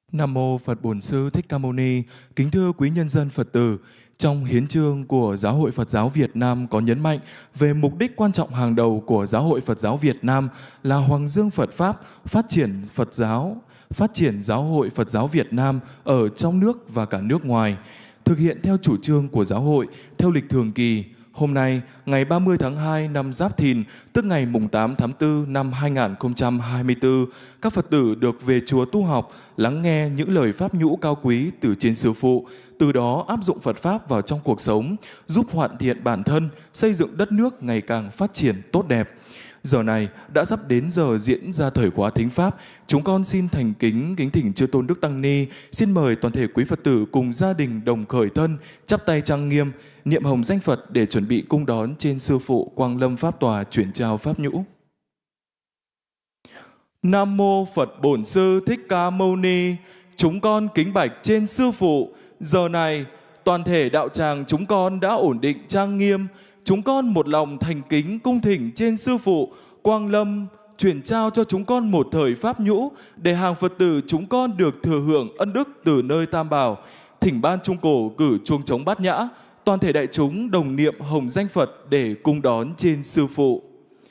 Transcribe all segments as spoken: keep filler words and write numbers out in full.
Nam mô Phật Bổn Sư Thích Ca Mâu Ni. Kính thưa quý nhân dân Phật tử, trong hiến chương của Giáo hội Phật giáo Việt Nam có nhấn mạnh về mục đích quan trọng hàng đầu của Giáo hội Phật giáo Việt Nam là hoàng dương Phật Pháp, phát triển Phật giáo, phát triển Giáo hội Phật giáo Việt Nam ở trong nước và cả nước ngoài. Thực hiện theo chủ trương của Giáo hội, theo lịch thường kỳ, hôm nay, ngày ba mươi tháng hai năm Giáp Thìn, tức ngày mùng tám tháng tư năm hai nghìn không trăm hai mươi tư, các Phật tử được về chùa tu học, lắng nghe những lời pháp nhũ cao quý từ trên Sư Phụ, từ đó áp dụng Phật Pháp vào trong cuộc sống, giúp hoàn thiện bản thân, xây dựng đất nước ngày càng phát triển tốt đẹp. Giờ này đã sắp đến giờ diễn ra thời khóa thính Pháp. Chúng con xin thành kính kính thỉnh Chư Tôn Đức Tăng Ni, xin mời toàn thể quý Phật tử cùng gia đình đồng khởi thân, chắp tay trang nghiêm, niệm hồng danh Phật để chuẩn bị cung đón trên Sư Phụ Quang Lâm Pháp Tòa chuyển trao Pháp nhũ. Nam mô Phật Bổn Sư Thích Ca Mâu Ni. Chúng con kính bạch trên Sư Phụ. Giờ này, toàn thể đạo tràng chúng con đã ổn định trang nghiêm. Chúng con một lòng thành kính cung thỉnh trên Sư Phụ Quang Lâm chuyển trao cho chúng con một thời Pháp nhũ để hàng Phật tử chúng con được thừa hưởng ân đức từ nơi Tam Bảo. Thỉnh ban Trung Cổ cử chuông trống bát nhã, toàn thể đại chúng đồng niệm hồng danh Phật để cung đón trên Sư Phụ.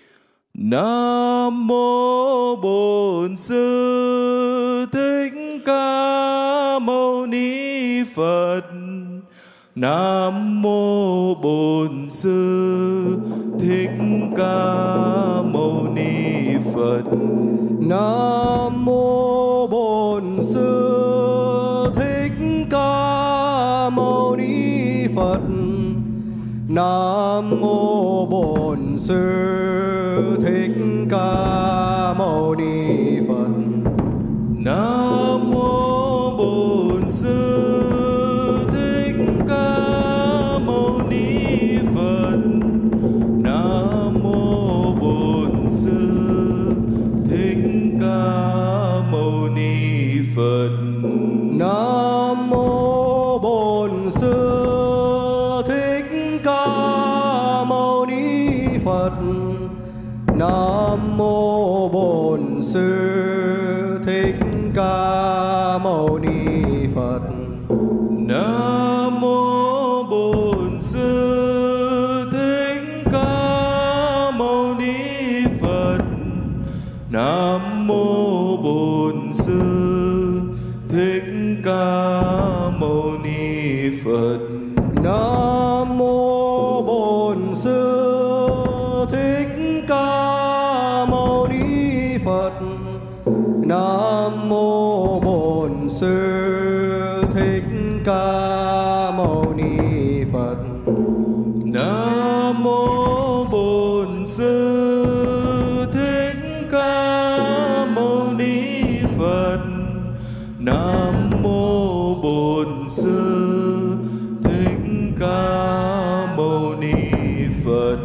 Nam mô Bổn Sư Thích Ca Mâu Ni Phật. Nam mô Bổn Sư Thích Ca Mâu Ni Phật. Nam mô Bổn Sư Thích Ca Mâu Ni Phật. Nam mô Bổn Sư Thích Ca Mâu Ni Phật. Nam mô Bổn Sư Thích Ca Mâu Ni Phật. Nam mô Bổn Sư Thích Ca Mâu Ni Phật. Nam mô Bổn Sư Thích Ca Mâu Ni Phật. Nam mô Bổn Sư Thích Ca Mâu Ni Phật. Nam mô Bổn Sư Thích Ca Mâu Ni Phật. Nam mô Bổn Sư Thích Ca Mâu Ni Phật. Nam mô Bổn Sư Thích Ca Mâu Ni Phật. Nam mô Bổn Sư Thích Ca Mâu Ni Phật. Nam mô Bổn Sư Thích Ca Mâu Ni Phật. Nam mô Bổn Sư Thích Ca Mâu Ni Phật.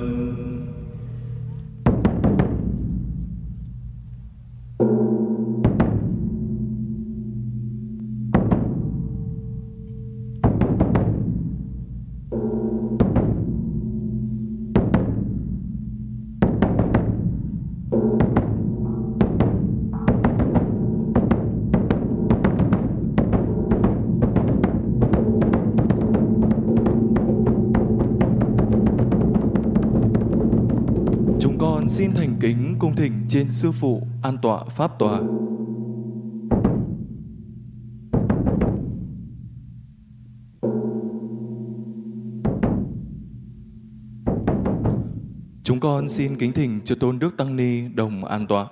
Chúng con xin thành kính cung thỉnh trên Sư Phụ an tọa Pháp Tòa. Chúng con xin kính thỉnh Chư Tôn Đức Tăng Ni đồng an tọa.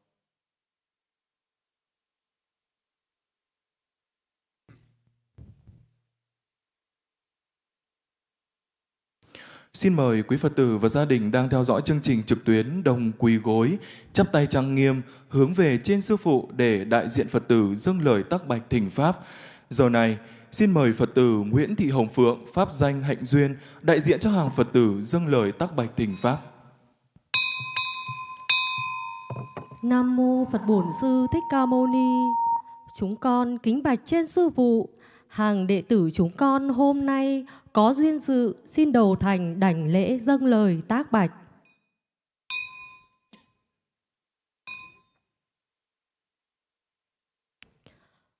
Xin mời quý Phật tử và gia đình đang theo dõi chương trình trực tuyến đồng quỳ gối, chắp tay trang nghiêm, hướng về trên Sư Phụ để đại diện Phật tử dâng lời tác bạch thỉnh Pháp. Giờ này, xin mời Phật tử Nguyễn Thị Hồng Phượng, pháp danh Hạnh Duyên, đại diện cho hàng Phật tử dâng lời tác bạch thỉnh Pháp. Nam mô Phật Bổn Sư Thích Ca Mâu Ni. Chúng con kính bạch trên Sư Phụ, hàng đệ tử chúng con hôm nay có duyên sự xin đầu thành đảnh lễ dâng lời tác bạch.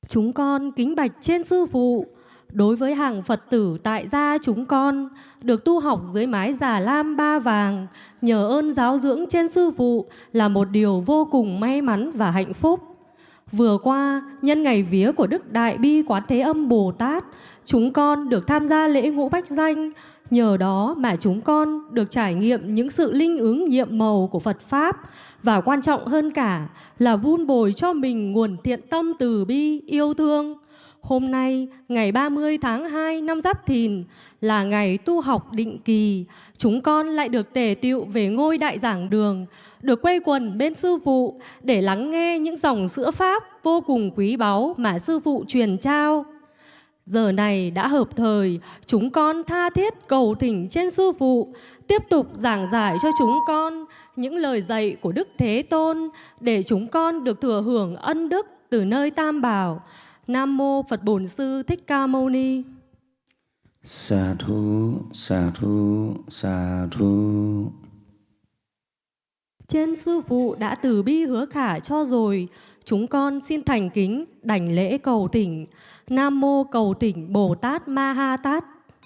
Chúng con kính bạch trên sư phụ. Đối với hàng Phật tử tại gia chúng con được tu học dưới mái Già Lam Ba Vàng, nhờ ơn giáo dưỡng trên sư phụ là một điều vô cùng may mắn và hạnh phúc. Vừa qua, nhân ngày vía của Đức Đại Bi Quán Thế Âm Bồ Tát, chúng con được tham gia lễ ngũ bách danh. Nhờ đó mà chúng con được trải nghiệm những sự linh ứng nhiệm màu của Phật Pháp, và quan trọng hơn cả là vun bồi cho mình nguồn thiện tâm từ bi, yêu thương. Hôm nay, ngày ba mươi tháng hai năm Giáp Thìn, là ngày tu học định kỳ. Chúng con lại được tề tựu về ngôi đại giảng đường, được quây quần bên sư phụ để lắng nghe những dòng sữa Pháp vô cùng quý báu mà sư phụ truyền trao. Giờ này đã hợp thời, chúng con tha thiết cầu thỉnh trên sư phụ tiếp tục giảng giải cho chúng con những lời dạy của Đức Thế Tôn, để chúng con được thừa hưởng ân đức từ nơi Tam Bảo. Nam mô Phật Bổn Sư Thích Ca Mâu Ni. Sa thu, sa thu, sa thu. Trên sư phụ đã từ bi hứa khả cho rồi, chúng con xin thành kính đảnh lễ cầu thỉnh. Nam mô Cầu Thỉnh Bồ Tát Ma Ha Tát.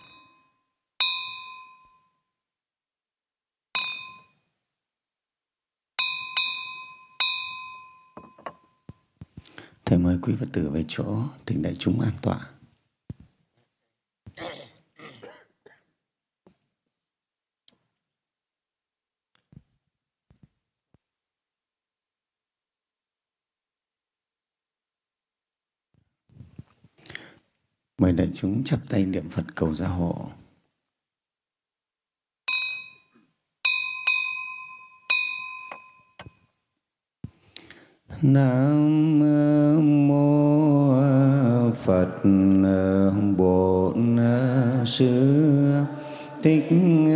Thầy mời quý Phật tử về chỗ, thỉnh đại chúng an tọa. Mời đại chúng chắp tay niệm Phật cầu gia hộ. Nam mô Phật Bổn Sư Thích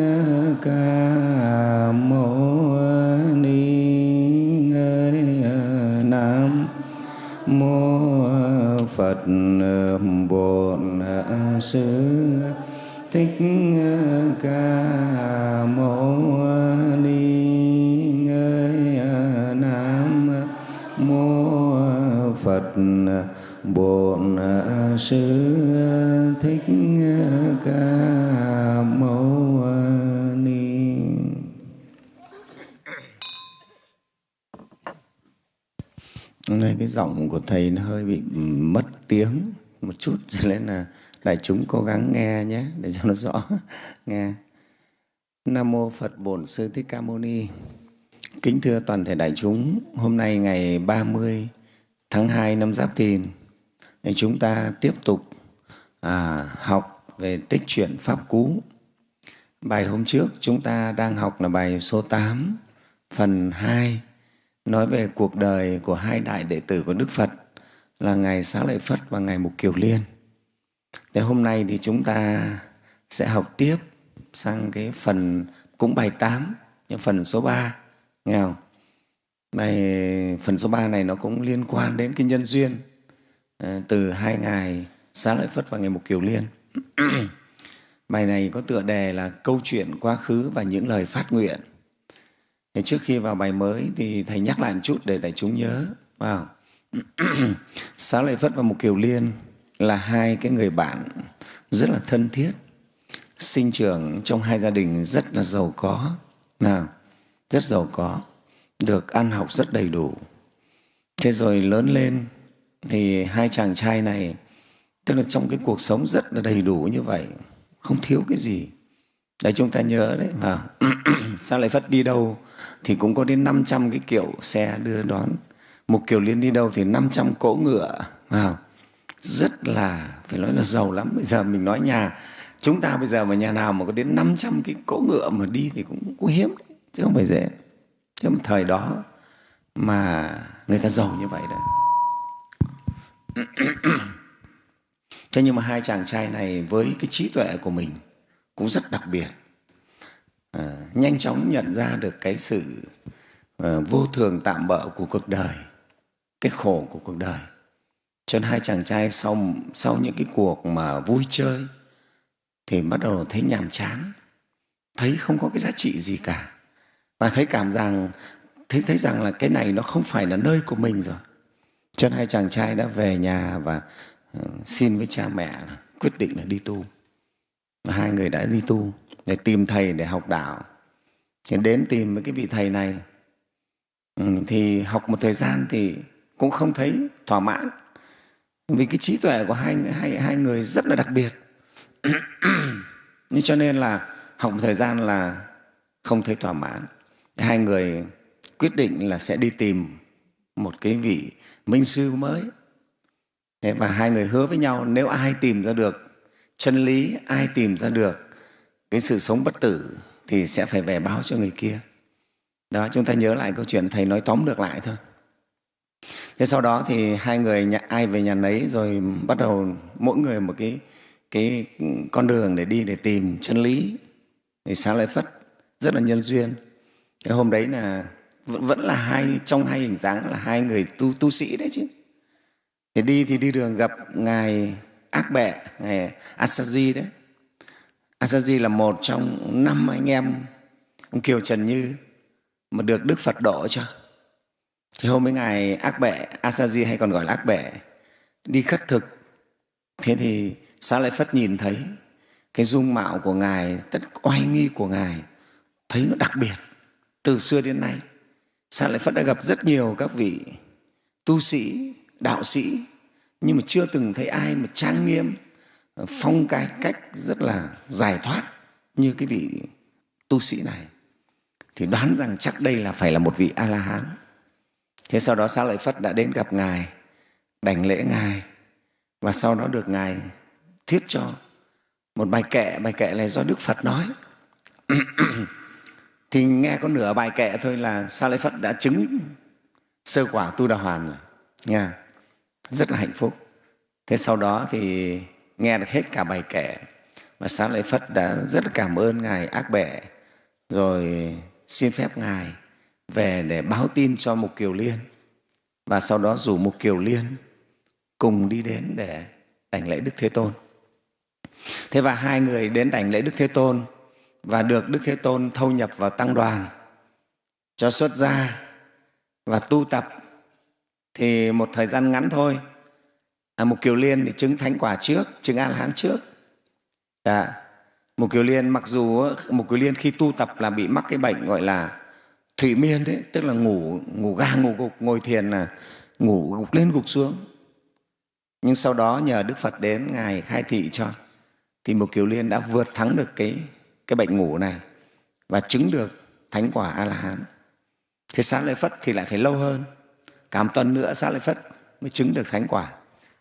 Ca Mâu Ni. Nam mô Phật Bổn Sư Thích Ca Mâu Ni. Nam mô Phật Bổn Sư Thích Ca Mâu Ni. Hôm nay cái giọng của thầy nó hơi bị mất tiếng một chút, cho nên là đại chúng cố gắng nghe nhé, để cho nó rõ. Nghe. Nam mô Phật Bổn Sư Thích Ca Mâu Ni. Kính thưa toàn thể đại chúng, hôm nay ngày ba mươi tháng hai năm Giáp Thìn, chúng ta tiếp tục à, học về tích truyện Pháp Cú. Bài hôm trước chúng ta đang học là bài số tám, phần hai, nói về cuộc đời của hai đại đệ tử của Đức Phật là Ngài Xá Lợi Phất và Ngài Mục Kiều Liên. Thế hôm nay thì chúng ta sẽ học tiếp sang cái phần cũng bài tám, nhưng phần số ba. Nghe không? Bài, phần số ba này nó cũng liên quan đến cái nhân duyên à, từ hai Ngài Xá Lợi Phất và Ngài Mục Kiều Liên. Bài này có tựa đề là Câu chuyện quá khứ và những lời phát nguyện. Thì trước khi vào bài mới thì thầy nhắc lại một chút để đại chúng nhớ. Wow. Xá Lợi Phất và Mục Kiều Liên là hai cái người bạn rất là thân thiết, sinh trưởng trong hai gia đình rất là giàu có. Nào, rất giàu có, được ăn học rất đầy đủ. Thế rồi lớn lên thì hai chàng trai này, tức là trong cái cuộc sống rất là đầy đủ như vậy, không thiếu cái gì. Đấy, chúng ta nhớ đấy, mà Xá Lợi Phất đi đâu thì cũng có đến năm trăm cái kiểu xe đưa đón. Mục Kiều Liên đi đâu thì năm trăm cỗ ngựa, vào rất là, phải nói là giàu lắm. Bây giờ mình nói nhà, chúng ta bây giờ mà nhà nào mà có đến năm trăm cái cỗ ngựa mà đi thì cũng, cũng hiếm đấy, chứ không phải dễ. Thế mà thời đó mà người ta giàu như vậy đấy. Thế nhưng mà hai chàng trai này với cái trí tuệ của mình cũng rất đặc biệt, à, nhanh chóng nhận ra được cái sự à, vô thường tạm bợ của cuộc đời, cái khổ của cuộc đời. Cho nên hai chàng trai sau, sau những cái cuộc mà vui chơi thì bắt đầu thấy nhàm chán, thấy không có cái giá trị gì cả, và thấy cảm rằng thấy thấy rằng là cái này nó không phải là nơi của mình rồi. Cho nên hai chàng trai đã về nhà và uh, xin với cha mẹ là quyết định là đi tu. Và hai người đã đi tu để tìm thầy để học đạo. Thì đến tìm với cái vị thầy này um, thì học một thời gian thì cũng không thấy thỏa mãn, vì cái trí tuệ của hai, hai, hai người rất là đặc biệt. Nhưng cho nên là học một thời gian là không thấy thỏa mãn. Hai người quyết định là sẽ đi tìm một cái vị minh sư mới. Thế và hai người hứa với nhau, nếu ai tìm ra được chân lý, ai tìm ra được cái sự sống bất tử thì sẽ phải về báo cho người kia. Đó, chúng ta nhớ lại câu chuyện thầy nói tóm được lại thôi. Thế sau đó thì hai người nhà, ai về nhà nấy, rồi bắt đầu mỗi người một cái, cái con đường để đi để tìm chân lý. Thì Xá Lợi Phất rất là nhân duyên. Cái hôm đấy là vẫn, vẫn là hai, trong hai hình dáng là hai người tu, tu sĩ đấy chứ. Thì đi thì đi đường gặp Ngài Ác Bệ, Ngài Asaji đấy. Asaji là một trong năm anh em ông Kiều Trần Như mà được Đức Phật độ cho. Thì hôm ấy Ngài Ác Bệ, Asaji hay còn gọi là Ác Bệ, đi khất thực. Thế thì Xá Lợi Phất nhìn thấy cái dung mạo của Ngài, tất oai nghi của Ngài, thấy nó đặc biệt. Từ xưa đến nay, Xá Lợi Phất đã gặp rất nhiều các vị tu sĩ, đạo sĩ, nhưng mà chưa từng thấy ai mà trang nghiêm, phong cái cách rất là giải thoát như cái vị tu sĩ này. Thì đoán rằng chắc đây là phải là một vị A-la-hán. Thế sau đó Xá Lợi Phất đã đến gặp Ngài, đảnh lễ Ngài, và sau đó được Ngài thuyết cho một bài kệ. Bài kệ này do Đức Phật nói. Thì nghe có nửa bài kệ thôi là Xá Lợi Phất đã chứng sơ quả Tu Đà Hoàn rồi. Nha. Rất là hạnh phúc. Thế sau đó thì nghe được hết cả bài kệ, và Xá Lợi Phất đã rất là cảm ơn Ngài Ác Bệ, rồi xin phép Ngài về để báo tin cho Mục Kiều Liên, và sau đó rủ Mục Kiều Liên cùng đi đến để đảnh lễ Đức Thế Tôn. Thế và hai người đến đảnh lễ Đức Thế Tôn và được Đức Thế Tôn thâu nhập vào tăng đoàn, cho xuất gia và tu tập. Thì một thời gian ngắn thôi, à, Mục Kiều Liên thì chứng thánh quả trước, chứng A-la-hán trước. Dạ. Mục Kiều Liên, mặc dù Mục Kiều Liên khi tu tập là bị mắc cái bệnh gọi là thủy miên đấy, tức là ngủ ngủ ga ngủ gục, ngồi thiền là ngủ gục lên gục xuống. Nhưng sau đó nhờ Đức Phật đến Ngài khai thị cho, thì Mục Kiều Liên đã vượt thắng được cái, cái bệnh ngủ này và chứng được thánh quả A-la-hán. Thế Xá Lợi Phất thì lại phải lâu hơn, cả một tuần nữa Xá Lợi Phất mới chứng được thánh quả.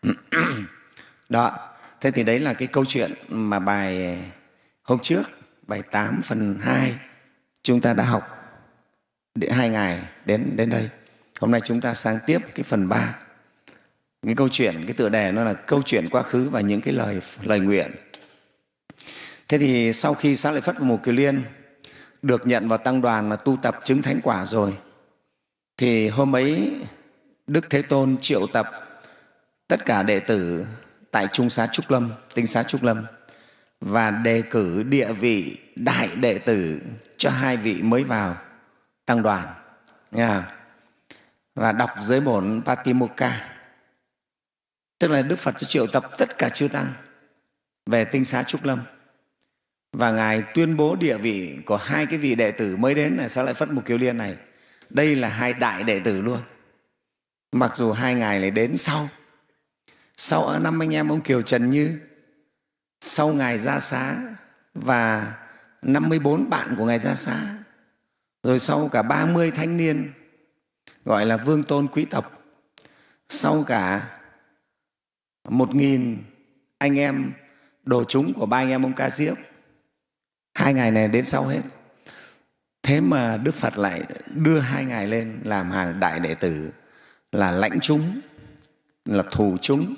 Đó, thế thì đấy là cái câu chuyện mà bài hôm trước, bài tám phần hai chúng ta đã học để hai ngày đến đến đây. Hôm nay chúng ta sang tiếp cái phần ba. Cái câu chuyện, cái tựa đề nó là câu chuyện quá khứ và những cái lời lời nguyện. Thế thì sau khi Xá Lợi Phất và Mục Kiều Liên được nhận vào tăng đoàn mà tu tập chứng thánh quả rồi, thì hôm ấy Đức Thế Tôn triệu tập tất cả đệ tử tại Trung xá Trúc Lâm, Tinh xá Trúc Lâm, và đề cử địa vị đại đệ tử cho hai vị mới vào tăng đoàn. Nha. Và đọc giới bổn Patimokkha, tức là Đức Phật triệu tập tất cả chư tăng về Tinh xá Trúc Lâm, và Ngài tuyên bố địa vị của hai cái vị đệ tử mới đến là Xá Lợi Phất, Mục Kiều Liên này. Đây là hai đại đệ tử luôn. Mặc dù hai Ngài lại đến sau, sau ở năm anh em ông Kiều Trần Như, sau Ngài Gia Xá và năm mươi bốn bạn của Ngài Gia Xá, rồi sau cả ba mươi thanh niên gọi là Vương Tôn quý tộc, sau cả một nghìn anh em đồ chúng của ba anh em ông Ca Diếp. Hai Ngài này đến sau hết. Thế mà Đức Phật lại đưa hai Ngài lên làm hàng đại đệ tử, là lãnh chúng, là thù chúng,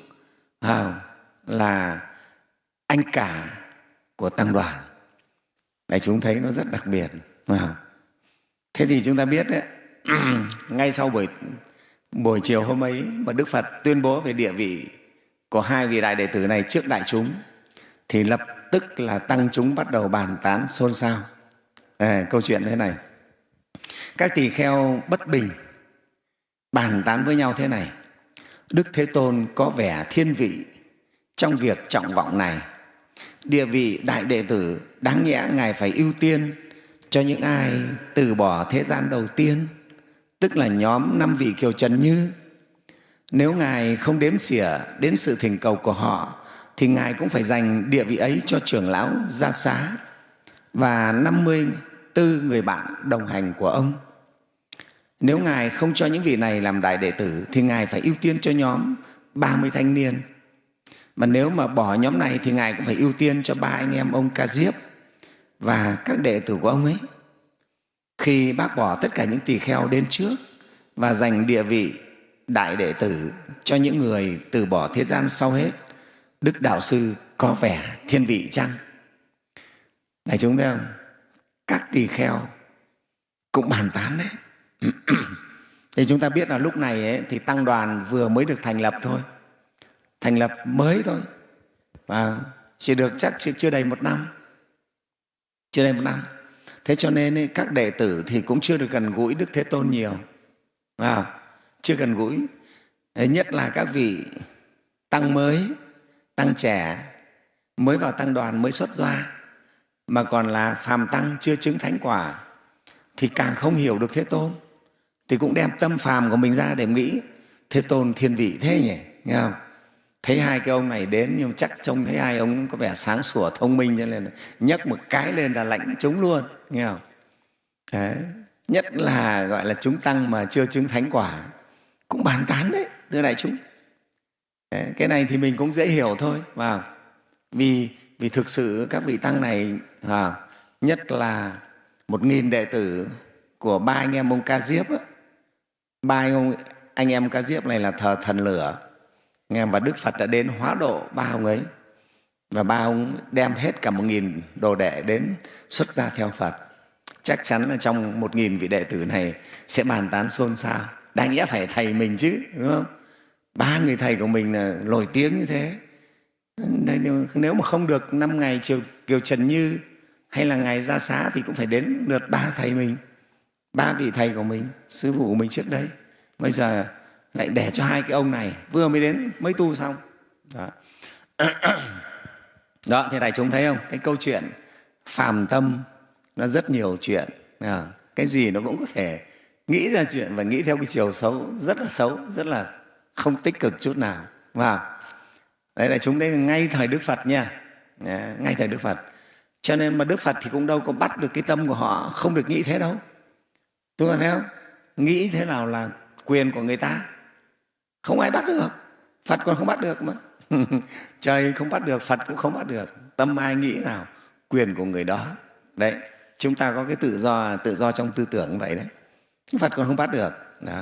là anh cả của tăng đoàn. Đấy, chúng thấy nó rất đặc biệt. Thế thì chúng ta biết đấy, ngay sau buổi, buổi chiều hôm ấy mà Đức Phật tuyên bố về địa vị của hai vị đại đệ tử này trước đại chúng, thì lập tức là tăng chúng bắt đầu bàn tán xôn xao. À, câu chuyện thế này. Các tỳ kheo bất bình bàn tán với nhau thế này: Đức Thế Tôn có vẻ thiên vị trong việc trọng vọng này. Địa vị đại đệ tử đáng nhẽ Ngài phải ưu tiên cho những ai từ bỏ thế gian đầu tiên, tức là nhóm năm vị Kiều Trần Như. Nếu Ngài không đếm xỉa đến sự thỉnh cầu của họ thì Ngài cũng phải dành địa vị ấy cho trưởng lão Gia Xá và năm mươi tư người bạn đồng hành của ông. Nếu Ngài không cho những vị này làm đại đệ tử thì Ngài phải ưu tiên cho nhóm ba mươi thanh niên. Mà nếu mà bỏ nhóm này thì Ngài cũng phải ưu tiên cho ba anh em ông Ca Diếp và các đệ tử của ông ấy. Khi bác bỏ tất cả những tỳ kheo đến trước và dành địa vị đại đệ tử cho những người từ bỏ thế gian sau hết, Đức Đạo Sư có vẻ thiên vị chăng? Này chúng thấy không? Các tỳ kheo cũng bàn tán đấy. Thì chúng ta biết là lúc này ấy, thì tăng đoàn vừa mới được thành lập thôi, thành lập mới thôi, và chỉ được chắc chưa đầy một năm, chưa đầy một năm. Thế cho nên ấy, các đệ tử thì cũng chưa được gần gũi Đức Thế Tôn nhiều, à, chưa gần gũi. Nhất là các vị tăng mới, tăng trẻ, mới vào tăng đoàn, mới xuất gia, mà còn là phàm tăng chưa chứng thánh quả, thì càng không hiểu được Thế Tôn, thì cũng đem tâm phàm của mình ra để nghĩ Thế Tôn thiên vị thế nhỉ, nghe không? Thấy hai cái ông này đến nhưng chắc trông thấy hai ông có vẻ sáng sủa thông minh, cho nên là nhấc một cái lên là lãnh chúng luôn, nghe không? Đấy. Nhất là gọi là chúng tăng mà chưa chứng thánh quả cũng bàn tán đấy, thưa đại chúng. Đấy. Cái này thì mình cũng dễ hiểu thôi, vào vì vì thực sự các vị tăng này, à, nhất là một nghìn đệ tử của ba anh em ông Ca Diếp á, ba anh, ông, anh em Ca Diếp này là thờ thần lửa, nghe, và Đức Phật đã đến hóa độ ba ông ấy, và ba ông đem hết cả một nghìn đồ đệ đến xuất gia theo Phật. Chắc chắn là trong một nghìn vị đệ tử này sẽ bàn tán xôn xao, đáng nhẽ phải thầy mình chứ, đúng không? Ba người thầy của mình là nổi tiếng như thế. Nếu mà không được năm ngày Kiều, Kiều Trần Như hay là ngày Gia Xá thì cũng phải đến lượt ba thầy mình, ba vị thầy của mình, sư phụ của mình trước đấy. Bây giờ lại để cho hai cái ông này vừa mới đến, mới tu xong. Đó, Đó thì đại chúng thấy không? Cái câu chuyện phàm tâm nó rất nhiều chuyện. À, cái gì nó cũng có thể nghĩ ra chuyện và nghĩ theo cái chiều xấu, rất là xấu, rất là không tích cực chút nào. Và đấy là chúng đây ngay thời Đức Phật nha, à, ngay thời Đức Phật. Cho nên mà Đức Phật thì cũng đâu có bắt được cái tâm của họ, không được nghĩ thế đâu. Chúng ta thấy không? Nghĩ thế nào là quyền của người ta, không ai bắt được. Phật còn không bắt được mà. Trời không bắt được, Phật cũng không bắt được. Tâm ai nghĩ nào, quyền của người đó. Đấy, chúng ta có cái tự do, tự do trong tư tưởng như vậy đấy. Phật còn không bắt được. Đó.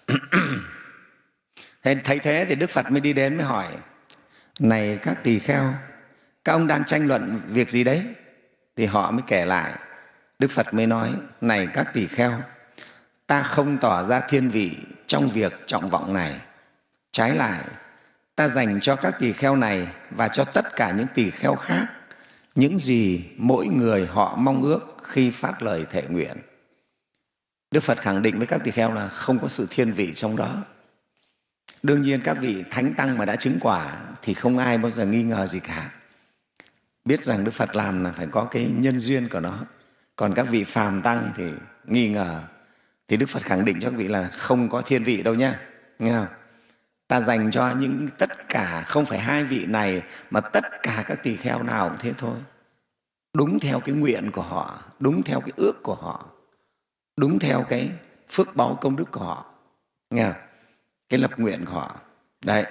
Thế, thấy thế thì Đức Phật mới đi đến mới hỏi: này các tỳ kheo, các ông đang tranh luận việc gì đấy? Thì họ mới kể lại. Đức Phật mới nói: này các tỳ kheo, ta không tỏ ra thiên vị trong việc trọng vọng này. Trái lại, ta dành cho các tỳ kheo này và cho tất cả những tỳ kheo khác những gì mỗi người họ mong ước khi phát lời thệ nguyện. Đức Phật khẳng định với các tỳ kheo là không có sự thiên vị trong đó. Đương nhiên các vị thánh tăng mà đã chứng quả thì không ai bao giờ nghi ngờ gì cả. Biết rằng Đức Phật làm là phải có cái nhân duyên của nó. Còn các vị phàm tăng thì nghi ngờ. Thì Đức Phật khẳng định cho các vị là không có thiên vị đâu nhá. Nghe không? Ta dành cho những tất cả, không phải hai vị này mà tất cả các tỳ kheo nào cũng thế thôi. Đúng theo cái nguyện của họ, đúng theo cái ước của họ, đúng theo cái phước báu công đức của họ. Nghe không? Cái lập nguyện của họ. Đấy.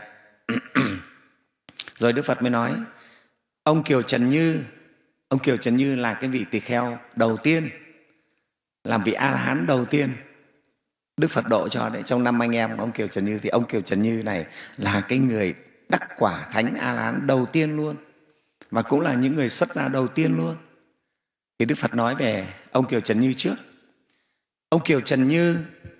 Rồi Đức Phật mới nói: ông Kiều Trần Như, ông Kiều Trần Như là cái vị tỳ kheo đầu tiên, làm vị A-la-hán đầu tiên Đức Phật độ cho đấy. Trong năm anh em ông Kiều Trần Như thì ông Kiều Trần Như này là cái người đắc quả thánh A-la-hán đầu tiên luôn, và cũng là những người xuất gia đầu tiên luôn. Thì Đức Phật nói về ông Kiều Trần Như trước. Ông Kiều Trần Như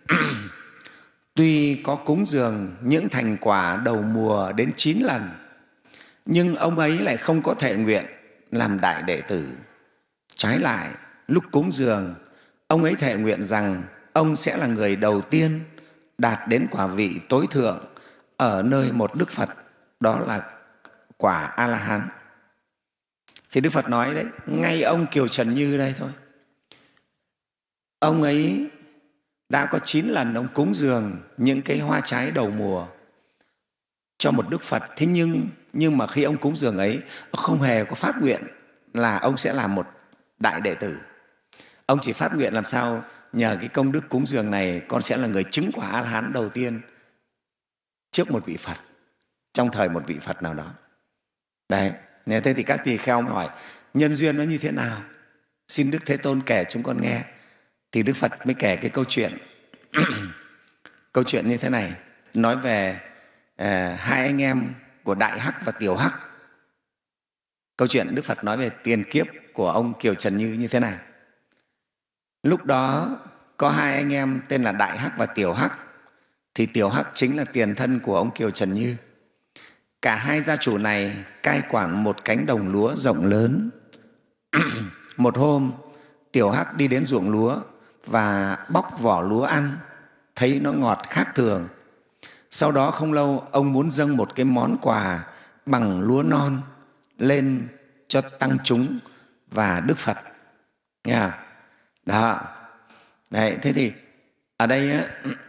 tuy có cúng dường những thành quả đầu mùa đến chín lần, nhưng ông ấy lại không có thệ nguyện làm đại đệ tử. Trái lại, lúc cúng dường, ông ấy thệ nguyện rằng ông sẽ là người đầu tiên đạt đến quả vị tối thượng ở nơi một Đức Phật, đó là quả A-la-hán. Thì Đức Phật nói đấy, ngay ông Kiều Trần Như đây thôi, ông ấy đã có chín lần ông cúng dường những cái hoa trái đầu mùa cho một Đức Phật. Thế nhưng nhưng mà khi ông cúng dường ấy, không hề có phát nguyện là ông sẽ làm một đại đệ tử. Ông chỉ phát nguyện làm sao nhờ cái công đức cúng dường này, con sẽ là người chứng quả A-la-hán đầu tiên trước một vị Phật, trong thời một vị Phật nào đó. Đấy, thế thì các tỳ kheo mới hỏi nhân duyên nó như thế nào, xin Đức Thế Tôn kể chúng con nghe. Thì Đức Phật mới kể cái câu chuyện câu chuyện như thế này, nói về uh, hai anh em của Đại Hắc và Tiểu Hắc. Câu chuyện Đức Phật nói về tiền kiếp của ông Kiều Trần Như như thế này. Lúc đó có hai anh em tên là Đại Hắc và Tiểu Hắc. Thì Tiểu Hắc chính là tiền thân của ông Kiều Trần Như. Cả hai gia chủ này cai quản một cánh đồng lúa rộng lớn. Một hôm, Tiểu Hắc đi đến ruộng lúa và bóc vỏ lúa ăn, thấy nó ngọt khác thường. Sau đó không lâu, ông muốn dâng một cái món quà bằng lúa non lên cho tăng chúng và Đức Phật. Nghe không? Đó. Đấy, thế thì ở đây á,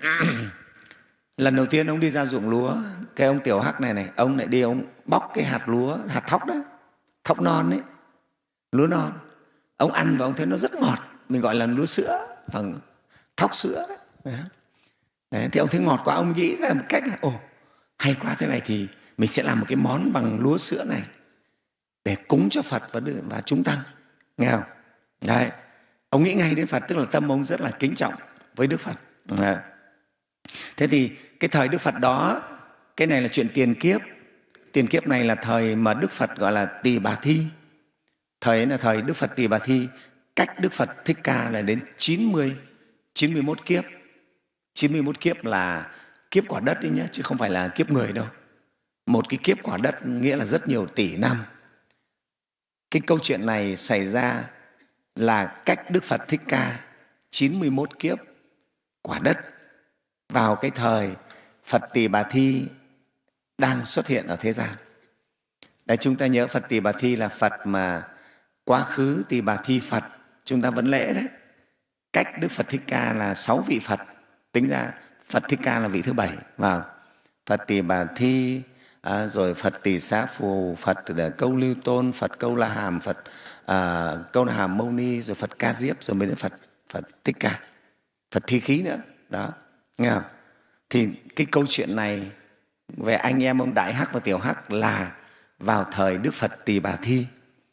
lần đầu tiên ông đi ra ruộng lúa, cái ông Tiểu Hắc này này, ông lại đi ông bóc cái hạt lúa, hạt thóc đó, thóc non đấy, lúa non. Ông ăn và ông thấy nó rất ngọt, mình gọi là lúa sữa, bằng thóc sữa đấy. Đấy. Đấy, thì ông thấy ngọt quá, ông nghĩ ra một cách là ồ, hay quá, thế này thì mình sẽ làm một cái món bằng lúa sữa này để cúng cho Phật và, và chúng tăng. Nghe không? Đấy. Ông nghĩ ngay đến Phật, tức là tâm ông rất là kính trọng với Đức Phật. Đấy. Thế thì cái thời Đức Phật đó, cái này là chuyện tiền kiếp. Tiền kiếp này là thời mà Đức Phật gọi là Tỳ Bà Thi. Thời ấy là thời Đức Phật Tỳ Bà Thi, cách Đức Phật Thích Ca là đến chín mươi, chín mươi mốt kiếp. chín mươi mốt kiếp là kiếp quả đất đấy nhé, chứ không phải là kiếp người đâu. Một cái kiếp quả đất nghĩa là rất nhiều tỷ năm. Cái câu chuyện này xảy ra là cách Đức Phật Thích Ca chín mươi mốt kiếp quả đất, vào cái thời Phật Tỳ Bà Thi đang xuất hiện ở thế gian. Đấy, chúng ta nhớ Phật Tỳ Bà Thi là Phật mà quá khứ Tỳ Bà Thi Phật chúng ta vẫn lễ đấy. Cách Đức Phật Thích Ca là sáu vị Phật, tính ra Phật Thích Ca là vị thứ bảy. Vào Phật Tỳ Bà Thi, à, rồi Phật Tỳ Xá Phù, Phật Câu Lưu Tôn, Phật Câu La Hàm, Phật à, Câu La Hàm Mâu Ni, rồi Phật Ca Diếp, rồi mới đến Phật Phật Thích Ca, Phật Thi Khí nữa. Đó, nghe không? Thì cái câu chuyện này về anh em ông Đại Hắc và Tiểu Hắc là vào thời Đức Phật Tỳ Bà Thi.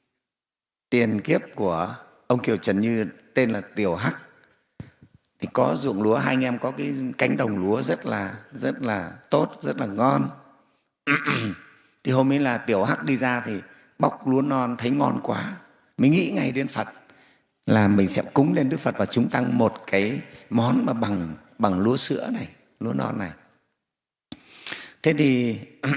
Tiền kiếp của ông Kiều Trần Như tên là Tiểu Hắc. Thì có ruộng lúa, hai anh em có cái cánh đồng lúa rất là rất là tốt, rất là ngon. Thì hôm ấy là Tiểu Hắc đi ra thì bóc lúa non thấy ngon quá, mình nghĩ ngay đến Phật là mình sẽ cúng lên Đức Phật và chúng tăng một cái món mà bằng bằng lúa sữa này, lúa non này. Thế thì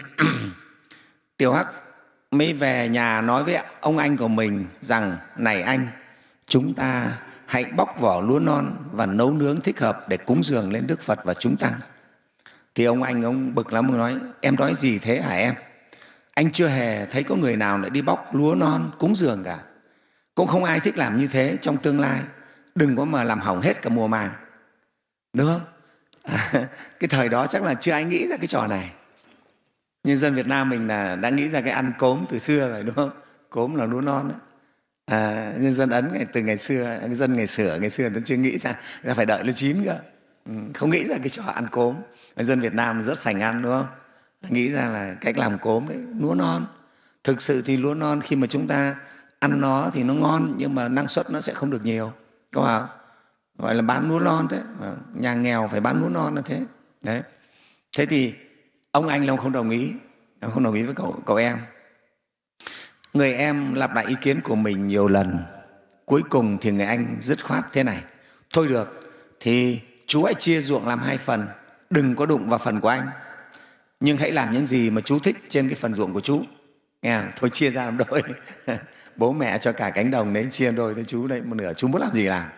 Tiểu Hắc mới về nhà nói với ông anh của mình rằng này anh, chúng ta hãy bóc vỏ lúa non và nấu nướng thích hợp để cúng dường lên Đức Phật và chúng tăng. Thì ông anh ông bực lắm, ông nói em nói gì thế hả em? Anh chưa hề thấy có người nào lại đi bóc lúa non cúng dường cả. Cũng không ai thích làm như thế trong tương lai. Đừng có mà làm hỏng hết cả mùa màng. Đúng không? À, cái thời đó chắc là chưa ai nghĩ ra cái trò này. Nhưng dân Việt Nam mình là đã nghĩ ra cái ăn cốm từ xưa rồi, đúng không? Cốm là lúa non đó. À, nhân dân Ấn ngày, từ ngày xưa, dân ngày xưa ngày xưa nó chưa nghĩ ra, là phải đợi nó chín cơ. Ừ, không nghĩ ra cái trò ăn cốm. Dân Việt Nam rất sành ăn, đúng không? Nghĩ ra là cách làm cốm đấy, lúa non. Thực sự thì lúa non khi mà chúng ta ăn nó thì nó ngon, nhưng mà năng suất nó sẽ không được nhiều, có phải không? Gọi là bán lúa non đấy, nhà nghèo phải bán lúa non là thế. Đấy. Thế thì ông anh Long không đồng ý, ông không đồng ý với cậu, cậu em. Người em lặp lại ý kiến của mình nhiều lần. Cuối cùng thì người anh dứt khoát thế này: thôi được, thì chú hãy chia ruộng làm hai phần, đừng có đụng vào phần của anh, nhưng hãy làm những gì mà chú thích trên cái phần ruộng của chú. Nghe không? Thôi chia ra làm đôi. Bố mẹ cho cả cánh đồng đấy chia đôi đấy, chú đấy một nửa, chú muốn làm gì làm.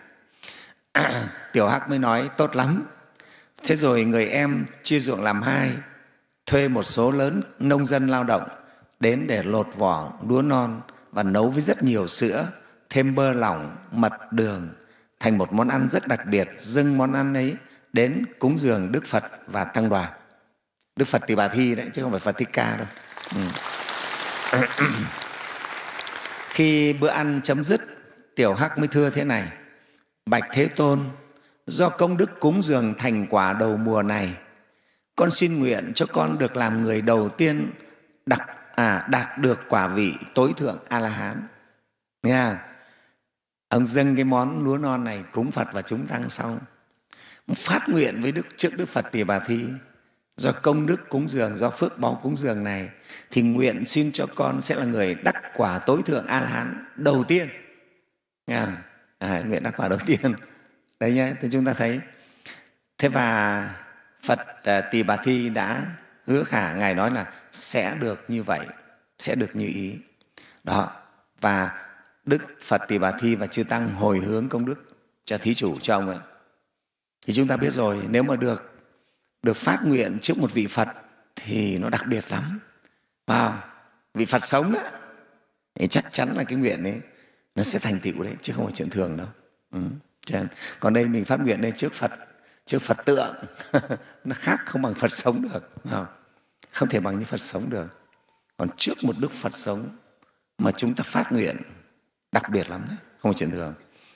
Tiểu Hắc mới nói tốt lắm. Thế rồi người em chia ruộng làm hai, thuê một số lớn nông dân lao động đến để lột vỏ lúa non và nấu với rất nhiều sữa, thêm bơ lỏng, mật, đường thành một món ăn rất đặc biệt, dâng món ăn ấy đến cúng dường Đức Phật và tăng đoàn. Đức Phật Tỳ Bà Thi đấy, chứ không phải Phật Thích Ca đâu. Ừ. Khi bữa ăn chấm dứt, Tiểu Hắc mới thưa thế này: bạch Thế Tôn, do công đức cúng dường thành quả đầu mùa này, con xin nguyện cho con được làm người đầu tiên đặc, à, đạt được quả vị tối thượng A-la-hán. Nghe không? Ông dâng cái món lúa non này cúng Phật và chúng tăng xong, phát nguyện với Đức trước Đức Phật Tỳ Bà Thi: do công đức cúng dường, do phước báu cúng dường này, thì nguyện xin cho con sẽ là người đắc quả tối thượng A-la-hán đầu tiên. Nghe không? À, nguyện đắc quả đầu tiên. Đấy nhé, thì chúng ta thấy. Thế và Phật Tỳ Bà Thi đã hứa khả, Ngài nói là sẽ được như vậy, sẽ được như ý. Đó. Và Đức Phật Tỳ Bà Thi và chư Tăng hồi hướng công đức cho thí chủ, cho ông ấy. Thì chúng ta biết rồi, nếu mà được được phát nguyện trước một vị Phật thì nó đặc biệt lắm. Wow. Vị Phật sống đó, thì chắc chắn là cái nguyện ấy nó sẽ thành tựu đấy, chứ không phải chuyện thường đâu. Ừ. Còn đây mình phát nguyện đây trước Phật, trước Phật tượng nó khác, không bằng Phật sống được, không, không thể bằng như Phật sống được. Còn trước một Đức Phật sống mà chúng ta phát nguyện đặc biệt lắm đấy, không phải chuyện thường.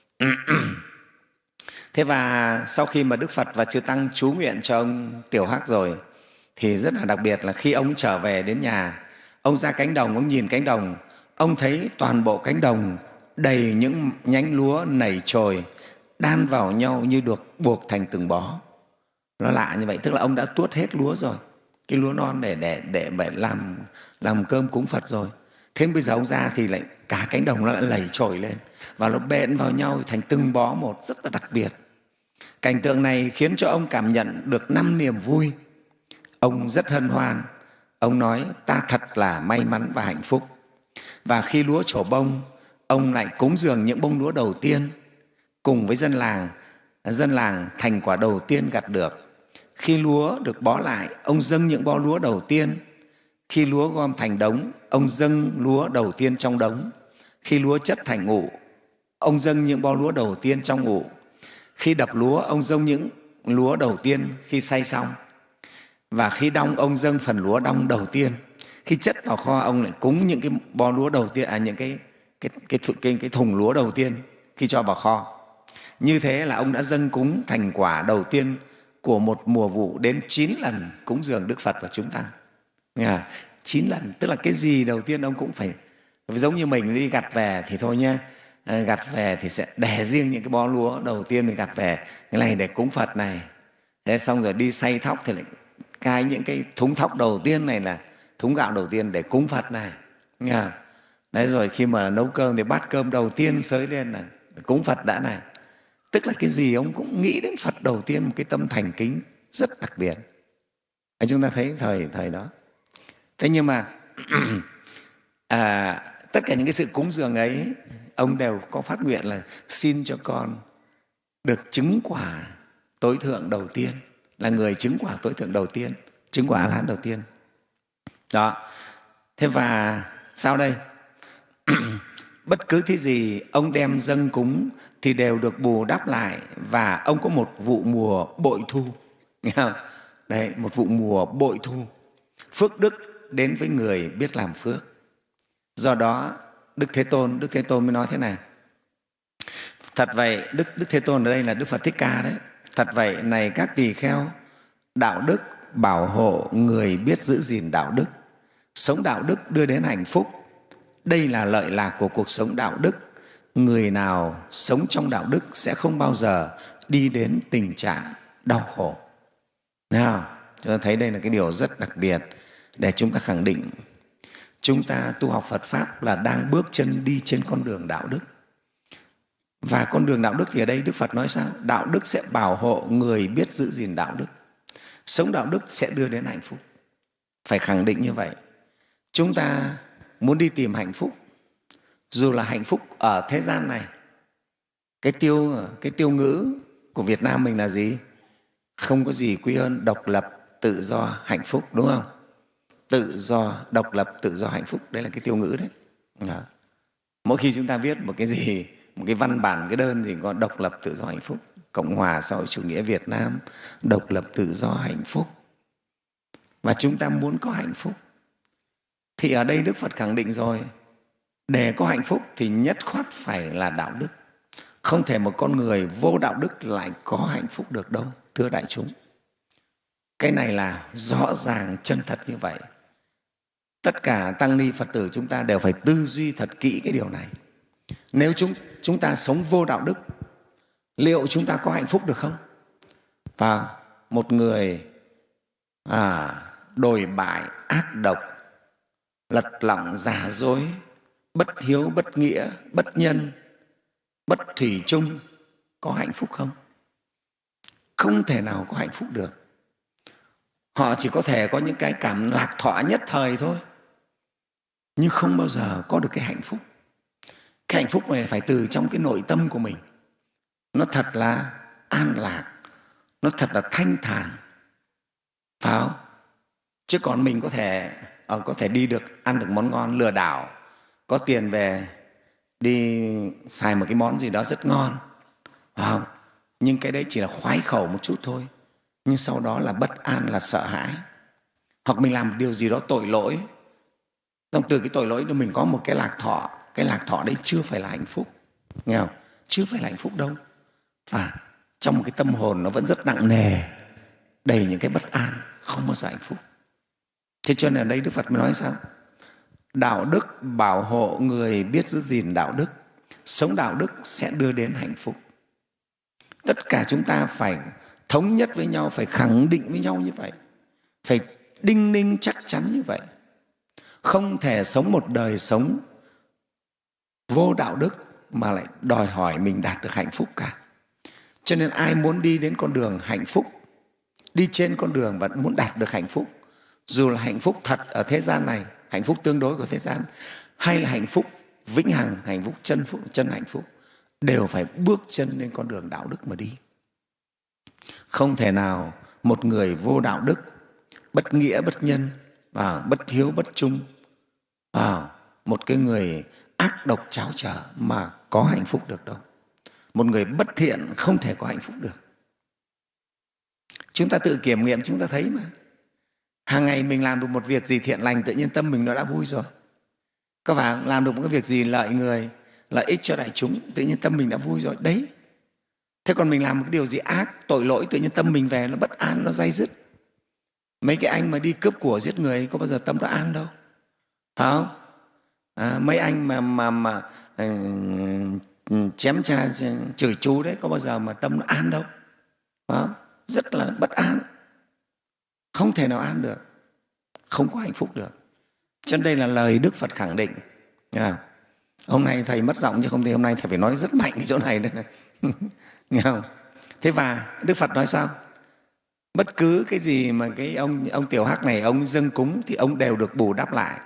Thế và sau khi mà Đức Phật và chư Tăng chú nguyện cho ông Tiểu Hắc rồi, thì rất là đặc biệt là khi ông trở về đến nhà, ông ra cánh đồng, ông nhìn cánh đồng, ông thấy toàn bộ cánh đồng đầy những nhánh lúa nảy trồi đan vào nhau như được buộc thành từng bó. Nó lạ như vậy, tức là ông đã tuốt hết lúa rồi, cái lúa non để để để, để làm làm cơm cúng Phật rồi. Thế bây giờ ông ra thì lại cả cánh đồng nó lại lầy trồi lên và nó bện vào nhau thành từng bó một, rất là đặc biệt. Cảnh tượng này khiến cho ông cảm nhận được năm niềm vui. Ông rất hân hoan. Ông nói: ta thật là may mắn và hạnh phúc. Và khi lúa trổ bông, ông lại cúng dường những bông lúa đầu tiên cùng với dân làng. Dân làng thành quả đầu tiên gặt được. Khi lúa được bó lại, ông dâng những bó lúa đầu tiên. Khi lúa gom thành đống, ông dâng lúa đầu tiên trong đống. Khi lúa chất thành ụ, ông dâng những bó lúa đầu tiên trong ụ. Khi đập lúa, ông dâng những lúa đầu tiên khi xay xong. Và khi đong, ông dâng phần lúa đong đầu tiên. Khi chất vào kho, ông lại cúng những cái bó lúa đầu tiên, à, những cái, cái, cái, cái, cái thùng lúa đầu tiên khi cho vào kho. Như thế là ông đã dâng cúng thành quả đầu tiên của một mùa vụ đến chín lần cúng dường Đức Phật và chúng tăng. Nghe chín lần, tức là cái gì đầu tiên ông cũng phải, giống như mình đi gặt về thì thôi nhé, gặt về thì sẽ để riêng những cái bó lúa đầu tiên mình gặt về, cái này để cúng Phật này. Thế xong rồi đi xay thóc thì lại cái những cái thúng thóc đầu tiên này là thúng gạo đầu tiên để cúng Phật này. Nghe không? Đấy, rồi khi mà nấu cơm thì bát cơm đầu tiên xới lên là cúng Phật đã này. Tức là cái gì ông cũng nghĩ đến Phật đầu tiên, một cái tâm thành kính rất đặc biệt. Đấy, chúng ta thấy thời thời đó. Thế nhưng mà à, tất cả những cái sự cúng dường ấy, ông đều có phát nguyện là xin cho con được chứng quả tối thượng đầu tiên, là người chứng quả tối thượng đầu tiên, chứng quả A-la-hán đầu tiên. Đó. Thế và sau đây? Bất cứ thứ gì ông đem dâng cúng thì đều được bù đắp lại, và ông có một vụ mùa bội thu. Nghe không? Đấy, một vụ mùa bội thu. Phước đức đến với người biết làm phước. Do đó Đức Thế Tôn, Đức Thế Tôn mới nói thế này: thật vậy, Đức, Đức Thế Tôn ở đây là Đức Phật Thích Ca đấy. Thật vậy, này các tỳ kheo, đạo đức bảo hộ người biết giữ gìn đạo đức. Sống đạo đức đưa đến hạnh phúc. Đây là lợi lạc của cuộc sống đạo đức. Người nào sống trong đạo đức sẽ không bao giờ đi đến tình trạng đau khổ. Nào, chúng ta thấy đây là cái điều rất đặc biệt để chúng ta khẳng định chúng ta tu học Phật Pháp là đang bước chân đi trên con đường đạo đức. Và con đường đạo đức thì ở đây Đức Phật nói sao? Đạo đức sẽ bảo hộ người biết giữ gìn đạo đức. Sống đạo đức sẽ đưa đến hạnh phúc. Phải khẳng định như vậy. Chúng ta muốn đi tìm hạnh phúc, dù là hạnh phúc ở thế gian này, cái tiêu, cái tiêu ngữ của Việt Nam mình là gì? Không có gì quý hơn độc lập, tự do, hạnh phúc, đúng không? tự do, độc lập, tự do, hạnh phúc. Đấy là cái tiêu ngữ đấy. Đó. Mỗi khi chúng ta viết một cái gì, một cái văn bản, cái đơn thì có độc lập, tự do, hạnh phúc. Cộng hòa xã hội chủ nghĩa Việt Nam, độc lập, tự do, hạnh phúc. Và chúng ta muốn có hạnh phúc. Thì ở đây Đức Phật khẳng định rồi, để có hạnh phúc thì nhất khoát phải là đạo đức. Không thể một con người vô đạo đức lại có hạnh phúc được đâu, thưa đại chúng. Cái này là rõ ràng, chân thật như vậy. Tất cả tăng ni Phật tử chúng ta đều phải tư duy thật kỹ cái điều này. Nếu chúng, chúng ta sống vô đạo đức, liệu chúng ta có hạnh phúc được không? Và một người à, đồi bại, ác độc, lật lọng, giả dối, bất hiếu, bất nghĩa, bất nhân, bất thủy chung, có hạnh phúc không? Không thể nào có hạnh phúc được. Họ chỉ có thể có những cái cảm lạc thọ nhất thời thôi, nhưng không bao giờ có được cái hạnh phúc. Cái hạnh phúc này phải từ trong cái nội tâm của mình. Nó thật là an lạc, nó thật là thanh thản, phải không? Chứ còn mình có thể có thể đi được, ăn được món ngon, lừa đảo, có tiền về đi xài một cái món gì đó rất ngon, phải không? Nhưng cái đấy chỉ là khoái khẩu một chút thôi, nhưng sau đó là bất an, là sợ hãi. Hoặc mình làm một điều gì đó tội lỗi, xong từ cái tội lỗi đó mình có một cái lạc thọ, cái lạc thọ đấy chưa phải là hạnh phúc, nghe không? Chưa phải là hạnh phúc đâu. Và trong một cái tâm hồn nó vẫn rất nặng nề, đầy những cái bất an, không bao giờ hạnh phúc. Thế cho nên ở đây Đức Phật mới nói sao? Đạo đức bảo hộ người biết giữ gìn đạo đức, sống đạo đức sẽ đưa đến hạnh phúc. Tất cả chúng ta phải thống nhất với nhau, phải khẳng định với nhau như vậy, phải đinh ninh chắc chắn như vậy. Không thể sống một đời sống vô đạo đức mà lại đòi hỏi mình đạt được hạnh phúc cả. Cho nên ai muốn đi đến con đường hạnh phúc, đi trên con đường và muốn đạt được hạnh phúc, dù là hạnh phúc thật ở thế gian này, hạnh phúc tương đối của thế gian, hay là hạnh phúc vĩnh hằng, hạnh phúc chân phúc, chân hạnh phúc, đều phải bước chân lên con đường đạo đức mà đi. Không thể nào một người vô đạo đức, bất nghĩa, bất nhân, và bất hiếu, bất trung, à, một cái người ác độc tráo trở mà có hạnh phúc được đâu. Một người bất thiện không thể có hạnh phúc được. Chúng ta tự kiểm nghiệm chúng ta thấy mà. Hàng ngày mình làm được một việc gì thiện lành, tự nhiên tâm mình nó đã vui rồi. Có phải làm được một cái việc gì lợi người, lợi ích cho đại chúng, tự nhiên tâm mình đã vui rồi. Đấy. Thế còn mình làm một cái điều gì ác, tội lỗi, tự nhiên tâm mình về nó bất an, nó day dứt. Mấy cái anh mà đi cướp của giết người có bao giờ tâm nó an đâu, phải không? À, mấy anh mà mà mà uh, chém cha chửi chú đấy có bao giờ mà tâm nó an đâu, phải không? Rất là bất an, không thể nào an được, không có hạnh phúc được. Cho nên đây là lời Đức Phật khẳng định. À, hôm nay thầy mất giọng chứ không thì hôm nay thầy phải nói rất mạnh cái chỗ này đây này. Nghe không? Thế và Đức Phật nói sao? Bất cứ cái gì mà cái ông ông Tiểu Hắc này ông dâng cúng thì ông đều được bù đắp lại,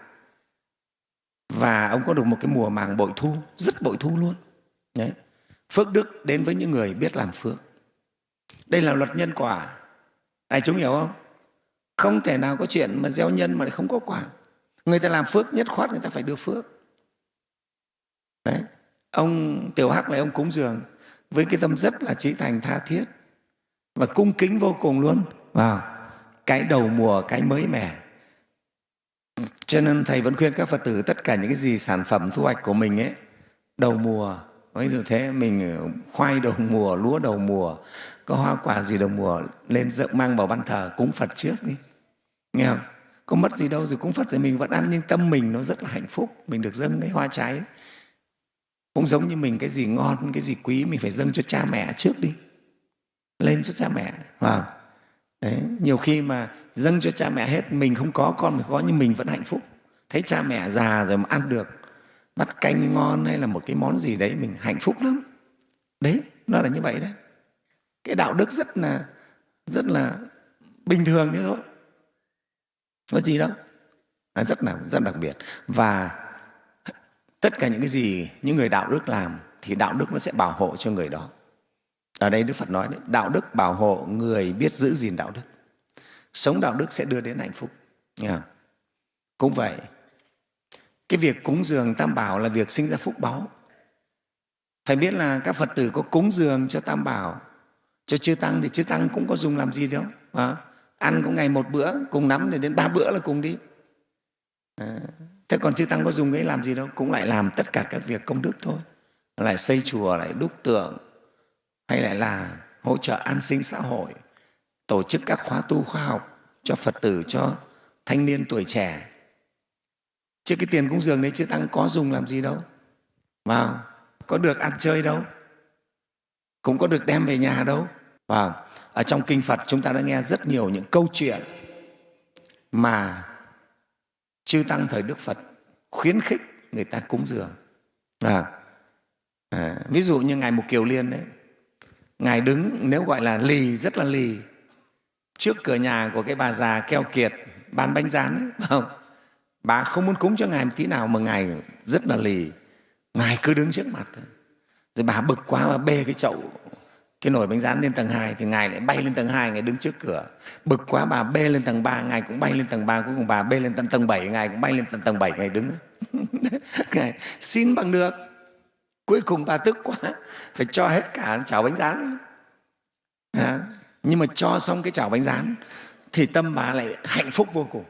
và ông có được một cái mùa màng bội thu, rất bội thu luôn. Đấy. Phước đức đến với những người biết làm phước. Đây là luật nhân quả. Đại chúng hiểu không? Không thể nào có chuyện mà gieo nhân mà lại không có quả. Người ta làm phước nhất khoát người ta phải đưa phước. Đấy. Ông Tiểu Hắc này ông cúng dường với cái tâm rất là chí thành tha thiết và cung kính vô cùng luôn. Wow. Cái đầu mùa, cái mới mẻ. Cho nên thầy vẫn khuyên các Phật tử tất cả những cái gì sản phẩm thu hoạch của mình ấy, đầu mùa, ví dụ thế, mình khoai đầu mùa, lúa đầu mùa, có hoa quả gì đầu mùa, lên dựng mang vào ban thờ cúng Phật trước đi. Nghe không? Có mất gì đâu, rồi cúng Phật thì mình vẫn ăn, nhưng tâm mình nó rất là hạnh phúc, mình được dâng cái hoa trái. Cũng giống như mình cái gì ngon, cái gì quý mình phải dâng cho cha mẹ trước đi, lên cho cha mẹ. Wow. Đấy, nhiều khi mà dâng cho cha mẹ hết, mình không có, con mình có, nhưng mình vẫn hạnh phúc. Thấy cha mẹ già rồi mà ăn được bát canh ngon hay là một cái món gì đấy, mình hạnh phúc lắm. Đấy, nó là như vậy đấy. Cái đạo đức rất là rất là bình thường thế thôi, có gì đâu, à, rất là rất đặc biệt. Và tất cả những cái gì những người đạo đức làm thì đạo đức nó sẽ bảo hộ cho người đó. Ở đây Đức Phật nói đấy, đạo đức bảo hộ người biết giữ gìn đạo đức. Sống đạo đức sẽ đưa đến hạnh phúc. Nghe không? cũng vậy. Cái việc cúng dường Tam Bảo là việc sinh ra phúc báu. Phải biết là các Phật tử có cúng dường cho Tam Bảo, cho chư Tăng thì chư Tăng cũng có dùng làm gì đâu. À, ăn có ngày một bữa, cùng lắm để đến ba bữa là cùng đi. À, thế còn chư Tăng có dùng cái làm gì đâu, cũng lại làm tất cả các việc công đức thôi. Lại xây chùa, lại đúc tượng, hay lại là hỗ trợ an sinh xã hội, tổ chức các khóa tu khoa học cho Phật tử, cho thanh niên tuổi trẻ. Chứ cái tiền cúng dường đấy chư Tăng có dùng làm gì đâu. Vào, có được ăn chơi đâu, cũng có được đem về nhà đâu. Và ở trong kinh Phật chúng ta đã nghe rất nhiều những câu chuyện mà chư Tăng thời Đức Phật khuyến khích người ta cúng dường. À, à, ví dụ như Ngài Mục Kiều Liên đấy, Ngài đứng nếu gọi là lì, rất là lì, trước cửa nhà của cái bà già keo kiệt bán bánh rán ấy, phải không? Bà không muốn cúng cho Ngài một tí nào mà Ngài rất là lì. Ngài cứ đứng trước mặt. Rồi bà bực quá, bà bê cái chậu, cái nồi bánh rán lên tầng hai, thì Ngài lại bay lên tầng hai, Ngài đứng trước cửa. Bực quá, bà bê lên tầng ba, Ngài cũng bay lên tầng ba. Cuối cùng bà bê lên tận tầng bảy, Ngài cũng bay lên tận tầng bảy, Ngài đứng. Ngài xin bằng được. Cuối cùng bà tức quá, phải cho hết cả chảo bánh rán. À, nhưng mà cho xong cái chảo bánh rán thì tâm bà lại hạnh phúc vô cùng.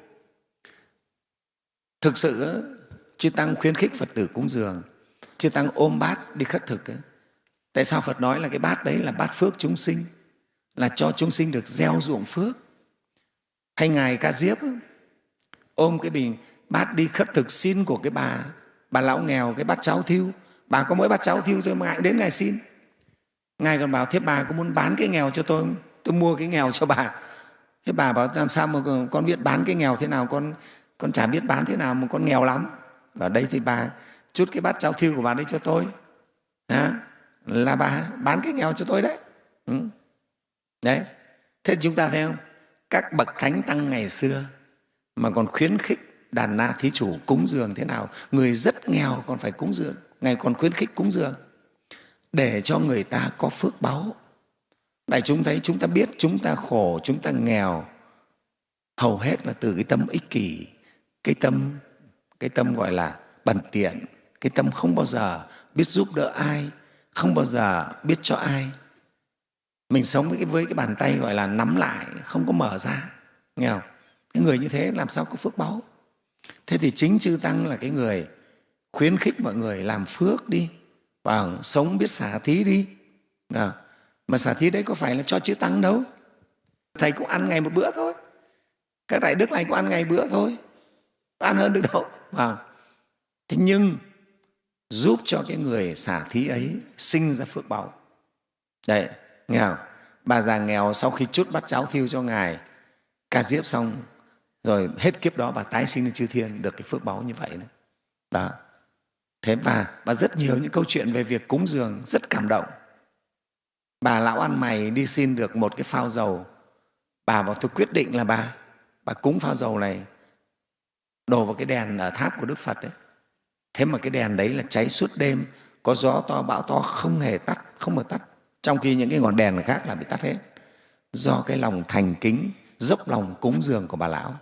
Thực sự chư Tăng khuyến khích Phật tử cúng dường, chư Tăng ôm bát đi khất thực ấy. Tại sao Phật nói là cái bát đấy là bát phước chúng sinh, là cho chúng sinh được gieo ruộng phước? Hay Ngài Ca Diếp ấy, ôm cái bình bát đi khất thực xin của cái bà bà lão nghèo cái bát cháo thiêu. Bà có mỗi bát cháo thiêu thôi mà Ngài đến Ngài xin. Ngài còn bảo thế bà có muốn bán cái nghèo cho tôi không? Tôi mua cái nghèo cho bà. Thế bà bảo làm sao mà con biết bán cái nghèo thế nào, con con chả biết bán thế nào mà con nghèo lắm. Ở đây thì bà chút cái bát cháo thiêu của bà đấy cho tôi. À, là bà bán cái nghèo cho tôi đấy. Ừ. Đấy. Thế chúng ta thấy không? Các bậc thánh tăng ngày xưa mà còn khuyến khích đàn na thí chủ cúng dường thế nào. Người rất nghèo còn phải cúng dường, Ngài còn khuyến khích cúng dường để cho người ta có phước báu. Đại chúng thấy, chúng ta biết chúng ta khổ, chúng ta nghèo, hầu hết là từ cái tâm ích kỷ, cái tâm cái tâm gọi là bần tiện, cái tâm không bao giờ biết giúp đỡ ai, không bao giờ biết cho ai. Mình sống với cái, với cái bàn tay gọi là nắm lại, không có mở ra, nghe không? Cái người như thế làm sao có phước báu? Thế thì chính chư Tăng là cái người khuyến khích mọi người làm phước đi, và sống biết xả thí đi. À, mà xả thí đấy có phải là cho chư Tăng đâu. Thầy cũng ăn ngày một bữa thôi, các đại đức này cũng ăn ngày bữa thôi, ăn hơn được đâu. À, thế nhưng giúp cho cái người xả thí ấy sinh ra phước báu. Đấy, nghe không? Bà già nghèo sau khi chút bát cháo thiêu cho Ngài Ca Diếp xong, rồi hết kiếp đó bà tái sinh lên chư thiên, được cái phước báu như vậy đấy. Đó. Thế và, và rất nhiều những câu chuyện về việc cúng dường rất cảm động. Bà lão ăn mày đi xin được một cái phao dầu. Bà bảo tôi quyết định là bà bà cúng phao dầu này đổ vào cái đèn ở tháp của Đức Phật đấy. Thế mà cái đèn đấy là cháy suốt đêm, có gió to, bão to không hề tắt, không mà tắt. Trong khi những cái ngọn đèn khác là bị tắt hết. Do cái lòng thành kính, dốc lòng cúng dường của bà lão.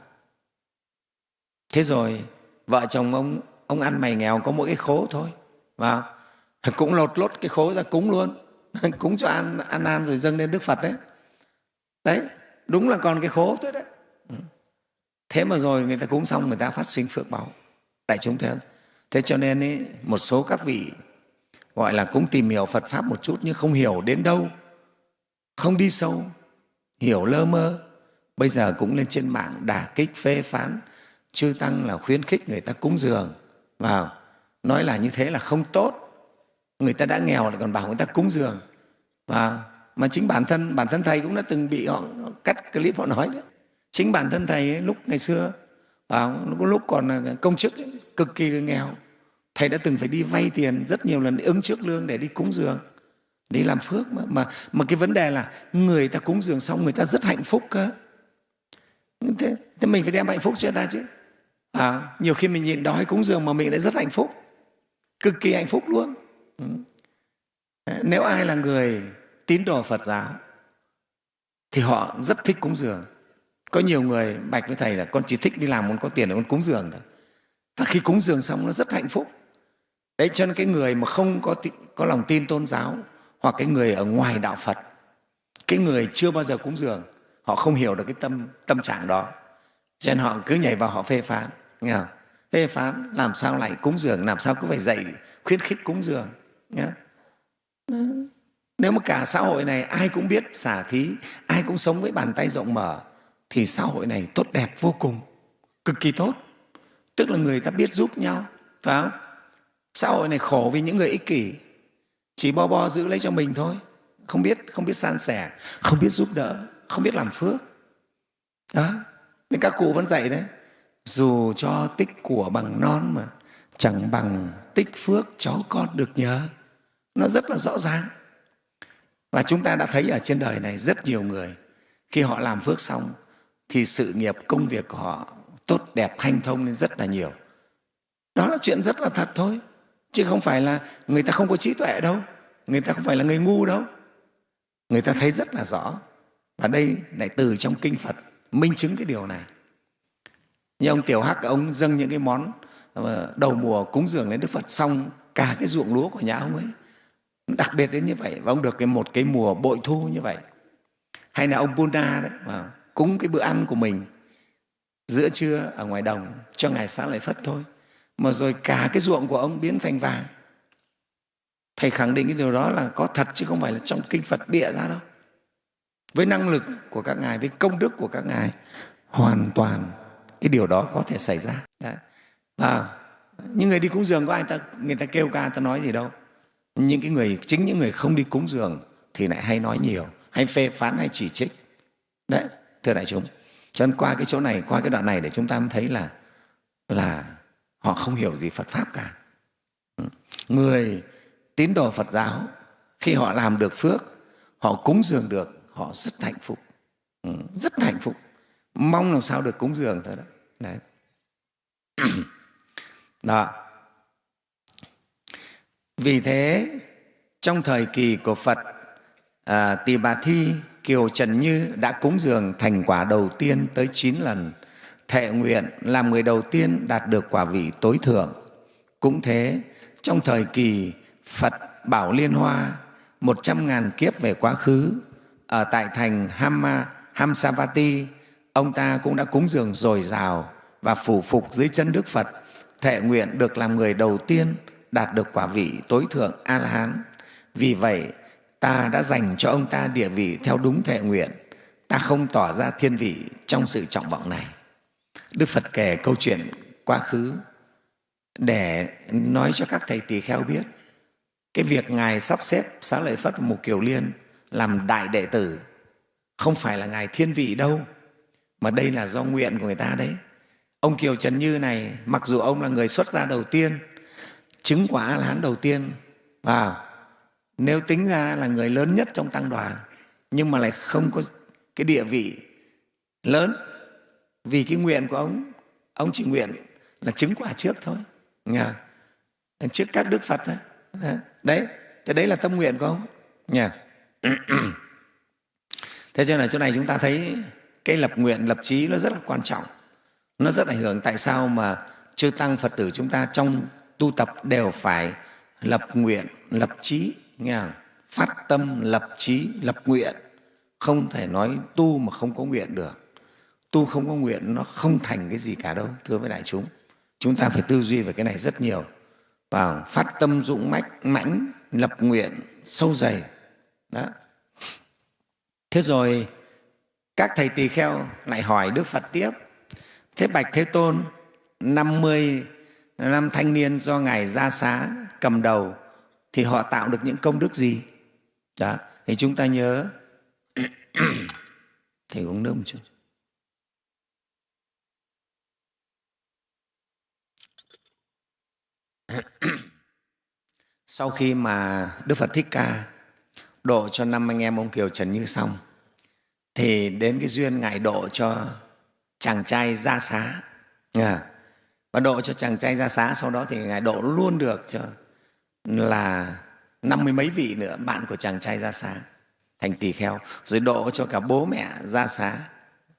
Thế rồi vợ chồng ông ông ăn mày nghèo có mỗi cái khố thôi, và cũng lột lốt cái khố ra cúng luôn. Cúng cho ăn ăn ăn rồi dâng lên Đức Phật đấy. Đấy, đúng là còn cái khố thôi đấy. Thế mà rồi người ta cúng xong, người ta phát sinh phước báu. Đại chúng thấy không? Thế cho nên ấy, một số các vị gọi là cũng tìm hiểu Phật Pháp một chút nhưng không hiểu đến đâu, không đi sâu, hiểu lơ mơ. Bây giờ cũng lên trên mạng đả kích phê phán chư Tăng là khuyến khích người ta cúng dường, vào nói là như thế là không tốt. Người ta đã nghèo lại còn bảo người ta cúng dường. Và mà chính bản thân bản thân thầy cũng đã từng bị họ, họ cắt clip họ nói đấy. Chính bản thân thầy ấy, lúc ngày xưa à, lúc còn là công chức ấy, cực kỳ nghèo, thầy đã từng phải đi vay tiền rất nhiều lần ứng trước lương để đi cúng dường, đi làm phước. Mà, mà, mà cái vấn đề là người ta cúng dường xong người ta rất hạnh phúc cơ. Thế, thế mình phải đem hạnh phúc cho người ta chứ. À, nhiều khi mình nhìn đói cúng dường mà mình lại rất hạnh phúc, cực kỳ hạnh phúc luôn. Ừ. Nếu ai là người tín đồ Phật giáo thì họ rất thích cúng dường. Có nhiều người bạch với thầy là con chỉ thích đi làm, con có tiền để con cúng dường thôi. Và khi cúng dường xong nó rất hạnh phúc. Đấy, cho nên cái người mà không có, có lòng tin tôn giáo, hoặc cái người ở ngoài đạo Phật, cái người chưa bao giờ cúng dường, họ không hiểu được cái tâm, tâm trạng đó. Cho nên họ cứ nhảy vào họ phê phán. Nghe không? Phê phán làm sao lại cúng dường, làm sao cứ phải dạy khuyến khích cúng dường. Nghe? Nếu mà cả xã hội này ai cũng biết xả thí, ai cũng sống với bàn tay rộng mở, thì xã hội này tốt đẹp vô cùng, cực kỳ tốt. Tức là người ta biết giúp nhau, phải không? Xã hội này khổ vì những người ích kỷ, chỉ bo bo giữ lấy cho mình thôi, không biết không biết san sẻ, không biết giúp đỡ, không biết làm phước. Đó, nên các cụ vẫn dạy đấy, dù cho tích của bằng non mà chẳng bằng tích phước cháu con được nhờ. Nó rất là rõ ràng. Và chúng ta đã thấy ở trên đời này rất nhiều người khi họ làm phước xong thì sự nghiệp công việc của họ tốt đẹp hanh thông lên rất là nhiều. Đó là chuyện rất là thật thôi, chứ không phải là người ta không có trí tuệ đâu, người ta không phải là người ngu đâu. Người ta thấy rất là rõ. Và đây lại từ trong kinh Phật minh chứng cái điều này. Như ông Tiểu Hắc, ông dâng những cái món đầu mùa cúng dường đến Đức Phật xong cả cái ruộng lúa của nhà ông ấy, đặc biệt đến như vậy, và ông được cái một cái mùa bội thu như vậy. Hay là ông Buddha đấy, mà cúng cái bữa ăn của mình giữa trưa ở ngoài đồng cho Ngài Xá Lợi Phất thôi, mà rồi cả cái ruộng của ông biến thành vàng. Thầy khẳng định cái điều đó là có thật, chứ không phải là trong kinh Phật bịa ra đâu. Với năng lực của các ngài, với công đức của các ngài, hoàn toàn cái điều đó có thể xảy ra. Đấy. À, những người đi cúng dường có ai ta, người ta kêu ca, ta nói gì đâu. Những cái người, chính những người không đi cúng dường thì lại hay nói nhiều, hay phê phán, hay chỉ trích. Đấy, thưa đại chúng. Cho nên qua cái chỗ này, qua cái đoạn này để chúng ta thấy là là họ không hiểu gì Phật Pháp cả. Người tín đồ Phật giáo khi họ làm được phước, họ cúng dường được, họ rất hạnh phúc, rất hạnh phúc, mong làm sao được cúng dường thôi đó. Đấy. Đó. Vì thế trong thời kỳ của Phật, à, Tỳ Bà Thi, Kiều Trần Như đã cúng dường thành quả đầu tiên tới chín lần, thệ nguyện làm người đầu tiên đạt được quả vị tối thượng. Cũng thế, trong thời kỳ Phật Bảo Liên Hoa, một trăm ngàn kiếp về quá khứ, ở tại thành Hama, Hamsavati, ông ta cũng đã cúng dường dồi dào và phủ phục dưới chân Đức Phật, thệ nguyện được làm người đầu tiên đạt được quả vị tối thượng A-la-hán. Vì vậy, ta đã dành cho ông ta địa vị theo đúng thệ nguyện, ta không tỏ ra thiên vị trong sự trọng vọng này. Đức Phật kể câu chuyện quá khứ để nói cho các thầy tỳ kheo biết cái việc Ngài sắp xếp Xá Lợi Phất và Mục Kiều Liên làm đại đệ tử không phải là Ngài thiên vị đâu, mà đây là do nguyện của người ta đấy. Ông Kiều Trần Như này, mặc dù ông là người xuất gia đầu tiên, chứng quả A-la-hán đầu tiên, và nếu tính ra là người lớn nhất trong tăng đoàn, nhưng mà lại không có cái địa vị lớn, vì cái nguyện của ông, ông chỉ nguyện là chứng quả trước thôi, nha, trước các Đức Phật thôi. Đấy, thế đấy là tâm nguyện của ông, nha. Thế cho nên ở chỗ này chúng ta thấy cái lập nguyện, lập chí nó rất là quan trọng, nó rất ảnh hưởng. Tại sao mà chư tăng Phật tử chúng ta trong tu tập đều phải lập nguyện, lập chí, nghe không? Phát tâm, lập chí, lập nguyện. Không thể nói tu mà không có nguyện được. Tu không có nguyện nó không thành cái gì cả đâu, thưa với đại chúng. Chúng ta phải tư duy về cái này rất nhiều. Và phát tâm dũng mãnh, mãnh, lập nguyện sâu dày. Đó. Thế rồi các thầy tỳ kheo lại hỏi Đức Phật tiếp: thế bạch Thế Tôn, năm mươi năm thanh niên do Ngài Gia Xá cầm đầu thì họ tạo được những công đức gì? Đó, thì chúng ta nhớ thầy uống nước một chút. Sau khi mà Đức Phật Thích Ca độ cho năm anh em ông Kiều Trần Như xong, thì đến cái duyên Ngài độ cho chàng trai Gia Xá. Và độ cho chàng trai Gia Xá, sau đó thì Ngài độ luôn được cho là năm mươi mấy vị nữa bạn của chàng trai Gia Xá thành tỳ kheo, rồi độ cho cả bố mẹ Gia Xá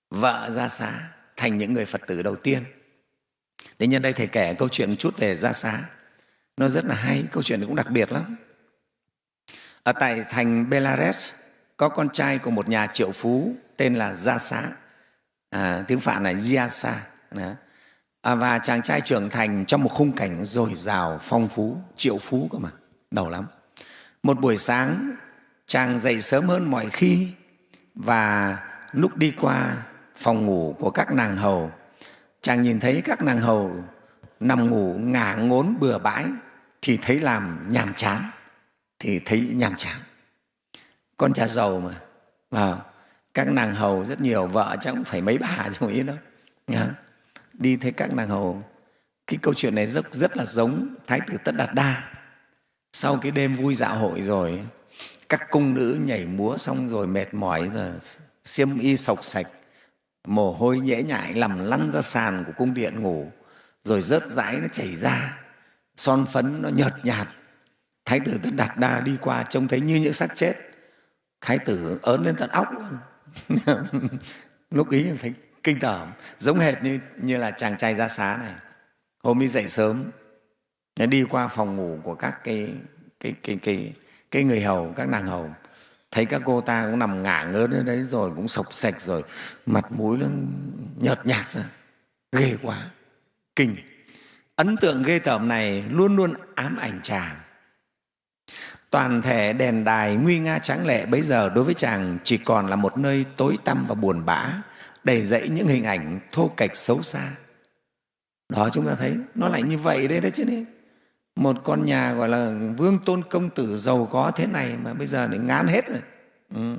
vợ Gia Xá thành những người Phật tử đầu tiên. Thế nhân đây Thầy kể câu chuyện một chút về Gia Xá. Nó rất là hay, câu chuyện này cũng đặc biệt lắm. Ở tại thành Belarus có con trai của một nhà triệu phú tên là Gia Xá, à, tiếng Phạn là Gia-sa. À, và chàng trai trưởng thành trong một khung cảnh dồi dào, phong phú, triệu phú cơ mà, đầu lắm. Một buổi sáng, chàng dậy sớm hơn mọi khi và lúc đi qua phòng ngủ của các nàng hầu, chàng nhìn thấy các nàng hầu nằm ngủ ngả ngốn bừa bãi thì thấy làm nhàm chán, thì thấy nhàm chán. Con nhà giàu mà, à, các nàng hầu rất nhiều, vợ chắc cũng phải mấy bà chứ không ít đâu. Nha. Đi thấy các nàng hầu, cái câu chuyện này rất, rất là giống Thái tử Tất Đạt Đa. Sau cái đêm vui dạ hội rồi, các cung nữ nhảy múa xong rồi mệt mỏi rồi, xiêm y sộc sạch, mồ hôi nhễ nhại nằm lăn ra sàn của cung điện ngủ, rồi rớt rãi nó chảy ra, son phấn nó nhợt nhạt. Thái tử Tất Đạt Đa đi qua trông thấy như những xác chết. Thái tử ớn lên tận óc luôn. Lúc ý thấy kinh tởm, giống hệt như, như là chàng trai Gia Xá này. Hôm ấy dậy sớm, đi qua phòng ngủ của các cái, cái, cái, cái, cái người hầu, các nàng hầu, thấy các cô ta cũng nằm ngả ngớn ở đấy rồi, cũng sộc sạch rồi, mặt mũi nó nhợt nhạt ra, ghê quá, kinh. Ấn tượng ghê tởm này luôn luôn ám ảnh chàng. Toàn thể đèn đài nguy nga tráng lệ bấy giờ đối với chàng chỉ còn là một nơi tối tăm và buồn bã, đầy dẫy những hình ảnh thô kệch xấu xa. Đó, chúng ta thấy nó lại như vậy đấy, đấy chứ đấy. Một con nhà gọi là vương tôn công tử giàu có thế này mà bây giờ để ngán hết rồi. Ừ.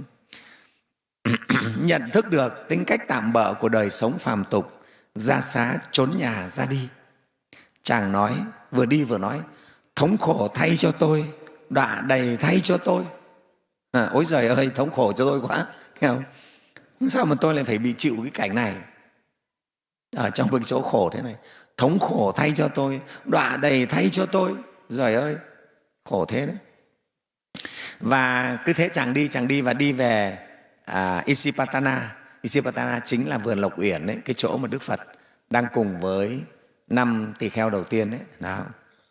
Nhận thức được tính cách tạm bợ của đời sống phàm tục, Gia Xá trốn nhà ra đi. Chàng nói, vừa đi vừa nói, thống khổ thay cho tôi, đọa đầy thay cho tôi. À, ôi giời ơi, thống khổ cho tôi quá, thấy không? Sao mà tôi lại phải bị chịu cái cảnh này ở trong một chỗ khổ thế này? Thống khổ thay cho tôi, đọa đầy thay cho tôi. Giời ơi, khổ thế đấy. Và cứ thế chàng đi, chàng đi và đi về à, Isipatana. Isipatana chính là vườn Lộc Uyển đấy, cái chỗ mà Đức Phật đang cùng với năm tỳ kheo đầu tiên đấy. Đó.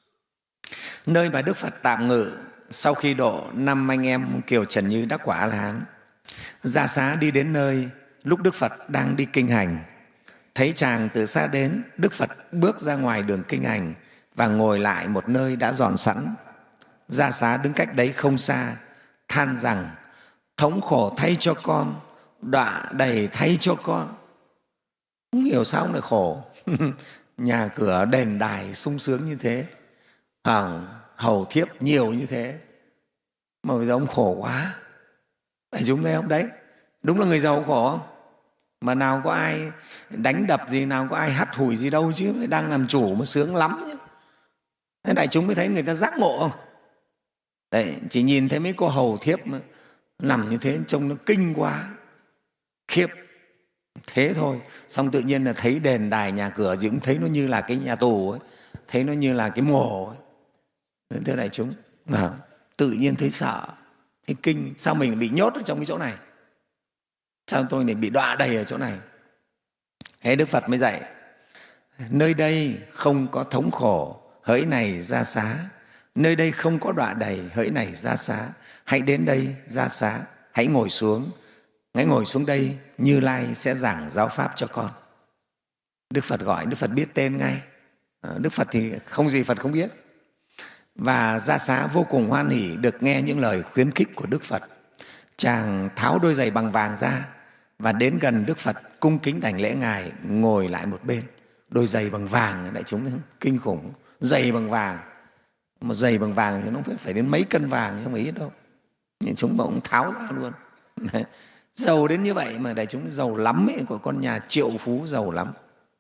Nơi mà Đức Phật tạm ngự sau khi độ năm anh em Kiều Trần Như đắc quả A-la-hán. Gia Xá đi đến nơi lúc Đức Phật đang đi kinh hành. Thấy chàng từ xa đến, Đức Phật bước ra ngoài đường kinh hành và ngồi lại một nơi đã dọn sẵn. Gia Xá đứng cách đấy không xa, than rằng thống khổ thay cho con, đọa đầy thay cho con. Không hiểu sao ông lại khổ. Nhà cửa đền đài sung sướng như thế, à, hầu thiếp nhiều như thế, mà bây giờ ông khổ quá. Để chúng thấy không? Đấy, đúng là người giàu khổ không? Mà nào có ai đánh đập gì, nào có ai hắt hủi gì đâu chứ, đang làm chủ mà sướng lắm chứ. Thế đại chúng mới thấy người ta giác ngộ không? Đấy, chỉ nhìn thấy mấy cô hầu thiếp mà nằm như thế trông nó kinh quá, khiếp. Thế thôi, xong tự nhiên là thấy đền đài nhà cửa gì cũng thấy nó như là cái nhà tù ấy, thấy nó như là cái mồ ấy. Thế đại chúng à, tự nhiên thấy sợ, thấy kinh. Sao mình bị nhốt ở trong cái chỗ này? Sao tôi lại bị đọa đầy ở chỗ này? Thế Đức Phật mới dạy, nơi đây không có thống khổ, hỡi này Gia Xá. Nơi đây không có đọa đầy, hỡi này Gia Xá. Hãy đến đây Gia Xá, hãy ngồi xuống. Hãy ngồi xuống đây, Như Lai sẽ giảng giáo pháp cho con. Đức Phật gọi, Đức Phật biết tên ngay. Đức Phật thì không gì Phật không biết. Và Gia Xá vô cùng hoan hỉ được nghe những lời khuyến khích của Đức Phật. Chàng tháo đôi giày bằng vàng ra và đến gần Đức Phật cung kính đảnh lễ Ngài, ngồi lại một bên. Đôi giày bằng vàng, đại chúng kinh khủng. Giày bằng vàng, một giày bằng vàng thì nó phải đến mấy cân vàng, không phải ít đâu. Nhưng chúng mà cũng tháo ra luôn. Giàu đến như vậy mà đại chúng giàu lắm ấy, của con nhà triệu phú giàu lắm.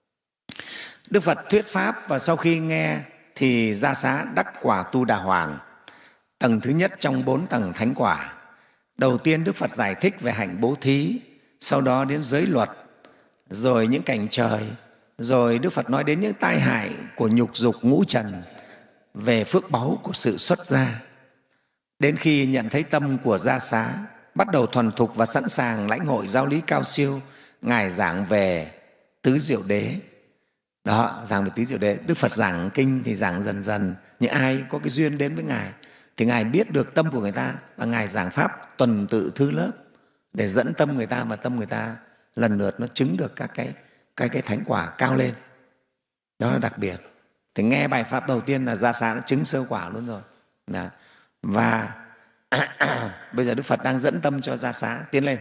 Đức Phật thuyết pháp và sau khi nghe thì Gia Xá đắc quả Tu Đà Hoàn, tầng thứ nhất trong bốn tầng thánh quả. Đầu tiên Đức Phật giải thích về hạnh bố thí, sau đó đến giới luật, rồi những cảnh trời, rồi Đức Phật nói đến những tai hại của nhục dục ngũ trần, về phước báu của sự xuất gia. Đến khi nhận thấy tâm của Gia Xá bắt đầu thuần thục và sẵn sàng lãnh hội giáo lý cao siêu Ngài giảng về tứ diệu đế. Đó, giảng về tứ diệu đế. Đức Phật giảng kinh thì giảng dần dần. Những ai có cái duyên đến với Ngài thì Ngài biết được tâm của người ta, và Ngài giảng pháp tuần tự thứ lớp để dẫn tâm người ta, mà tâm người ta lần lượt nó chứng được các cái, cái, cái thánh quả cao lên. Đó là đặc biệt. Thì nghe bài pháp đầu tiên là Gia Xá nó chứng sơ quả luôn rồi. Đó. Và bây giờ Đức Phật đang dẫn tâm cho Gia Xá tiến lên.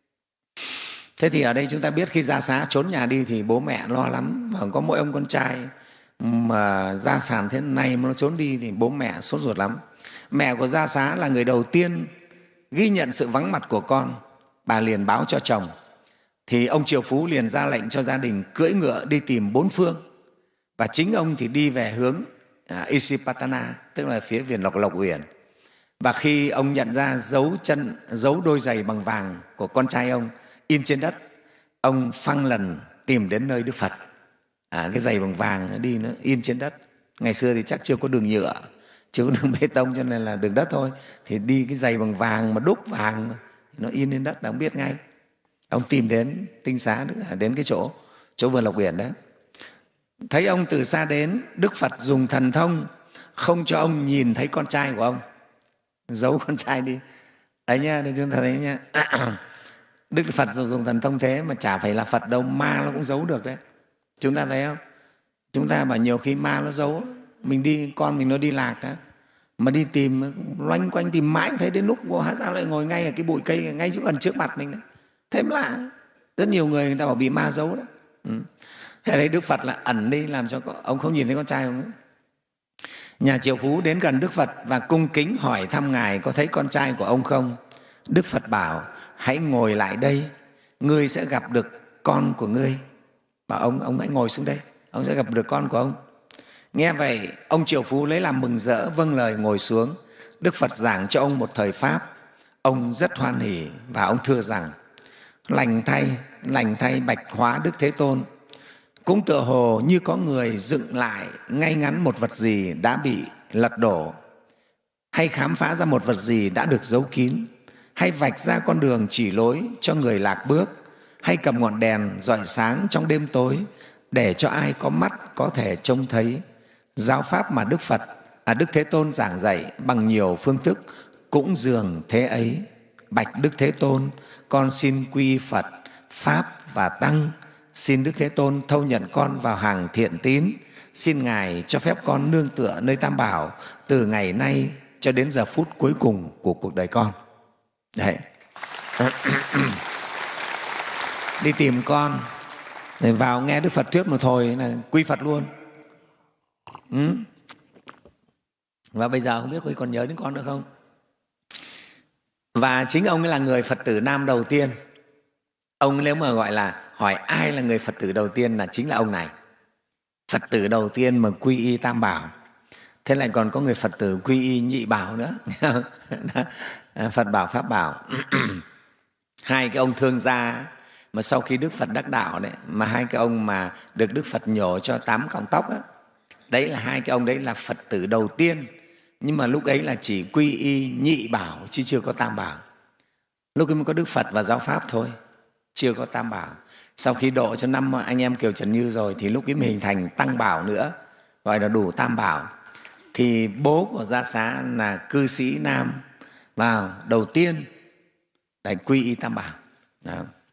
Thế thì ở đây chúng ta biết khi Gia Xá trốn nhà đi thì bố mẹ lo lắm. Và có mỗi ông con trai mà gia sản thế này mà nó trốn đi thì bố mẹ sốt ruột lắm. Mẹ của Gia Xá là người đầu tiên ghi nhận sự vắng mặt của con. Bà liền báo cho chồng. Thì ông Triệu Phú liền ra lệnh cho gia đình cưỡi ngựa đi tìm bốn phương. Và chính ông thì đi về hướng à, Isipatana, tức là phía Viền Lộc Lộc Uyển. Và khi ông nhận ra dấu chân, dấu đôi giày bằng vàng của con trai ông in trên đất, ông phăng lần tìm đến nơi Đức Phật. À, cái giày bằng vàng đi nó in trên đất. Ngày xưa thì chắc chưa có đường nhựa, chưa có đường bê tông, cho nên là đường đất thôi. Thì đi cái giày bằng vàng mà đúc vàng nó in lên đất là ông biết ngay. Ông tìm đến Tinh Xá, đến cái chỗ chỗ Vườn Lộc Uyển đó. Thấy ông từ xa đến, Đức Phật dùng thần thông không cho ông nhìn thấy con trai của ông, giấu con trai đi. Đấy nha, để chúng ta thấy nha. Đức Phật dùng thần thông thế mà chả phải là Phật đâu, ma nó cũng giấu được đấy. Chúng ta thấy không? Chúng ta bảo nhiều khi ma nó giấu, mình đi, con mình nó đi lạc á, mà đi tìm loanh quanh tìm mãi thấy đến lúc hóa ra lại ngồi ngay ở cái bụi cây ngay chỗ gần trước mặt mình đấy. Thế mới lạ. Rất nhiều người người ta bảo bị ma giấu đó. Ừ. Thế đấy Đức Phật là ẩn đi làm cho ông không nhìn thấy con trai ông ấy. Nhà Triệu Phú đến gần Đức Phật và cung kính hỏi thăm Ngài có thấy con trai của ông không. Đức Phật bảo hãy ngồi lại đây, ngươi sẽ gặp được con của ngươi. Bảo ông, ông hãy ngồi xuống đây, ông sẽ gặp được con của ông. Nghe vậy, ông Triệu Phú lấy làm mừng rỡ, vâng lời ngồi xuống. Đức Phật giảng cho ông một thời pháp. Ông rất hoan hỉ và ông thưa rằng lành thay, lành thay bạch hóa Đức Thế Tôn. Cũng tựa hồ như có người dựng lại ngay ngắn một vật gì đã bị lật đổ, hay khám phá ra một vật gì đã được giấu kín, hay vạch ra con đường chỉ lối cho người lạc bước, hay cầm ngọn đèn rọi sáng trong đêm tối để cho ai có mắt có thể trông thấy. Giáo pháp mà Đức Phật, à Đức Thế Tôn giảng dạy bằng nhiều phương thức cũng dường thế ấy. Bạch Đức Thế Tôn, con xin quy Phật, Pháp và Tăng. Xin Đức Thế Tôn thâu nhận con vào hàng thiện tín. Xin Ngài cho phép con nương tựa nơi Tam Bảo từ ngày nay cho đến giờ phút cuối cùng của cuộc đời con. Đấy. Đi tìm con, để vào nghe Đức Phật thuyết một thôi là quy Phật luôn. Ừ. Và bây giờ không biết quý còn nhớ đến con nữa không? Và chính ông ấy là người Phật tử nam đầu tiên. Ông nếu mà gọi là hỏi ai là người Phật tử đầu tiên là chính là ông này. Phật tử đầu tiên mà quy y Tam Bảo. Thế lại còn có người Phật tử quy y Nhị Bảo nữa. Phật Bảo, Pháp Bảo. Hai cái ông thương gia mà sau khi Đức Phật đắc đạo đấy, mà hai cái ông mà được Đức Phật nhổ cho tám cọng tóc á, đấy là hai cái ông đấy là Phật tử đầu tiên. Nhưng mà lúc ấy là chỉ quy y Nhị Bảo chứ chưa có Tam Bảo. Lúc ấy mới có Đức Phật và giáo pháp thôi, chưa có Tam Bảo. Sau khi độ cho năm anh em Kiều Trần Như rồi thì lúc ấy mới hình thành Tăng Bảo nữa, gọi là đủ Tam Bảo. Thì bố của Gia Xá là cư sĩ nam vào đầu tiên để quy y Tam Bảo. Đó.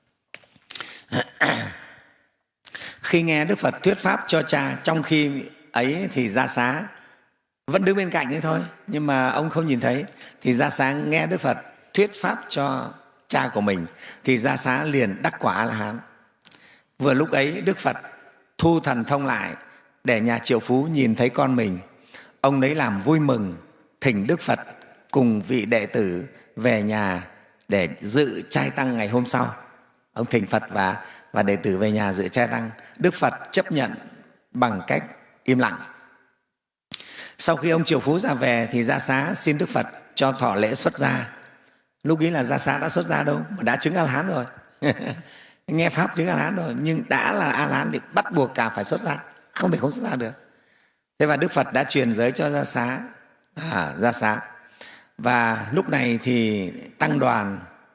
Khi nghe Đức Phật thuyết pháp cho cha, trong khi ấy thì Gia Xá vẫn đứng bên cạnh đấy thôi, nhưng mà ông không nhìn thấy. Thì Gia Xá nghe Đức Phật thuyết pháp cho cha của mình thì Gia Xá liền đắc quả A-la-hán. Vừa lúc ấy Đức Phật thu thần thông lại để nhà Triệu Phú nhìn thấy con mình. Ông lấy làm vui mừng, thỉnh Đức Phật cùng vị đệ tử về nhà để dự trai tăng ngày hôm sau. Ông thỉnh Phật và, và đệ tử về nhà dự trai tăng. Đức Phật chấp nhận bằng cách im lặng. Sau khi ông Triệu Phú ra về thì Gia Xá xin Đức Phật cho thọ lễ xuất gia. Lúc ấy là Gia Xá đã xuất gia đâu, mà đã chứng A-la-hán rồi. Nghe pháp chứng A-la-hán rồi, nhưng đã là A-la-hán thì bắt buộc cả phải xuất gia, không thể không xuất gia được. Thế và Đức Phật đã truyền giới cho Gia Xá, à, Gia Xá. Và lúc này thì tăng đoàn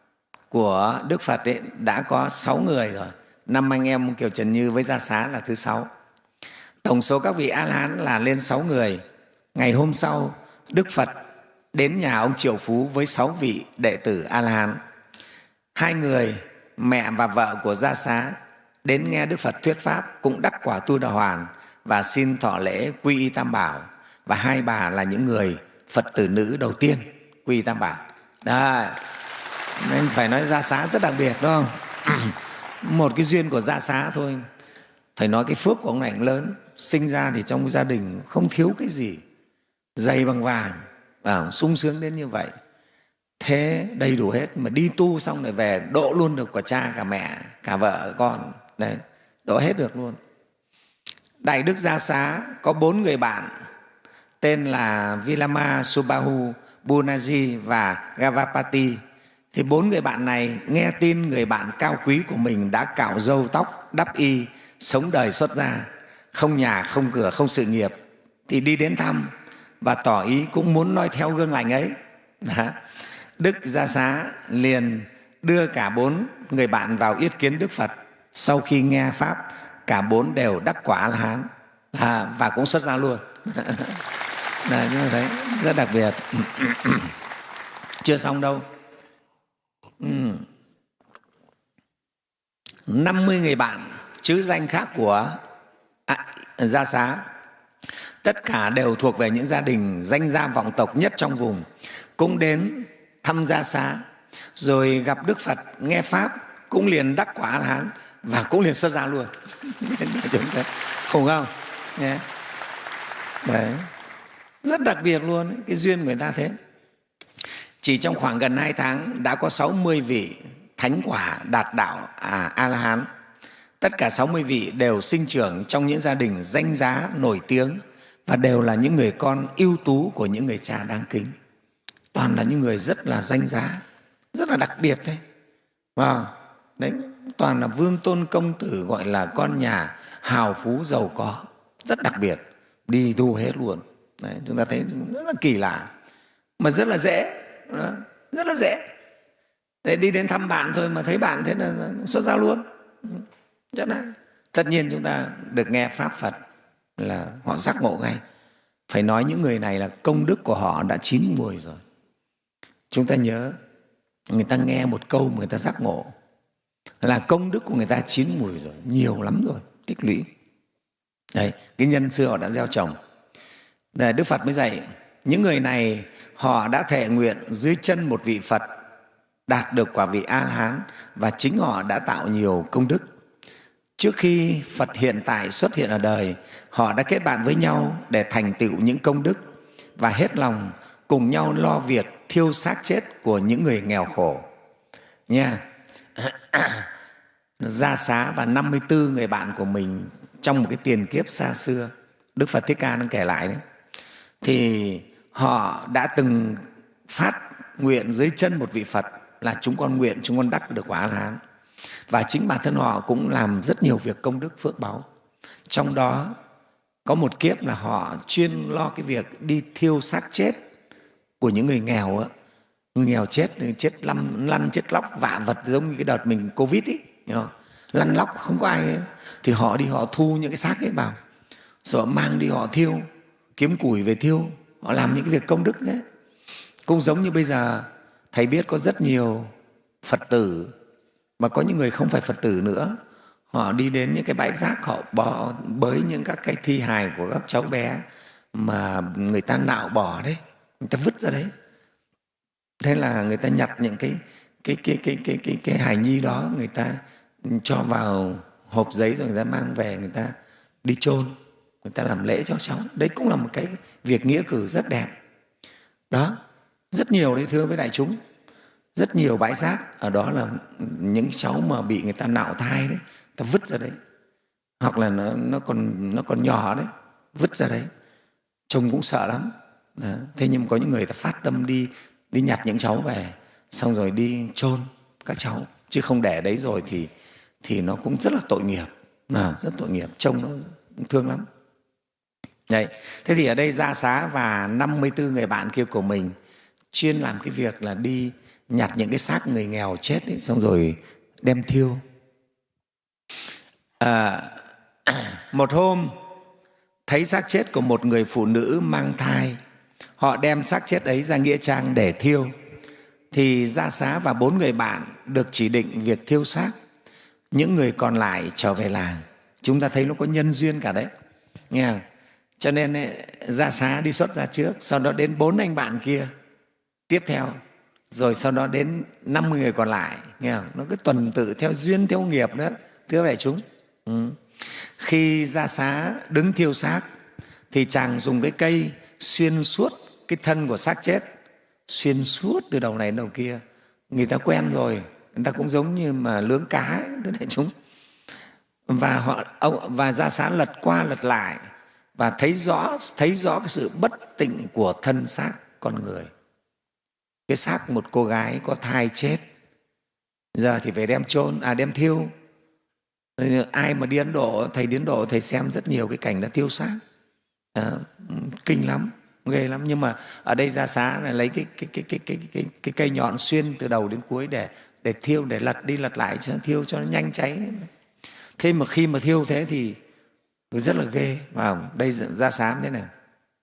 của Đức Phật ấy đã có sáu người rồi. Năm anh em Kiều Trần Như với Gia Xá là thứ sáu. Tổng số các vị A-la-hán là lên sáu người. Ngày hôm sau, Đức Phật đến nhà ông Triệu Phú với sáu vị đệ tử A-la-hán. Hai người, mẹ và vợ của Gia Xá, đến nghe Đức Phật thuyết Pháp cũng đắc quả Tu Đà Hoàn và xin thọ lễ quy y Tam Bảo. Và hai bà là những người Phật tử nữ đầu tiên quy y Tam Bảo. Đấy, nên phải nói Gia Xá rất đặc biệt, đúng không? Một cái duyên của Gia Xá thôi, phải nói cái phước của ông này cũng lớn. Sinh ra thì trong cái gia đình không thiếu cái gì, dày bằng vàng, à, sung sướng đến như vậy. Thế đầy đủ hết, mà đi tu xong rồi về độ luôn được cả cha, cả mẹ, cả vợ, con. Đấy, độ hết được luôn. Đại Đức Gia Xá có bốn người bạn tên là Vilama, Subahu, Bunaji và Gavapati. Thì bốn người bạn này nghe tin người bạn cao quý của mình đã cạo râu tóc, đắp y, sống đời xuất gia, không nhà, không cửa, không sự nghiệp, thì đi đến thăm và tỏ ý cũng muốn noi theo gương lành ấy. Đó. Đức Gia Xá liền đưa cả bốn người bạn vào yết kiến Đức Phật. Sau khi nghe Pháp, cả bốn đều đắc quả A-la-hán à, và cũng xuất gia luôn. Đấy, như thế rất đặc biệt. Chưa xong đâu. Ừ. năm mươi người bạn chữ danh khác của à, Gia Xá, tất cả đều thuộc về những gia đình danh gia vọng tộc nhất trong vùng, cũng đến thăm Gia Xá, rồi gặp Đức Phật nghe Pháp, cũng liền đắc quả A-la-hán và cũng liền xuất gia luôn. Khủng không? Yeah. Đấy, rất đặc biệt luôn, cái duyên người ta thế. Chỉ trong khoảng gần hai tháng đã có sáu mươi vị thánh quả đạt đạo à, A-la-hán. Tất cả sáu mươi vị đều sinh trưởng trong những gia đình danh giá nổi tiếng và đều là những người con ưu tú của những người cha đáng kính. Toàn là những người rất là danh giá, rất là đặc biệt đấy. Wow. Đấy, toàn là vương tôn công tử, gọi là con nhà hào phú giàu có, rất đặc biệt, đi tu hết luôn. Đấy, chúng ta thấy rất là kỳ lạ, mà rất là dễ, đó, rất là dễ. Để đi đến thăm bạn thôi mà thấy bạn thế là xuất gia luôn. Rất là. Tất nhiên chúng ta được nghe Pháp Phật là họ giác ngộ ngay. Phải nói những người này là công đức của họ đã chín mùi rồi. Chúng ta nhớ, người ta nghe một câu mà người ta giác ngộ là công đức của người ta chín mùi rồi, nhiều lắm rồi, tích lũy. Đấy, cái nhân xưa họ đã gieo trồng. Để Đức Phật mới dạy, những người này họ đã thệ nguyện dưới chân một vị Phật đạt được quả vị A-la-hán và chính họ đã tạo nhiều công đức. Trước khi Phật hiện tại xuất hiện ở đời, họ đã kết bạn với nhau để thành tựu những công đức và hết lòng cùng nhau lo việc thiêu xác chết của những người nghèo khổ. Nha. Gia Xá và năm mươi tư người bạn của mình trong một cái tiền kiếp xa xưa, Đức Phật Thích Ca đang kể lại đấy, thì họ đã từng phát nguyện dưới chân một vị Phật là chúng con nguyện chúng con đắc được quả A-la-hán. Và chính bản thân họ cũng làm rất nhiều việc công đức phước báu. Trong đó có một kiếp là họ chuyên lo cái việc đi thiêu xác chết của những người nghèo á. Nghèo chết, chết lăn, lăn chết lóc, vạ vật, giống như cái đợt mình Covid ý, hiểu không? Lăn lóc không có ai ấy. Thì họ đi họ thu những cái xác ấy vào, rồi mang đi họ thiêu, kiếm củi về thiêu. Họ làm những cái việc công đức đấy. Cũng giống như bây giờ thầy biết có rất nhiều Phật tử, mà có những người không phải Phật tử nữa, họ đi đến những cái bãi rác, họ bỏ bới những các cái thi hài của các cháu bé mà người ta nạo bỏ đấy, người ta vứt ra đấy. Thế là người ta nhặt những cái cái cái cái cái cái cái hài nhi đó, người ta cho vào hộp giấy rồi người ta mang về, người ta đi chôn, người ta làm lễ cho cháu. Đấy cũng là một cái việc nghĩa cử rất đẹp. Đó, rất nhiều đấy thưa với đại chúng. Rất nhiều bãi rác ở đó là những cháu mà bị người ta nạo thai đấy, ta vứt ra đấy. Hoặc là nó, nó, còn, nó còn nhỏ đấy, vứt ra đấy. Trông cũng sợ lắm. Đó. Thế nhưng có những người ta phát tâm đi đi nhặt những cháu về, xong rồi đi chôn các cháu. Chứ không để đấy rồi thì, thì nó cũng rất là tội nghiệp. À, rất tội nghiệp, trông nó thương lắm. Đấy. Thế thì ở đây Gia Xá và năm mươi tư người bạn kia của mình chuyên làm cái việc là đi nhặt những cái xác người nghèo chết ấy, xong rồi đem thiêu. À, một hôm thấy xác chết của một người phụ nữ mang thai, họ đem xác chết ấy ra nghĩa trang để thiêu. Thì Gia Xá và bốn người bạn được chỉ định việc thiêu xác, những người còn lại trở về làng. Chúng ta thấy nó có nhân duyên cả đấy, nghe không? Cho nên ấy, Gia Xá đi xuất ra trước, sau đó đến bốn anh bạn kia tiếp theo, rồi sau đó đến năm mươi người còn lại, nghe không? Nó cứ tuần tự theo duyên theo nghiệp nữa, thưa đại chúng. Ừ. Khi Gia Xá đứng thiêu xác thì chàng dùng cái cây xuyên suốt cái thân của xác chết, xuyên suốt từ đầu này đến đầu kia. Người ta quen rồi, người ta cũng giống như mà lướng cá ấy, thưa đại chúng. Và họ ông và Gia Xá lật qua lật lại và thấy rõ thấy rõ cái sự bất tịnh của thân xác con người. Cái xác một cô gái có thai chết, giờ thì phải đem chôn à đem thiêu. Ai mà đi Ấn Độ, thầy đi Ấn Độ thầy xem rất nhiều cái cảnh đã thiêu xác, à, kinh lắm, ghê lắm. Nhưng mà ở đây Gia Xá này lấy cái cái cái cái cái cái, cái cây nhọn xuyên từ đầu đến cuối để để thiêu, để lật đi lật lại cho thiêu cho nó nhanh cháy. Thế mà khi mà thiêu thế thì rất là ghê. Vào đây Gia Xá thế này,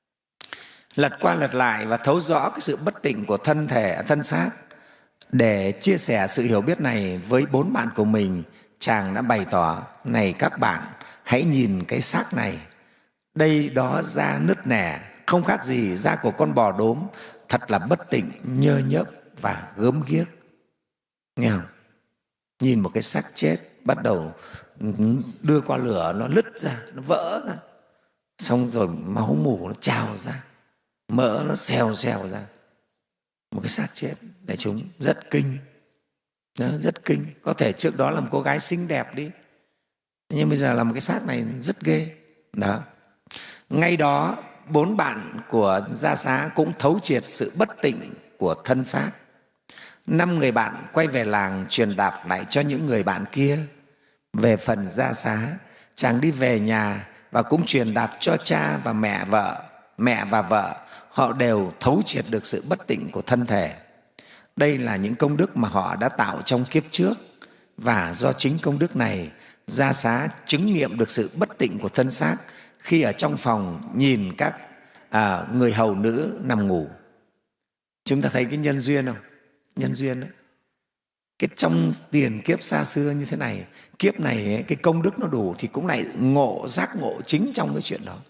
lật qua lật lại và thấu rõ cái sự bất tịnh của thân thể thân xác. Để chia sẻ sự hiểu biết này với bốn bạn của mình, chàng đã bày tỏ: này các bạn, hãy nhìn cái xác này, đây đó da nứt nẻ, không khác gì da của con bò đốm, thật là bất tịnh, nhơ nhớp và gớm ghiếc. Nghe không? Nhìn một cái xác chết bắt đầu đưa qua lửa, nó lứt ra, nó vỡ ra, xong rồi máu mủ nó trào ra, mỡ nó xèo xèo ra. Một cái xác chết, đại chúng, rất kinh. Đó, rất kinh. Có thể trước đó là một cô gái xinh đẹp đi, nhưng bây giờ là một cái xác này rất ghê. Đó. Ngay đó, bốn bạn của Gia Xá cũng thấu triệt sự bất tịnh của thân xác. Năm người bạn quay về làng truyền đạt lại cho những người bạn kia. Về phần Gia Xá, chàng đi về nhà và cũng truyền đạt cho cha và mẹ vợ, mẹ và vợ. Họ đều thấu triệt được sự bất tịnh của thân thể. Đây là những công đức mà họ đã tạo trong kiếp trước, và do chính công đức này, Gia Xá chứng nghiệm được sự bất tịnh của thân xác khi ở trong phòng nhìn các à, người hầu nữ nằm ngủ. Chúng ta thấy cái nhân duyên không? Nhân duyên đấy. Cái trong tiền kiếp xa xưa như thế này, kiếp này cái công đức nó đủ thì cũng lại ngộ, giác ngộ chính trong cái chuyện đó.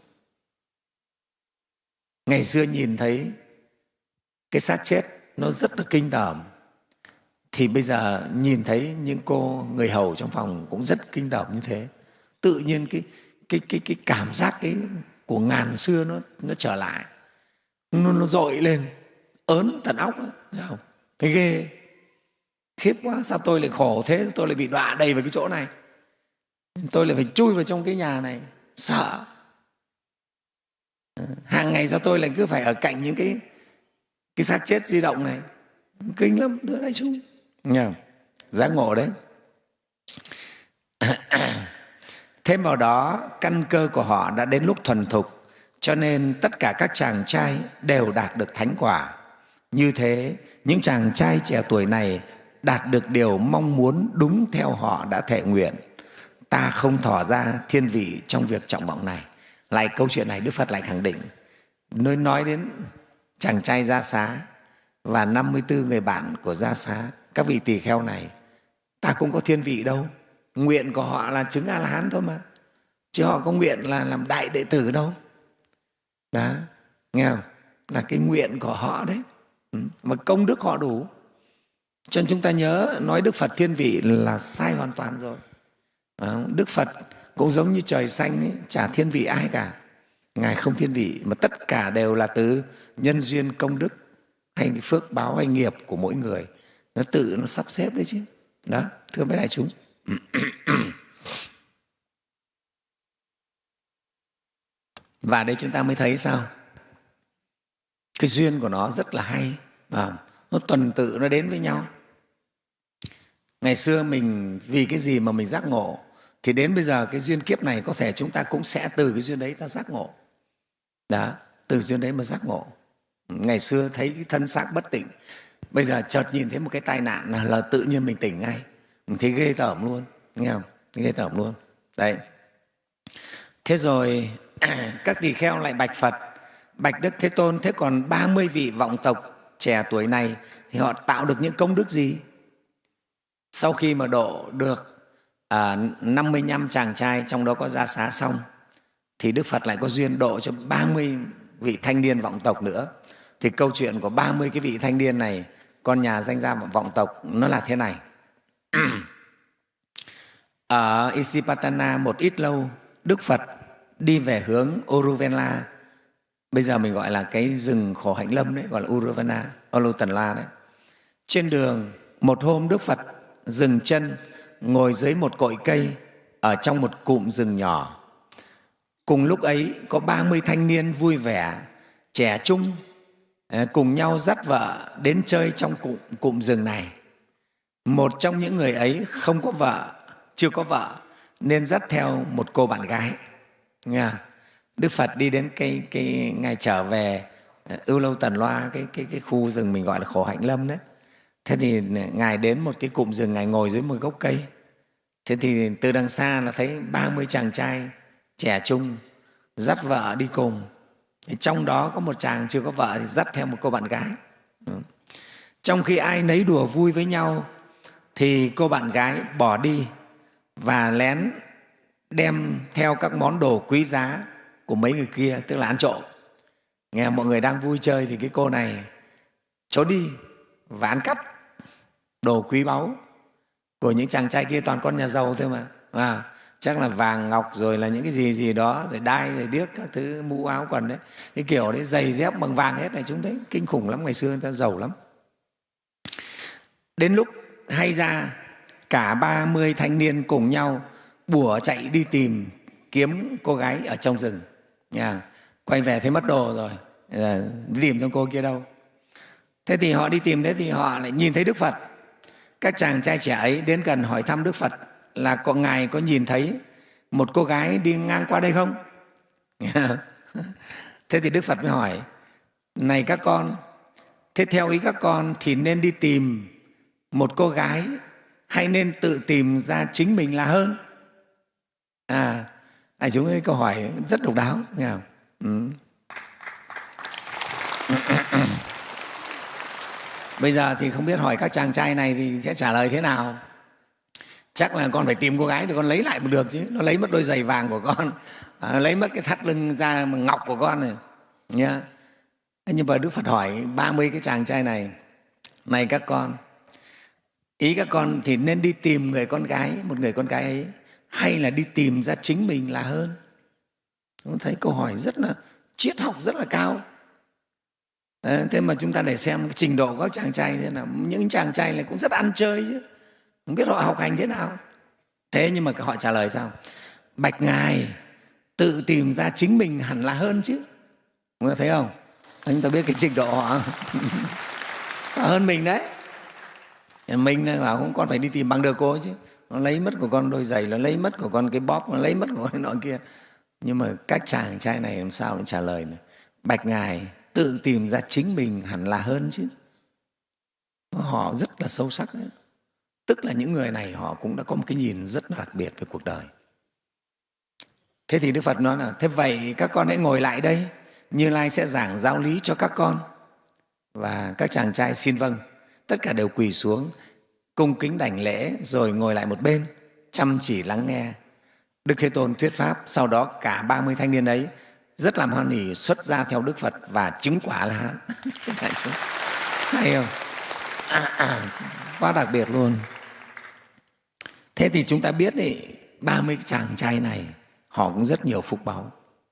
Ngày xưa nhìn thấy cái xác chết nó rất là kinh tởm, thì bây giờ nhìn thấy những cô người hầu trong phòng cũng rất kinh tởm như thế. Tự nhiên cái cái cái cái cảm giác cái của ngàn xưa nó nó trở lại, nó nó dội lên, ớn tận óc, thấy không? Thấy ghê, khiếp quá, sao tôi lại khổ thế, tôi lại bị đọa đầy vào cái chỗ này, tôi lại phải chui vào trong cái nhà này, sợ. Hàng ngày sao tôi lại cứ phải ở cạnh những cái cái xác chết di động này, kinh lắm, thưa đại chúng. Nghe giác ngộ đấy. Thêm vào đó, căn cơ của họ đã đến lúc thuần thục, cho nên tất cả các chàng trai đều đạt được thánh quả. Như thế, những chàng trai trẻ tuổi này đạt được điều mong muốn đúng theo họ đã thệ nguyện. Ta không thỏ ra thiên vị trong việc trọng vọng này. Lại câu chuyện này Đức Phật lại khẳng định, nơi nói đến chàng trai Gia Xá và năm mươi tư người bạn của Gia Xá, các vị tỳ kheo này, ta cũng có thiên vị đâu. Nguyện của họ là chứng A-la-hán thôi mà, chứ họ có nguyện là làm đại đệ tử đâu. Đó, nghe không? Là cái nguyện của họ đấy, mà công đức họ đủ. Cho nên chúng ta nhớ, nói Đức Phật thiên vị là sai hoàn toàn rồi. Đức Phật cũng giống như trời xanh ấy, chả thiên vị ai cả. Ngài không thiên vị, mà tất cả đều là từ nhân duyên công đức hay phước báo hay nghiệp của mỗi người. Nó tự nó sắp xếp đấy chứ. Đó, thưa mấy đại chúng. Và đây chúng ta mới thấy sao? Cái duyên của nó rất là hay, và nó tuần tự nó đến với nhau. Ngày xưa mình vì cái gì mà mình giác ngộ, thì đến bây giờ cái duyên kiếp này có thể chúng ta cũng sẽ từ cái duyên đấy ta giác ngộ. Đó, từ duyên đấy mà giác ngộ. Ngày xưa thấy cái thân xác bất tịnh, Bây giờ chợt nhìn thấy một cái tai nạn là, là tự nhiên mình tỉnh ngay, mình thấy ghê tởm luôn, nghe không? Ghê tởm luôn. Đấy. Thế rồi các tỳ kheo lại bạch Phật, bạch Đức Thế Tôn, thế còn ba mươi vị vọng tộc trẻ tuổi này thì họ tạo được những công đức gì? Sau khi mà độ được à, năm mươi lăm chàng trai, trong đó có Gia Xá xong, thì Đức Phật lại có duyên độ cho ba mươi vị thanh niên vọng tộc nữa. Thì câu chuyện của ba mươi cái vị thanh niên này, con nhà danh gia vọng tộc, nó là thế này. Ở Isipatana một ít lâu, Đức Phật đi về hướng Uruvela, bây giờ mình gọi là cái rừng khổ hạnh lâm đấy, gọi là Uruvela, Ulutanla đấy. Trên đường, một hôm Đức Phật dừng chân ngồi dưới một cội cây ở trong một cụm rừng nhỏ. Cùng lúc ấy có ba mươi thanh niên vui vẻ, trẻ trung, cùng nhau dắt vợ đến chơi trong cụm, cụm rừng này. Một trong những người ấy không có vợ, chưa có vợ, nên dắt theo một cô bạn gái. Nghe? Đức Phật đi đến cái, cái ngày trở về Ưu Lâu Tần Loa, cái, cái, cái khu rừng mình gọi là khổ hạnh lâm đấy. Thế thì Ngài đến một cái cụm rừng, Ngài ngồi dưới một gốc cây. Thế thì từ đằng xa là thấy ba mươi chàng trai trẻ trung dắt vợ đi cùng. Thì trong đó có một chàng chưa có vợ thì dắt theo một cô bạn gái. Trong khi ai nấy đùa vui với nhau thì cô bạn gái bỏ đi và lén đem theo các món đồ quý giá của mấy người kia, tức là ăn trộm. Nghe mọi người đang vui chơi thì cái cô này trốn đi và ăn cắp đồ quý báu của những chàng trai kia, toàn con nhà giàu thôi mà. À, chắc là vàng ngọc rồi là những cái gì gì đó, rồi đai rồi điếc các thứ, mũ áo quần đấy, cái kiểu đấy, giày dép bằng vàng hết này, chúng thấy kinh khủng lắm, ngày xưa người ta giàu lắm. Đến lúc hay ra, cả ba mươi thanh niên cùng nhau bủa chạy đi tìm kiếm cô gái ở trong rừng. Nha. Quay về thấy mất đồ rồi, đi tìm trong cô kia đâu. Thế thì họ đi tìm, thế thì họ lại nhìn thấy Đức Phật. Các chàng trai trẻ ấy đến gần hỏi thăm Đức Phật là có Ngài có nhìn thấy một cô gái đi ngang qua đây không? Thế thì Đức Phật mới hỏi, này các con, thế theo ý các con thì nên đi tìm một cô gái hay nên tự tìm ra chính mình là hơn? À, à chúng ấy câu hỏi rất độc đáo, nghe không? Ừ. Bây giờ thì không biết hỏi các chàng trai này thì sẽ trả lời thế nào. Chắc là con phải tìm cô gái để con lấy lại một được chứ. Nó lấy mất đôi giày vàng của con, à, lấy mất cái thắt lưng da ngọc của con rồi nhá. Nhưng mà Đức Phật hỏi ba mươi cái chàng trai này, này các con, ý các con thì nên đi tìm người con gái, một người con gái ấy, hay là đi tìm ra chính mình là hơn? Chúng thấy câu hỏi rất là triết học, rất là cao. À, thế mà chúng ta để xem cái trình độ của các chàng trai thế nào. Những chàng trai này cũng rất ăn chơi chứ, không biết họ học hành thế nào. Thế nhưng mà họ trả lời sao? Bạch Ngài, tự tìm ra chính mình hẳn là hơn chứ. Chúng ta thấy không? Chúng ta biết cái trình độ họ hơn mình đấy. Mình bảo cũng con phải đi tìm bằng được cô chứ. Nó lấy mất của con đôi giày, nó lấy mất của con cái bóp, nó lấy mất của con nọ kia. Nhưng mà các chàng trai này làm sao để trả lời này? Bạch Ngài, tự tìm ra chính mình hẳn là hơn chứ. Họ rất là sâu sắc đấy. Tức là những người này họ cũng đã có một cái nhìn rất là đặc biệt về cuộc đời. Thế thì Đức Phật nói là, thế vậy các con hãy ngồi lại đây, Như Lai sẽ giảng giáo lý cho các con. Và các chàng trai xin vâng, tất cả đều quỳ xuống, cung kính đảnh lễ, rồi ngồi lại một bên, chăm chỉ lắng nghe Đức Thế Tôn thuyết pháp. Sau đó cả ba mươi thanh niên ấy rất làm hoan hỉ xuất ra theo Đức Phật và chứng quả là hán. Hay không? À, à, quá đặc biệt luôn. Thế thì chúng ta biết đấy, ba mươi chàng trai này họ cũng rất nhiều phúc báu.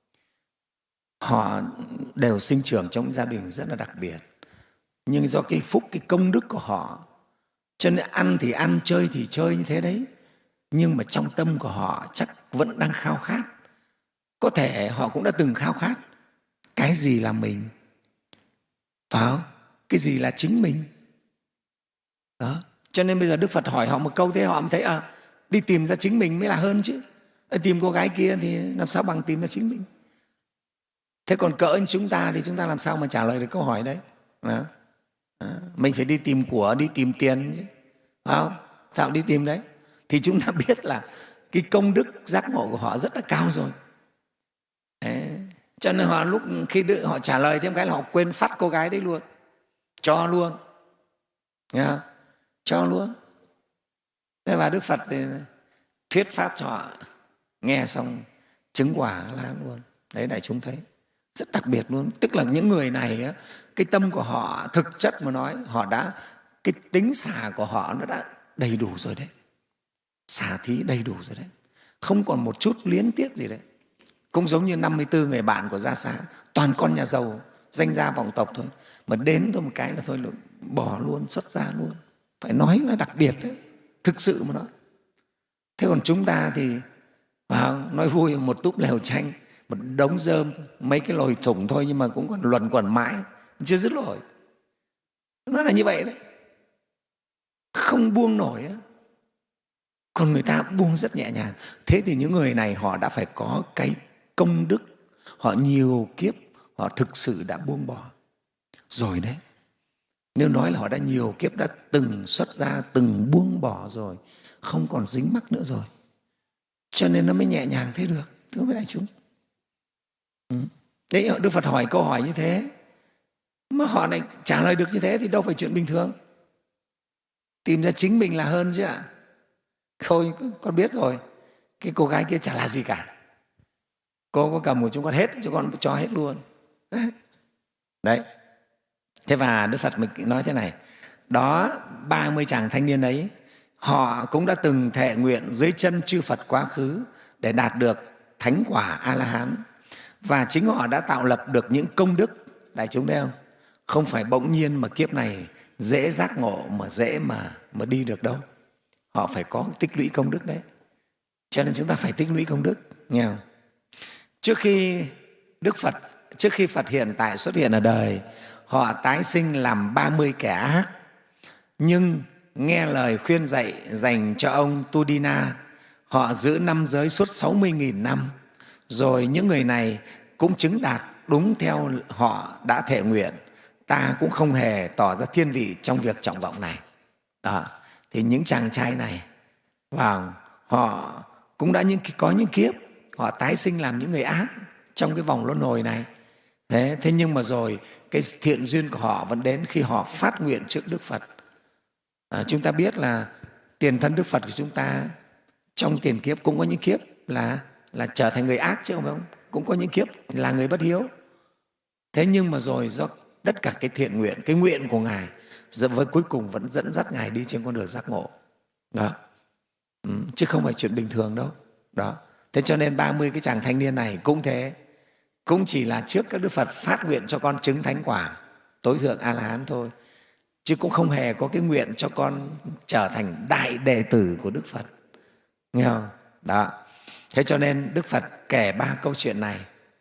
Họ đều sinh trưởng trong gia đình rất là đặc biệt. Nhưng do cái phúc, cái công đức của họ, cho nên ăn thì ăn, chơi thì chơi như thế đấy. Nhưng mà trong tâm của họ chắc vẫn đang khao khát. Có thể họ cũng đã từng khao khát cái gì là mình, phải không? Cái gì là chính mình. Đó. Cho nên bây giờ Đức Phật hỏi họ một câu, thế họ mới thấy à, đi tìm ra chính mình mới là hơn chứ. Tìm cô gái kia thì làm sao bằng tìm ra chính mình. Thế còn cỡ chúng ta thì chúng ta làm sao mà trả lời được câu hỏi đấy. Đó. À, mình phải đi tìm của, đi tìm tiền chứ, phải không? Sao đi tìm đấy? Thì chúng ta biết là cái công đức giác ngộ của họ rất là cao rồi. Đấy. Cho nên họ lúc khi đợi, họ trả lời thêm cái là họ quên phát cô gái đấy luôn, cho luôn, nghe không? Cho luôn. Thế và Đức Phật thì thuyết pháp cho họ, nghe xong chứng quả là luôn. Đấy, đại chúng thấy rất đặc biệt luôn. Tức là những người này cái tâm của họ thực chất mà nói, họ đã, cái tính xả của họ nó đã đầy đủ rồi đấy, xả thí đầy đủ rồi đấy, không còn một chút luyến tiếc gì đấy. Cũng giống như năm mươi tư người bạn của Gia Xá, toàn con nhà giàu, danh gia vọng tộc thôi, mà đến thôi một cái là thôi là bỏ luôn, xuất gia luôn. Phải nói là đặc biệt đấy, thực sự mà nói. Thế còn chúng ta thì vào nói vui một túp lều tranh, một đống rơm, mấy cái lồi thủng thôi, nhưng mà cũng còn luẩn quẩn mãi, chưa dứt nổi. Nó là như vậy đấy, không buông nổi á. Còn người ta buông rất nhẹ nhàng. Thế thì những người này họ đã phải có cái công đức, họ nhiều kiếp họ thực sự đã buông bỏ rồi đấy. Nếu nói là họ đã nhiều kiếp đã từng xuất gia, từng buông bỏ rồi, không còn dính mắc nữa rồi, cho nên nó mới nhẹ nhàng thế được, thưa với đại chúng. Ừ. Đấy, Đức Phật hỏi câu hỏi như thế mà họ này trả lời được như thế thì đâu phải chuyện bình thường. Tìm ra chính mình là hơn chứ ạ. Thôi con biết rồi, cái cô gái kia chả là gì cả, cô có cầm của chúng con hết, chúng con cho hết luôn. Đấy. Thế và Đức Phật mình nói thế này, đó ba mươi chàng thanh niên ấy, họ cũng đã từng thệ nguyện dưới chân chư Phật quá khứ để đạt được thánh quả A-la-hán, và chính họ đã tạo lập được những công đức. Đại chúng thấy không? Không phải bỗng nhiên mà kiếp này dễ giác ngộ mà dễ mà, mà đi được đâu. Họ phải có tích lũy công đức đấy. Cho nên chúng ta phải tích lũy công đức, nghe không? Trước khi Đức Phật, trước khi Phật hiện tại xuất hiện ở đời, họ tái sinh làm ba mươi kẻ ác, nhưng nghe lời khuyên dạy dành cho ông Tudina, họ giữ năm giới suốt sáu mươi nghìn năm. Rồi những người này cũng chứng đạt đúng theo họ đã thệ nguyện. Ta cũng không hề tỏ ra thiên vị trong việc trọng vọng này. Đó. Thì những chàng trai này, vào họ cũng đã những, có những kiếp họ tái sinh làm những người ác trong cái vòng luân hồi này. Thế, thế nhưng mà rồi cái thiện duyên của họ vẫn đến khi họ phát nguyện trước Đức Phật. À, chúng ta biết là tiền thân Đức Phật của chúng ta trong tiền kiếp cũng có những kiếp là, là trở thành người ác chứ không phải không? Cũng có những kiếp là người bất hiếu. Thế nhưng mà rồi do tất cả cái thiện nguyện, cái nguyện của Ngài với cuối cùng vẫn dẫn dắt Ngài đi trên con đường giác ngộ. Đó. Ừ, chứ không phải chuyện bình thường đâu. Đó. Thế cho nên ba mươi cái chàng thanh niên này cũng thế, cũng chỉ là trước các Đức Phật phát nguyện cho con chứng thánh quả tối thượng A-la-hán thôi, chứ cũng không hề có cái nguyện cho con trở thành đại đệ tử của Đức Phật. Nghe không? Đó. Thế cho nên Đức Phật kể ba câu chuyện này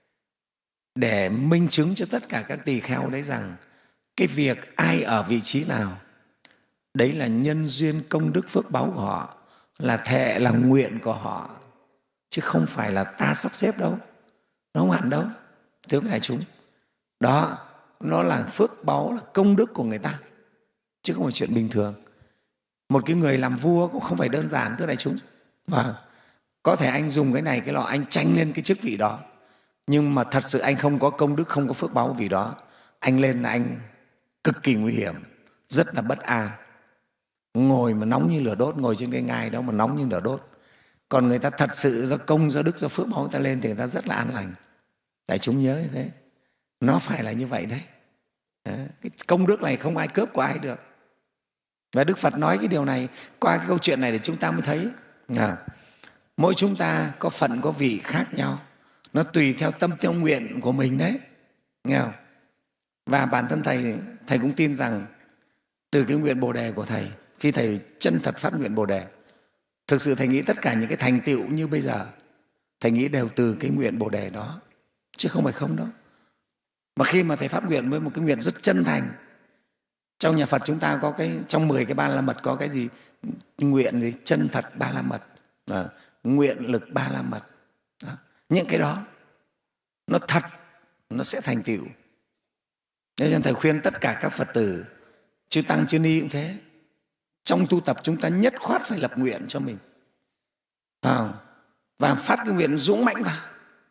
để minh chứng cho tất cả các tỳ kheo đấy rằng cái việc ai ở vị trí nào, đấy là nhân duyên công đức phước báu của họ, là thệ, là nguyện của họ, chứ không phải là ta sắp xếp đâu, nó không hẳn đâu, thưa đại chúng. Đó, nó là phước báu, là công đức của người ta, chứ không phải chuyện bình thường. Một cái người làm vua cũng không phải đơn giản, thưa đại chúng. Và có thể anh dùng cái này cái lọ anh tranh lên cái chức vị đó, nhưng mà thật sự anh không có công đức, không có phước báu vì đó, anh lên là anh cực kỳ nguy hiểm, rất là bất an. Ngồi mà nóng như lửa đốt, ngồi trên cái ngai đó mà nóng như lửa đốt. Còn người ta thật sự do công, do đức, do phước báu người ta lên thì người ta rất là an lành. Đại chúng nhớ như thế, nó phải là như vậy đấy. Cái công đức này không ai cướp của ai được. Và Đức Phật nói cái điều này qua cái câu chuyện này để chúng ta mới thấy à, mỗi chúng ta có phận, có vị khác nhau, nó tùy theo tâm theo nguyện của mình đấy, nghe không? Và bản thân Thầy, Thầy cũng tin rằng từ cái nguyện Bồ Đề của Thầy, khi Thầy chân thật phát nguyện Bồ Đề, thực sự Thầy nghĩ tất cả những cái thành tựu như bây giờ, Thầy nghĩ đều từ cái nguyện Bồ Đề đó, chứ không phải không đâu. Mà khi mà Thầy phát nguyện với một cái nguyện rất chân thành, trong nhà Phật chúng ta có cái, trong mười cái ba la mật có cái gì? Nguyện gì? Chân thật ba la mật, à, nguyện lực ba la mật. Đó. Những cái đó nó thật, nó sẽ thành tựu. Nên Thầy khuyên tất cả các Phật tử Chư Tăng Chư Ni cũng thế. Trong tu tập chúng ta nhất khoát phải lập nguyện cho mình, à, và phát cái nguyện dũng mãnh vào.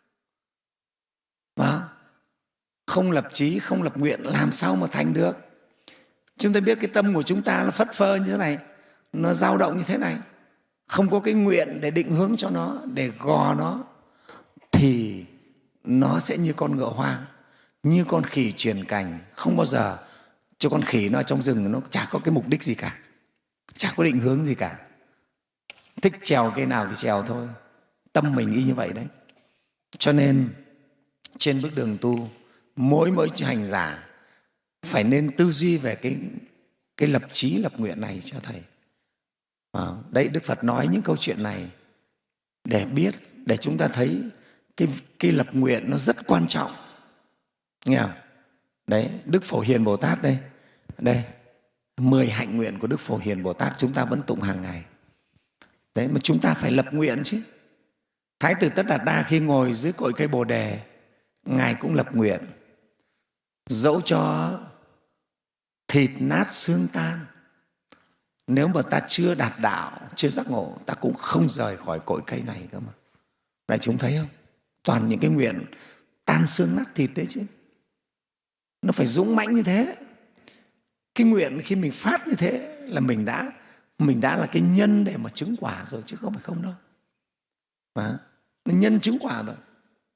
À, không lập chí, không lập nguyện làm sao mà thành được. Chúng ta biết cái tâm của chúng ta nó phất phơ như thế này, nó dao động như thế này, không có cái nguyện để định hướng cho nó, để gò nó, thì nó sẽ như con ngựa hoang, như con khỉ truyền cành, không bao giờ. Cho con khỉ nó ở trong rừng nó chả có cái mục đích gì cả, chả có định hướng gì cả, thích trèo cây nào thì trèo thôi. Tâm mình y như vậy đấy. Cho nên trên bước đường tu, mỗi mỗi hành giả phải nên tư duy về cái, cái lập chí lập nguyện này cho thầy. À, đấy, Đức Phật nói những câu chuyện này để biết, để chúng ta thấy cái, cái lập nguyện nó rất quan trọng. Nghe không? Đấy, Đức Phổ Hiền Bồ Tát đây, đây, mười hạnh nguyện của Đức Phổ Hiền Bồ Tát chúng ta vẫn tụng hàng ngày. Đấy, mà chúng ta phải lập nguyện chứ. Thái tử Tất Đạt Đa khi ngồi dưới cội cây Bồ Đề, Ngài cũng lập nguyện: dẫu cho thịt nát xương tan, nếu mà ta chưa đạt đạo, chưa giác ngộ, ta cũng không rời khỏi cội cây này cơ mà. Đại chúng thấy không? Toàn những cái nguyện tan xương nát thịt đấy chứ. Nó phải dũng mãnh như thế. Cái nguyện khi mình phát như thế là mình đã mình đã là cái nhân để mà chứng quả rồi, chứ không phải không đâu. Mà nhân chứng quả rồi.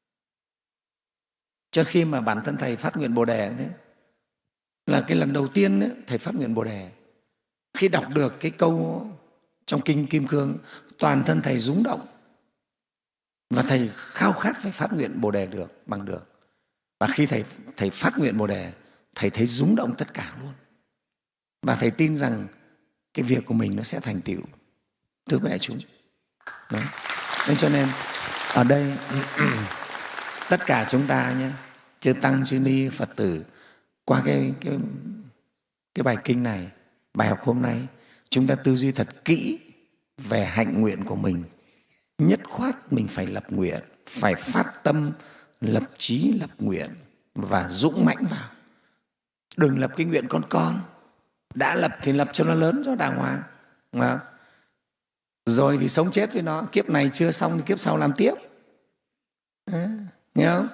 Cho khi mà bản thân thầy phát nguyện Bồ Đề thế, là cái lần đầu tiên ấy, thầy phát nguyện Bồ Đề. Khi đọc được cái câu trong Kinh Kim Cương, toàn thân thầy rúng động. Và thầy khao khát phải phát nguyện Bồ Đề được, bằng được. Và khi thầy, thầy phát nguyện Bồ Đề, thầy thấy rúng động tất cả luôn. Và thầy tin rằng cái việc của mình nó sẽ thành tựu. Thưa quý đại chúng. Đấy. Nên cho nên ở đây tất cả chúng ta nhé, chư Tăng, chư Ni, Phật tử, qua cái, cái, cái bài kinh này, bài học hôm nay, chúng ta tư duy thật kỹ về hạnh nguyện của mình. Nhất khoát mình phải lập nguyện, phải phát tâm lập chí lập nguyện và dũng mãnh vào. Đừng lập cái nguyện con con, đã lập thì lập cho nó lớn, cho đàng hoàng. Mà rồi thì sống chết với nó, kiếp này chưa xong thì kiếp sau làm tiếp. Đấy, nghe không?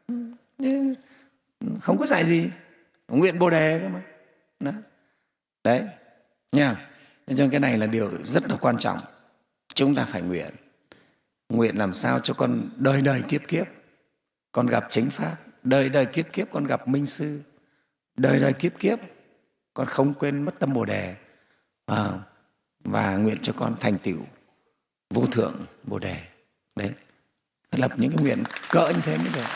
Không có dạy gì, nguyện Bồ Đề cơ mà. Đấy, đấy nha. Nên cho cái này là điều rất là quan trọng. Chúng ta phải nguyện. Nguyện làm sao cho con đời đời kiếp kiếp con gặp chánh pháp, đời đời kiếp kiếp con gặp minh sư, đời đời kiếp kiếp con không quên mất tâm Bồ Đề, à, và nguyện cho con thành tựu vô thượng Bồ Đề. Đấy, lập những cái nguyện cỡ như thế mới được.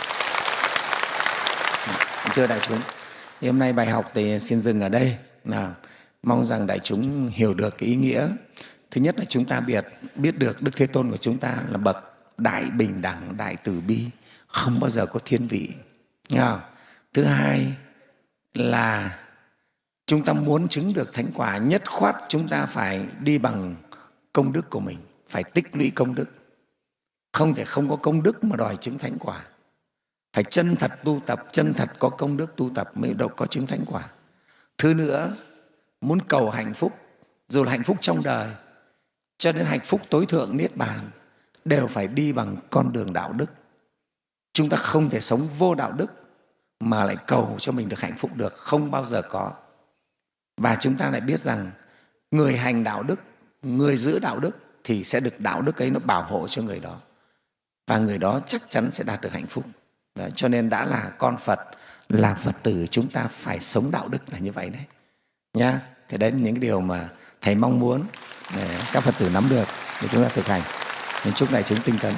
Thưa đại chúng, thì hôm nay bài học thì xin dừng ở đây. Nào, mong rằng đại chúng hiểu được cái ý nghĩa. Thứ nhất là chúng ta biết, biết được Đức Thế Tôn của chúng ta là bậc đại bình đẳng, đại từ bi, không bao giờ có thiên vị. Thứ hai là chúng ta muốn chứng được thánh quả, nhất khoát chúng ta phải đi bằng công đức của mình, phải tích lũy công đức. Không thể không có công đức mà đòi chứng thánh quả. Phải chân thật tu tập, chân thật có công đức tu tập mới đâu có chứng thánh quả. Thứ nữa, muốn cầu hạnh phúc, dù là hạnh phúc trong đời cho đến hạnh phúc tối thượng niết bàn, đều phải đi bằng con đường đạo đức. Chúng ta không thể sống vô đạo đức mà lại cầu cho mình được hạnh phúc được, không bao giờ có. Và chúng ta lại biết rằng người hành đạo đức, người giữ đạo đức thì sẽ được đạo đức ấy nó bảo hộ cho người đó, và người đó chắc chắn sẽ đạt được hạnh phúc. Đó, cho nên đã là con Phật, là Phật tử, chúng ta phải sống đạo đức là như vậy đấy nhá. Thì đấy là những cái điều mà thầy mong muốn để các Phật tử nắm được để chúng ta thực hành. Nên chúc đại chúng tinh tấn.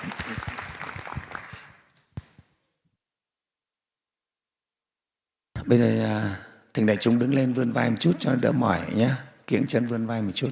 Bây giờ thỉnh đại chúng đứng lên vươn vai một chút cho nó đỡ mỏi nhé. Kiễng chân vươn vai một chút.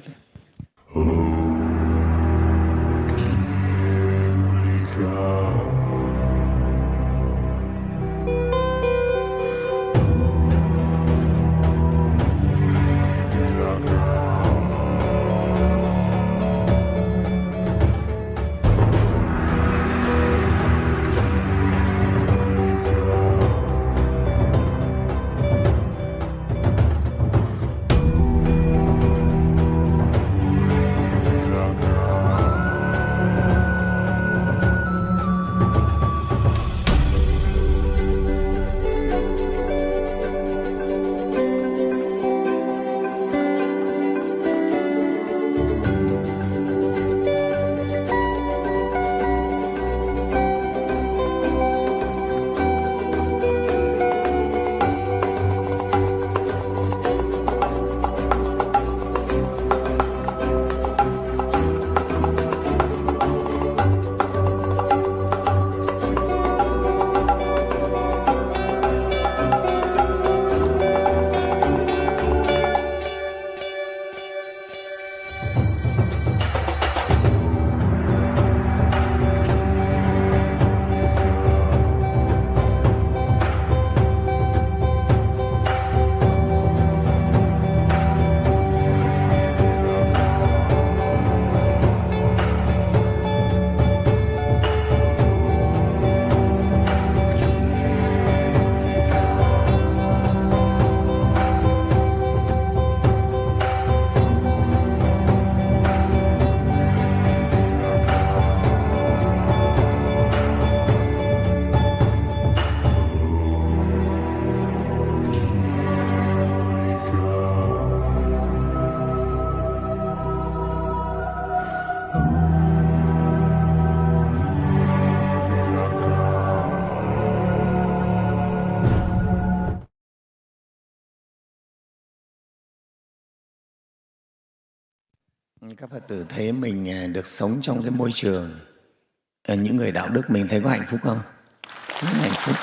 Các Phật tử thấy mình được sống trong cái môi trường những người đạo đức, mình thấy có hạnh phúc không? Rất hạnh phúc.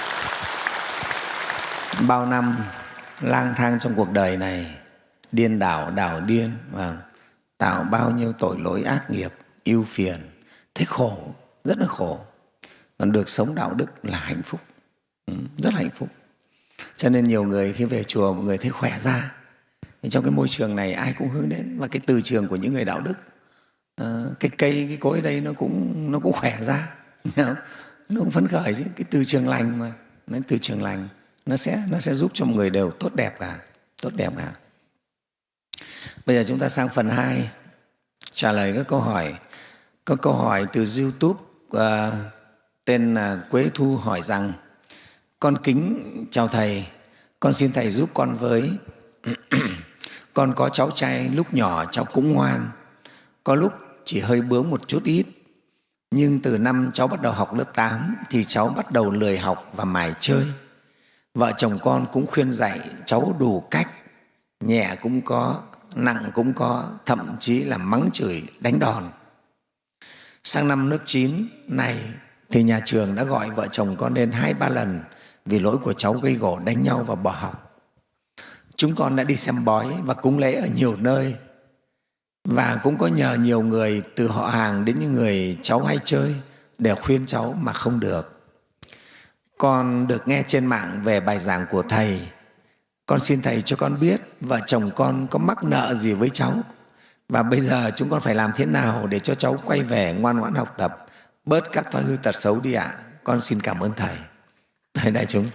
Bao năm lang thang trong cuộc đời này, điên đảo, đảo điên, và tạo bao nhiêu tội lỗi ác nghiệp, ưu phiền, thấy khổ, rất là khổ. Còn được sống đạo đức là hạnh phúc, rất hạnh phúc. Cho nên nhiều người khi về chùa, mọi người thấy khỏe ra. Trong cái môi trường này ai cũng hướng đến, và cái từ trường của những người đạo đức, à, cái cây, cái cối đây nó cũng nó cũng khỏe ra, nó cũng phấn khởi chứ. Cái từ trường lành mà, nó từ trường lành nó sẽ nó sẽ giúp cho mọi người đều tốt đẹp cả, tốt đẹp cả. Bây giờ chúng ta sang phần hai, trả lời các câu hỏi. Có câu hỏi từ YouTube, à, tên là Quế Thu hỏi rằng: con kính chào Thầy, con xin Thầy giúp con với. Con có cháu trai, lúc nhỏ cháu cũng ngoan, có lúc chỉ hơi bướng một chút ít. Nhưng từ năm cháu bắt đầu học lớp tám thì cháu bắt đầu lười học và mải chơi. Vợ chồng con cũng khuyên dạy cháu đủ cách, nhẹ cũng có, nặng cũng có, thậm chí là mắng chửi, đánh đòn. Sang năm lớp chín này thì nhà trường đã gọi vợ chồng con lên hai ba lần vì lỗi của cháu gây gổ, đánh nhau và bỏ học. Chúng con đã đi xem bói và cúng lễ ở nhiều nơi, và cũng có nhờ nhiều người từ họ hàng đến những người cháu hay chơi để khuyên cháu mà không được. Con được nghe trên mạng về bài giảng của Thầy. Con xin Thầy cho con biết vợ chồng con có mắc nợ gì với cháu, và bây giờ chúng con phải làm thế nào để cho cháu quay về ngoan ngoãn học tập, bớt các thói hư tật xấu đi ạ. Con xin cảm ơn Thầy. Thầy đại chúng,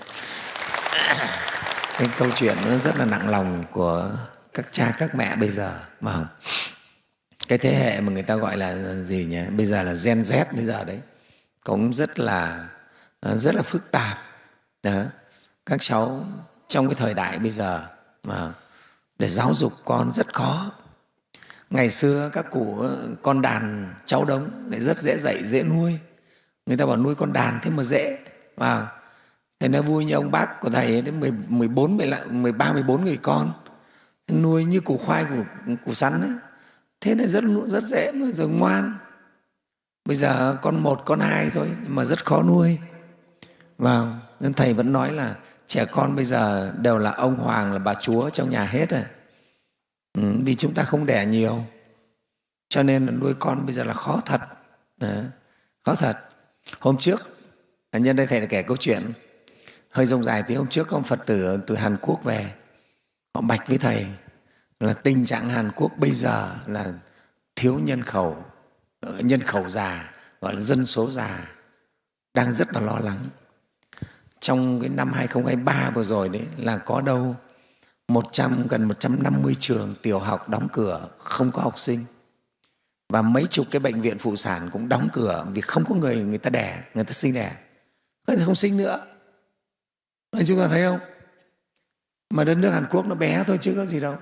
cái câu chuyện nó rất là nặng lòng của các cha các mẹ bây giờ, mà không? Cái thế hệ mà người ta gọi là gì nhỉ? Bây giờ là Gen Z bây giờ đấy, cũng rất là rất là phức tạp. Đó. Các cháu trong cái thời đại bây giờ mà để giáo dục con rất khó. Ngày xưa các cụ con đàn cháu đống để rất dễ dạy, dễ nuôi. Người ta bảo nuôi con đàn thế mà dễ. Và Thầy nói vui như ông bác của Thầy đến mười bốn, mười ba, mười bốn người con, nuôi như củ khoai, củ, củ sắn ấy. Thế này rất rất dễ mà rồi ngoan. Bây giờ con một, con hai thôi mà rất khó nuôi. Và nên Thầy vẫn nói là trẻ con bây giờ đều là ông hoàng, là bà chúa trong nhà hết rồi. Ừ, vì chúng ta không đẻ nhiều, cho nên là nuôi con bây giờ là khó thật. Đấy, khó thật. Hôm trước, nhân đây Thầy đã kể câu chuyện hơi rông dài tí. Hôm trước có ông Phật tử từ Hàn Quốc về, họ bạch với Thầy là tình trạng Hàn Quốc bây giờ là thiếu nhân khẩu, nhân khẩu già, gọi là dân số già, đang rất là lo lắng. Trong cái năm hai không hai ba vừa rồi đấy là có đâu một trăm, gần một trăm năm mươi trường tiểu học đóng cửa, không có học sinh. Và mấy chục cái bệnh viện phụ sản cũng đóng cửa vì không có người người ta đẻ, người ta sinh đẻ. Người ta không sinh nữa. Nên chúng ta thấy không? Mà đất nước Hàn Quốc nó bé thôi chứ có gì đâu.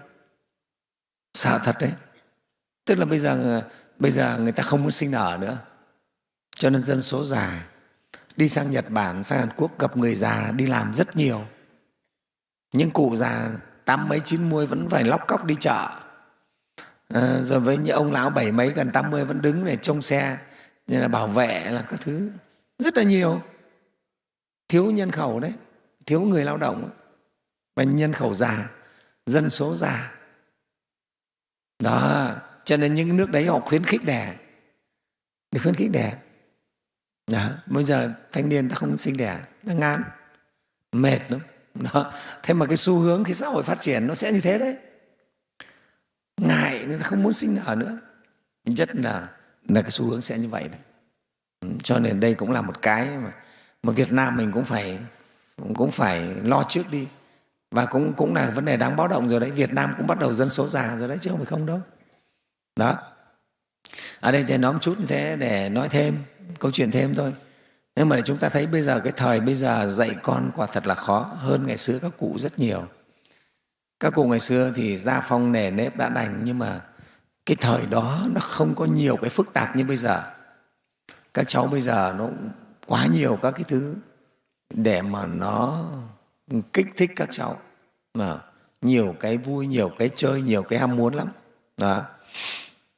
Sợ thật đấy. Tức là bây giờ, bây giờ người ta không muốn sinh nở nữa. Cho nên dân số già. Đi sang Nhật Bản, sang Hàn Quốc gặp người già đi làm rất nhiều. Nhưng cụ già tám mấy chín mươi vẫn phải lóc cóc đi chợ. À, rồi với những ông lão bảy mấy gần tám mươi vẫn đứng để trông xe, như là bảo vệ, là các thứ rất là nhiều. Thiếu nhân khẩu đấy, thiếu người lao động và nhân khẩu già, dân số già. Đó, cho nên những nước đấy họ khuyến khích đẻ, để khuyến khích đẻ. Đó, bây giờ thanh niên ta không sinh đẻ, ta ngán, mệt lắm. Đó. Thế mà cái xu hướng khi xã hội phát triển nó sẽ như thế đấy. Ngại, người ta không muốn sinh nở nữa. Rất là, là cái xu hướng sẽ như vậy đấy. Cho nên đây cũng là một cái mà, mà Việt Nam mình cũng phải, cũng phải lo trước đi. Và cũng, cũng là vấn đề đáng báo động rồi đấy. Việt Nam cũng bắt đầu dân số già rồi đấy, chứ không phải không đâu. Đó. Ở đây thì nói một chút như thế để nói thêm, câu chuyện thêm thôi. Nhưng mà để chúng ta thấy bây giờ, cái thời bây giờ dạy con quả thật là khó hơn ngày xưa các cụ rất nhiều. Các cụ ngày xưa thì gia phong nề nếp đã đành, nhưng mà cái thời đó nó không có nhiều cái phức tạp như bây giờ. Các cháu bây giờ nó quá nhiều các cái thứ để mà nó kích thích các cháu. Mà nhiều cái vui, nhiều cái chơi, nhiều cái ham muốn lắm. Đó.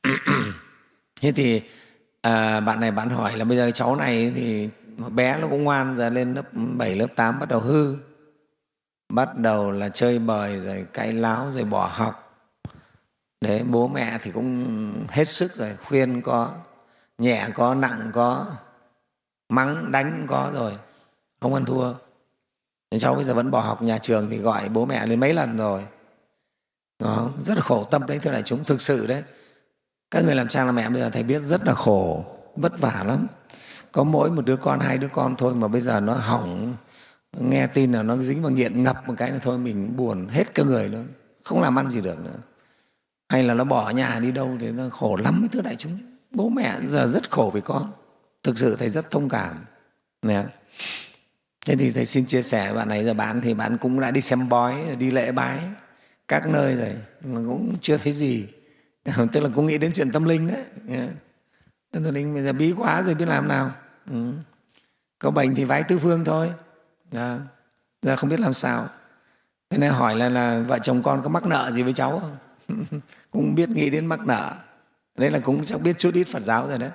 Thế thì à, bạn này bạn hỏi là bây giờ cháu này thì bé nó cũng ngoan, giờ lên lớp bảy, lớp tám bắt đầu hư, bắt đầu là chơi bời rồi cãi láo rồi bỏ học. Đấy, bố mẹ thì cũng hết sức rồi, khuyên có, nhẹ có, nặng có, mắng đánh cũng có rồi, không ăn thua. Nên cháu bây giờ vẫn bỏ học, nhà trường thì gọi bố mẹ lên mấy lần rồi. Đó, rất là khổ tâm đấy thưa đại chúng, thực sự đấy. Các người làm cha làm mẹ bây giờ thầy biết rất là khổ, vất vả lắm. Có mỗi một đứa con, hai đứa con thôi mà bây giờ nó hỏng, nghe tin là nó dính vào nghiện ngập một cái là thôi mình buồn hết cả người luôn, không làm ăn gì được nữa. Hay là nó bỏ nhà đi đâu thì nó khổ lắm ấy thưa đại chúng. Bố mẹ giờ rất khổ với con, thực sự thầy rất thông cảm. Nè. Thế thì thầy xin chia sẻ bạn này, giờ bạn thì bạn cũng đã đi xem bói, đi lễ bái các nơi rồi mà cũng chưa thấy gì. Tức là cũng nghĩ đến chuyện tâm linh đấy. Tâm linh bây giờ bí quá rồi biết làm nào. Ừ. Có bệnh thì vái tứ phương thôi. Đó. Giờ không biết làm sao. Thế nên hỏi là, là vợ chồng con có mắc nợ gì với cháu không? Cũng biết nghĩ đến mắc nợ. Đấy là cũng chắc biết chút ít Phật giáo rồi đấy.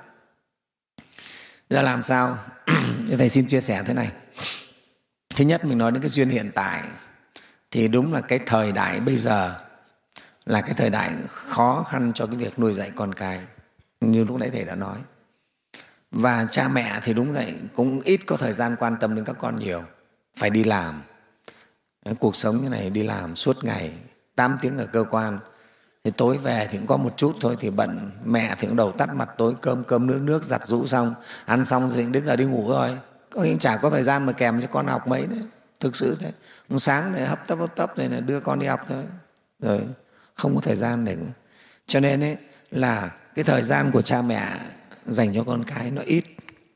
Giờ làm sao? Thầy xin chia sẻ thế này. Thứ nhất mình nói đến cái duyên hiện tại. Thì đúng là cái thời đại bây giờ là cái thời đại khó khăn cho cái việc nuôi dạy con cái, như lúc nãy thầy đã nói. Và cha mẹ thì đúng vậy, cũng ít có thời gian quan tâm đến các con nhiều. Phải đi làm. Cuộc sống như này đi làm suốt ngày, tám tiếng ở cơ quan. Thì tối về thì cũng có một chút thôi thì bận. Mẹ thì cũng đầu tắt mặt tối, cơm cơm nước nước, giặt rũ xong, ăn xong thì đến giờ đi ngủ rồi. Có khi chả có thời gian mà kèm cho con học mấy đấy. Thực sự đấy. Sáng này hấp tấp hấp tấp rồi là đưa con đi học thôi. Rồi không có thời gian để... Cho nên ấy, là cái thời gian của cha mẹ dành cho con cái nó ít.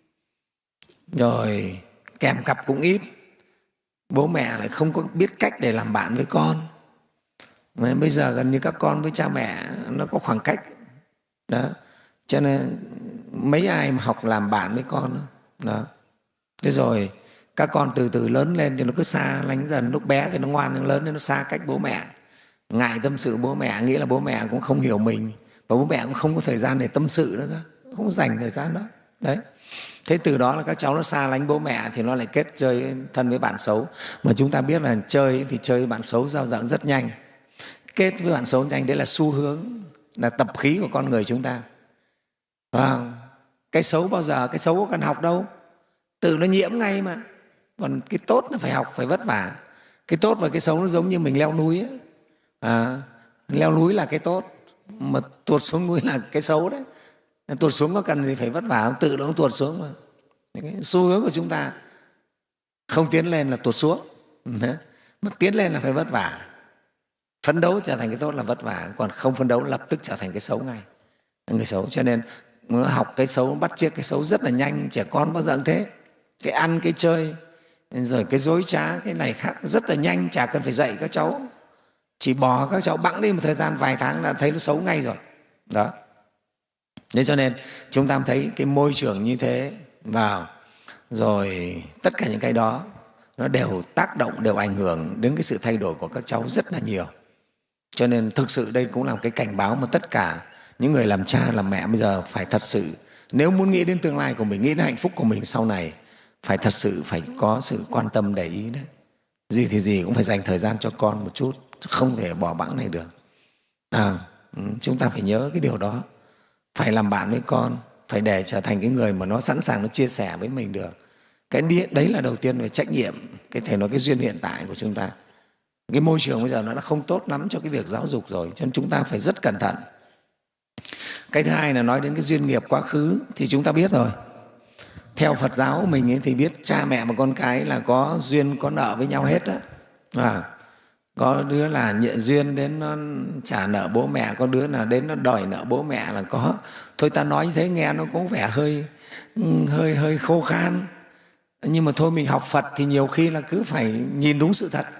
Rồi kèm cặp cũng ít. Bố mẹ lại không có biết cách để làm bạn với con. Mà bây giờ gần như các con với cha mẹ nó có khoảng cách. Đó. Cho nên mấy ai mà học làm bạn với con. Đó. Thế rồi các con từ từ lớn lên thì nó cứ xa lánh dần. Lúc bé thì nó ngoan, nó lớn nên nó xa cách bố mẹ. Ngại tâm sự bố mẹ, nghĩ là bố mẹ cũng không hiểu mình. Và bố mẹ cũng không có thời gian để tâm sự nữa cơ. Không dành thời gian đó. Đấy. Thế từ đó là các cháu nó xa lánh bố mẹ thì nó lại kết chơi thân với bạn xấu. Mà chúng ta biết là chơi thì chơi với bạn xấu giao dạng rất nhanh. Kết với bạn xấu nhanh, đấy là xu hướng, là tập khí của con người chúng ta. À, cái xấu bao giờ, cái xấu có cần học đâu. Tự nó nhiễm ngay mà. Còn cái tốt nó phải học, phải vất vả. Cái tốt và cái xấu nó giống như mình leo núi ấy. À, leo núi là cái tốt, mà tuột xuống núi là cái xấu đấy. Tuột xuống có cần gì phải vất vả không? Tự nó cũng tuột xuống mà. Cái xu hướng của chúng ta không tiến lên là tuột xuống, mà tiến lên là phải vất vả. Phấn đấu trở thành cái tốt là vất vả, còn không phấn đấu lập tức trở thành cái xấu ngay, người xấu. Cho nên học cái xấu, bắt chước cái xấu rất là nhanh. Trẻ con bao giờ cũng thế, cái ăn, cái chơi, rồi cái dối trá, cái này khác rất là nhanh, chả cần phải dạy các cháu. Chỉ bỏ các cháu bẵng đi một thời gian vài tháng là thấy nó xấu ngay rồi. Đó. Thế cho nên chúng ta thấy cái môi trường như thế vào, rồi tất cả những cái đó nó đều tác động, đều ảnh hưởng đến cái sự thay đổi của các cháu rất là nhiều. Cho nên thực sự đây cũng là một cái cảnh báo mà tất cả những người làm cha, làm mẹ bây giờ phải thật sự, nếu muốn nghĩ đến tương lai của mình, nghĩ đến hạnh phúc của mình sau này, phải thật sự phải có sự quan tâm để ý đấy. Gì thì gì cũng phải dành thời gian cho con một chút, không thể bỏ bẵng này được. À, chúng ta phải nhớ cái điều đó. Phải làm bạn với con, phải để trở thành cái người mà nó sẵn sàng nó chia sẻ với mình được. Cái đấy là đầu tiên về trách nhiệm, cái thể nói cái duyên hiện tại của chúng ta. Cái môi trường bây giờ nó đã không tốt lắm cho cái việc giáo dục rồi, cho nên chúng ta phải rất cẩn thận. Cái thứ hai là nói đến cái duyên nghiệp quá khứ thì chúng ta biết rồi. Theo Phật giáo mình ấy thì biết cha mẹ và con cái là có duyên, có nợ với nhau hết đó. À, có đứa là nhẹ duyên đến nó trả nợ bố mẹ, có đứa là đến nó đòi nợ bố mẹ là có. Thôi ta nói như thế nghe nó cũng vẻ hơi hơi hơi khô khan. Nhưng mà thôi mình học Phật thì nhiều khi là cứ phải nhìn đúng sự thật.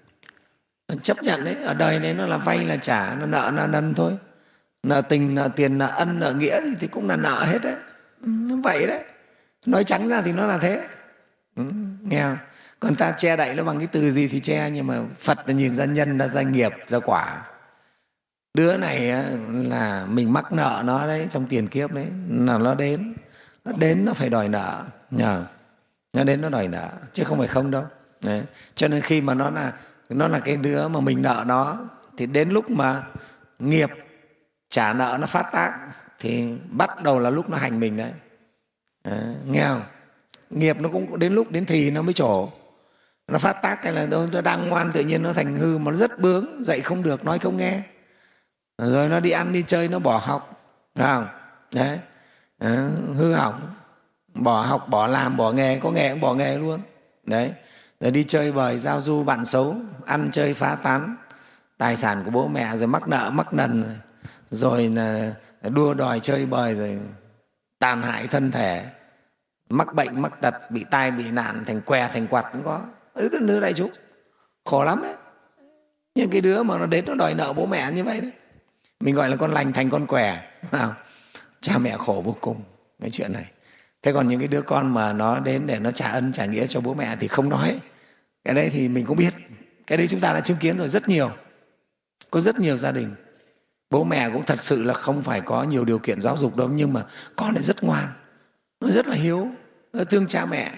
Chấp nhận đấy, ở đời này nó là vay là trả, nó nợ là nần thôi. Nợ tình, nợ tiền, nợ ân, nợ nghĩa thì cũng là nợ hết đấy. Nó vậy đấy. Nói trắng ra thì nó là thế. Ừ, nghe không? Còn ta che đậy nó bằng cái từ gì thì che, nhưng mà Phật là nhìn ra nhân, ra doanh nghiệp, ra quả. Đứa này á, là mình mắc nợ nó đấy, trong tiền kiếp đấy, là nó đến nó đến nó phải đòi nợ nhờ. Nó đến nó đòi nợ chứ không phải không đâu đấy. Cho nên khi mà nó là nó là cái đứa mà mình nợ nó, thì đến lúc mà nghiệp trả nợ nó phát tác thì bắt đầu là lúc nó hành mình đấy, đấy, nghe không? Nghiệp nó cũng đến lúc đến thì nó mới trổ. Nó phát tác cái là nó đang ngoan, tự nhiên nó thành hư, mà nó rất bướng, dạy không được, nói không nghe, rồi nó đi ăn đi chơi, nó bỏ học, phải không? Đấy, đấy, hư hỏng, bỏ học, bỏ làm, bỏ nghề, có nghề cũng bỏ nghề luôn đấy. Rồi đi chơi bời, giao du bạn xấu, ăn chơi phá tán tài sản của bố mẹ, rồi mắc nợ mắc nần, rồi, rồi là đua đòi chơi bời, rồi tàn hại thân thể, mắc bệnh mắc tật, bị tai bị nạn, thành què thành quặt cũng có. Đứa đứa đại chúng khổ lắm đấy. Nhưng cái đứa mà nó đến nó đòi nợ bố mẹ như vậy đấy, mình gọi là con lành thành con què, cha mẹ khổ vô cùng cái chuyện này. Thế còn những cái đứa con mà nó đến để nó trả ân trả nghĩa cho bố mẹ thì không nói. Cái đấy thì mình cũng biết, cái đấy chúng ta đã chứng kiến rồi, rất nhiều. Có rất nhiều gia đình bố mẹ cũng thật sự là không phải có nhiều điều kiện giáo dục đâu, nhưng mà con lại rất ngoan, nó rất là hiếu, nó thương cha mẹ.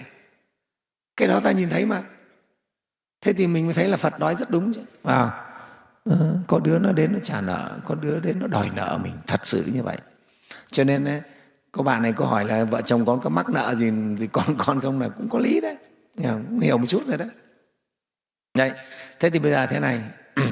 Cái đó ta nhìn thấy mà. Thế thì mình mới thấy là Phật nói rất đúng chứ. À, có đứa nó đến nó trả nợ, có đứa đến nó đòi nợ mình, thật sự như vậy. Cho nên ấy, có bạn này có hỏi là vợ chồng con có mắc nợ gì gì con con không, là cũng có lý đấy, cũng hiểu một chút rồi đấy. Đấy, thế thì bây giờ thế này,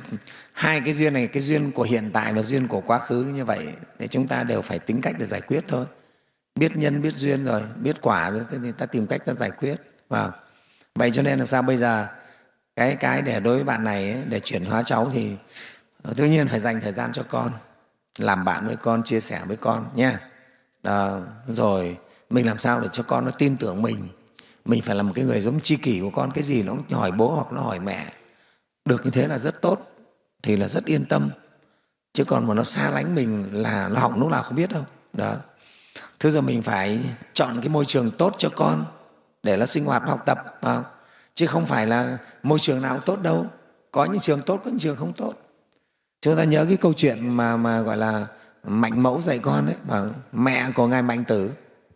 hai cái duyên này, cái duyên của hiện tại và duyên của quá khứ như vậy, thì chúng ta đều phải tính cách để giải quyết thôi. Biết nhân, biết duyên rồi, biết quả rồi, thế thì ta tìm cách ta giải quyết. Wow. Vậy cho nên là sao bây giờ cái cái để đối với bạn này ấy, để chuyển hóa cháu thì tự nhiên phải dành thời gian cho con, làm bạn với con, chia sẻ với con nha. Đó, rồi mình làm sao để cho con nó tin tưởng mình. Mình phải là một cái người giống tri kỷ của con, cái gì nó hỏi bố hoặc nó hỏi mẹ. Được như thế là rất tốt, thì là rất yên tâm. Chứ còn mà nó xa lánh mình là nó hỏng lúc nào không biết đâu. Đó. Thế giờ mình phải chọn cái môi trường tốt cho con để nó sinh hoạt học tập, à, chứ không phải là môi trường nào tốt đâu. Có những trường tốt, có những trường không tốt. Chúng ta nhớ cái câu chuyện mà mà gọi là Mạnh Mẫu dạy con ấy, mà mẹ của ngài Mạnh Tử,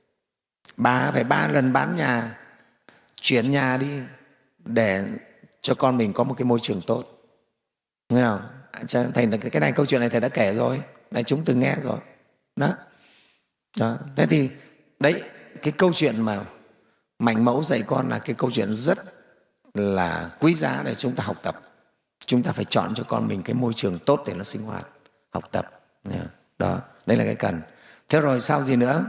bà phải ba lần bán nhà, chuyển nhà đi để cho con mình có một cái môi trường tốt. Nghe không? Thầy, cái này câu chuyện này thầy đã kể rồi, đại chúng từng nghe rồi. Đó. Đó. Thế thì đấy, cái câu chuyện mà Mạnh Mẫu dạy con là cái câu chuyện rất là quý giá để chúng ta học tập. Chúng ta phải chọn cho con mình cái môi trường tốt để nó sinh hoạt, học tập. Đó, đây là cái cần. Thế rồi sao gì nữa?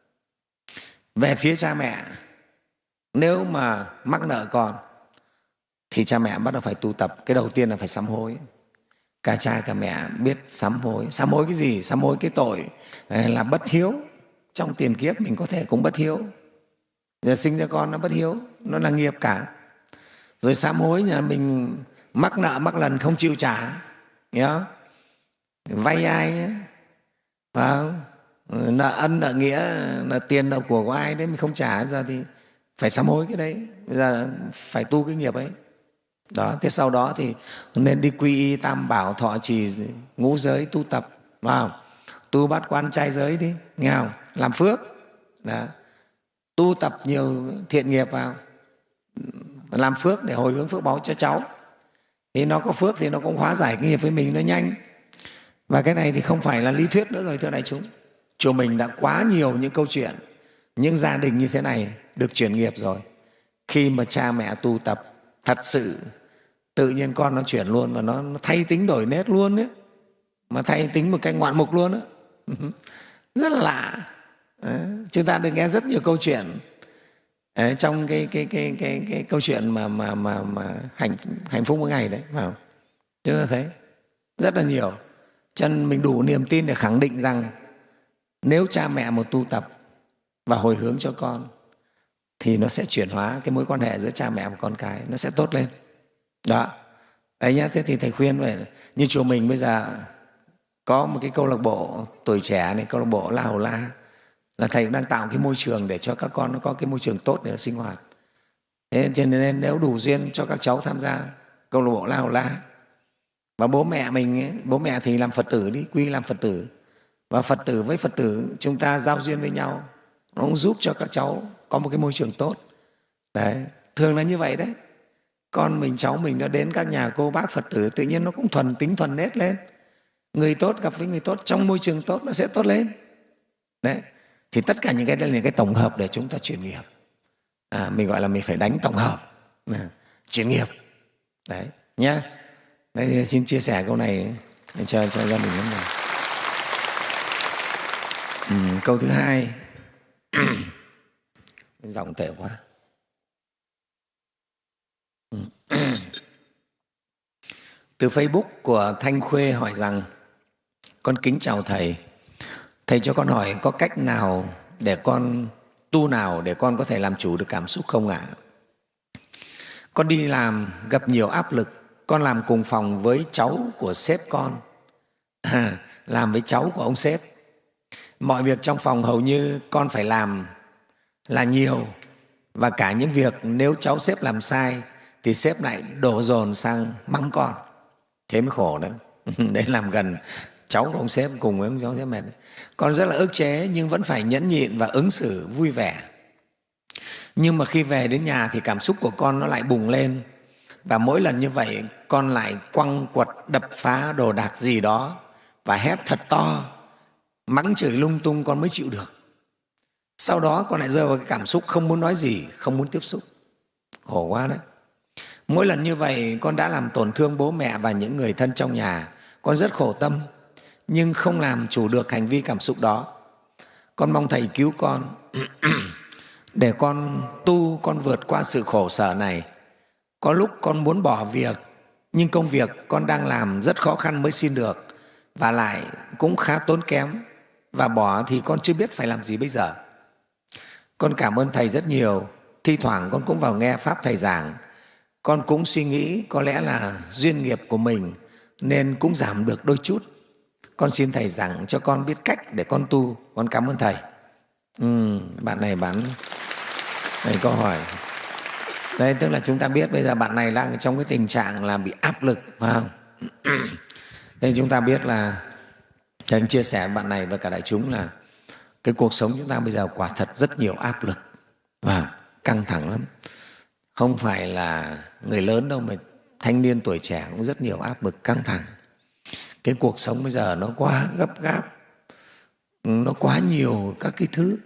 Về phía cha mẹ, nếu mà mắc nợ con thì cha mẹ bắt đầu phải tu tập. Cái đầu tiên là phải sám hối. Cả cha cả mẹ biết sám hối. Sám hối cái gì? Sám hối cái tội là bất hiếu. Trong tiền kiếp mình có thể cũng bất hiếu. Giờ sinh ra con nó bất hiếu, nó là nghiệp cả. Rồi sám hối là mình mắc nợ mắc lần không chịu trả, hiểu không? Vay ai ấy, phải không? Nợ ân nợ nghĩa, là tiền nợ của của ai đấy mình không trả, giờ thì phải sám hối cái đấy. Bây giờ phải tu cái nghiệp ấy. Đó, thế sau đó thì nên đi quy y tam bảo, thọ trì ngũ giới, tu tập, phải không? Tu bát quan trai giới đi, nghe không? Làm phước. Đó. Tu tập nhiều thiện nghiệp vào, làm phước để hồi hướng phước báu cho cháu. Thì nó có phước thì nó cũng hóa giải cái nghiệp với mình nó nhanh. Và cái này thì không phải là lý thuyết nữa rồi, thưa đại chúng. Chùa mình đã quá nhiều những câu chuyện, những gia đình như thế này được chuyển nghiệp rồi. Khi mà cha mẹ tu tập thật sự, tự nhiên con nó chuyển luôn, và nó, nó thay tính đổi nét luôn ấy. Mà thay tính một cách ngoạn mục luôn á. Rất là lạ. Đấy. Chúng ta được nghe rất nhiều câu chuyện. Đấy, trong cái, cái, cái, cái, cái câu chuyện mà, mà, mà, mà hạnh, hạnh phúc mỗi ngày đấy, phải không? Chúng ta thấy rất là nhiều. Cho nên mình đủ niềm tin để khẳng định rằng nếu cha mẹ một tu tập và hồi hướng cho con thì nó sẽ chuyển hóa cái mối quan hệ giữa cha mẹ và con cái, nó sẽ tốt lên. Đó. Đấy nhá, thế thì thầy khuyên vậy. Như chùa mình bây giờ có một cái câu lạc bộ tuổi trẻ này, câu lạc bộ La Hầu La, là thầy cũng đang tạo cái môi trường để cho các con nó có cái môi trường tốt để nó sinh hoạt. Thế cho nên nếu đủ duyên cho các cháu tham gia câu lạc bộ La Hầu La, Và bố mẹ mình ấy, bố mẹ thì làm Phật tử đi, quy làm Phật tử, và Phật tử với Phật tử chúng ta giao duyên với nhau, nó cũng giúp cho các cháu có một cái môi trường tốt. Đấy, thường là như vậy đấy. Con mình, cháu mình nó đến các nhà cô bác Phật tử, tự nhiên nó cũng thuần tính thuần nết lên. Người tốt gặp với người tốt, trong môi trường tốt nó sẽ tốt lên. Đấy, thì tất cả những cái đây là những cái tổng hợp để chúng ta chuyển nghiệp. À, mình gọi là mình phải đánh tổng hợp, à, chuyển nghiệp. Đấy, nhá. Đấy, thì xin chia sẻ câu này cho, cho gia đình chúng mình. Ừ, câu thứ hai, giọng tệ quá. Từ Facebook của Thanh Khuê hỏi rằng: con kính chào Thầy. Thầy cho con hỏi có cách nào để con tu nào để con có thể làm chủ được cảm xúc không ạ? À? Con đi làm gặp nhiều áp lực, con làm cùng phòng với cháu của sếp con, à, làm với cháu của ông sếp. Mọi việc trong phòng hầu như con phải làm là nhiều, và cả những việc nếu cháu sếp làm sai thì sếp lại đổ dồn sang mắng con. Thế mới khổ đó. Đấy, làm gần cháu của ông sếp cùng với ông cháu sếp mệt. Con rất là ức chế nhưng vẫn phải nhẫn nhịn và ứng xử vui vẻ. Nhưng mà khi về đến nhà thì cảm xúc của con nó lại bùng lên, và mỗi lần như vậy con lại quăng quật đập phá đồ đạc gì đó và hét thật to, mắng chửi lung tung con mới chịu được. Sau đó con lại rơi vào cái cảm xúc không muốn nói gì, không muốn tiếp xúc. Khổ quá đấy. Mỗi lần như vậy con đã làm tổn thương bố mẹ và những người thân trong nhà. Con rất khổ tâm nhưng không làm chủ được hành vi cảm xúc đó. Con mong Thầy cứu con để con tu, con vượt qua sự khổ sở này. Có lúc con muốn bỏ việc, nhưng công việc con đang làm rất khó khăn mới xin được, và lại cũng khá tốn kém, và bỏ thì con chưa biết phải làm gì bây giờ. Con cảm ơn Thầy rất nhiều. Thi thoảng con cũng vào nghe Pháp Thầy giảng. Con cũng suy nghĩ có lẽ là duyên nghiệp của mình nên cũng giảm được đôi chút. Con xin Thầy giảng cho con biết cách để con tu. Con cảm ơn Thầy. Ừ, bạn này bạn này câu hỏi. Đây, tức là chúng ta biết bây giờ bạn này đang trong cái tình trạng là bị áp lực, phải không? Nên chúng ta biết là Thầy chia sẻ với bạn này và cả đại chúng là cái cuộc sống chúng ta bây giờ quả thật rất nhiều áp lực và căng thẳng lắm. Không phải là người lớn đâu mà thanh niên tuổi trẻ cũng rất nhiều áp lực căng thẳng. Cái cuộc sống bây giờ nó quá gấp gáp, nó quá nhiều các cái thứ.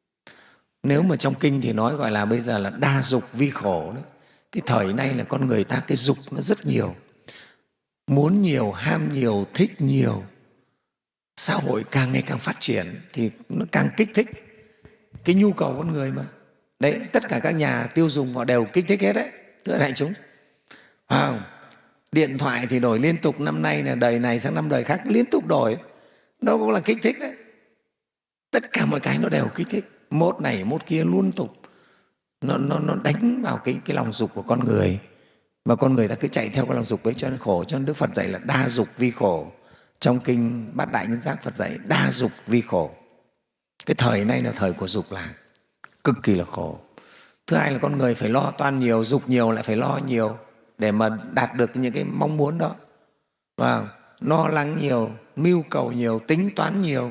Nếu mà trong kinh thì nói gọi là bây giờ là đa dục vi khổ đấy. Cái thời nay là con người ta cái dục nó rất nhiều, muốn nhiều, ham nhiều, thích nhiều. Xã hội càng ngày càng phát triển thì nó càng kích thích cái nhu cầu con người mà. Đấy, tất cả các nhà tiêu dùng họ đều kích thích hết đấy, thưa đại chúng. À, điện thoại thì đổi liên tục, năm nay là đời này sang năm đời khác liên tục đổi, nó cũng là kích thích đấy. Tất cả mọi cái nó đều kích thích, mốt này mốt kia liên tục, nó, nó, nó đánh vào cái, cái lòng dục của con người, mà con người ta cứ chạy theo cái lòng dục ấy cho nên khổ. Cho nên Đức Phật dạy là đa dục vi khổ. Trong kinh Bát Đại Nhân Giác Phật dạy đa dục vi khổ. Cái thời này là thời của dục là cực kỳ là khổ. Thứ hai là con người phải lo toan nhiều, dục nhiều lại phải lo nhiều để mà đạt được những cái mong muốn đó. Và lo lắng nhiều, mưu cầu nhiều, tính toán nhiều.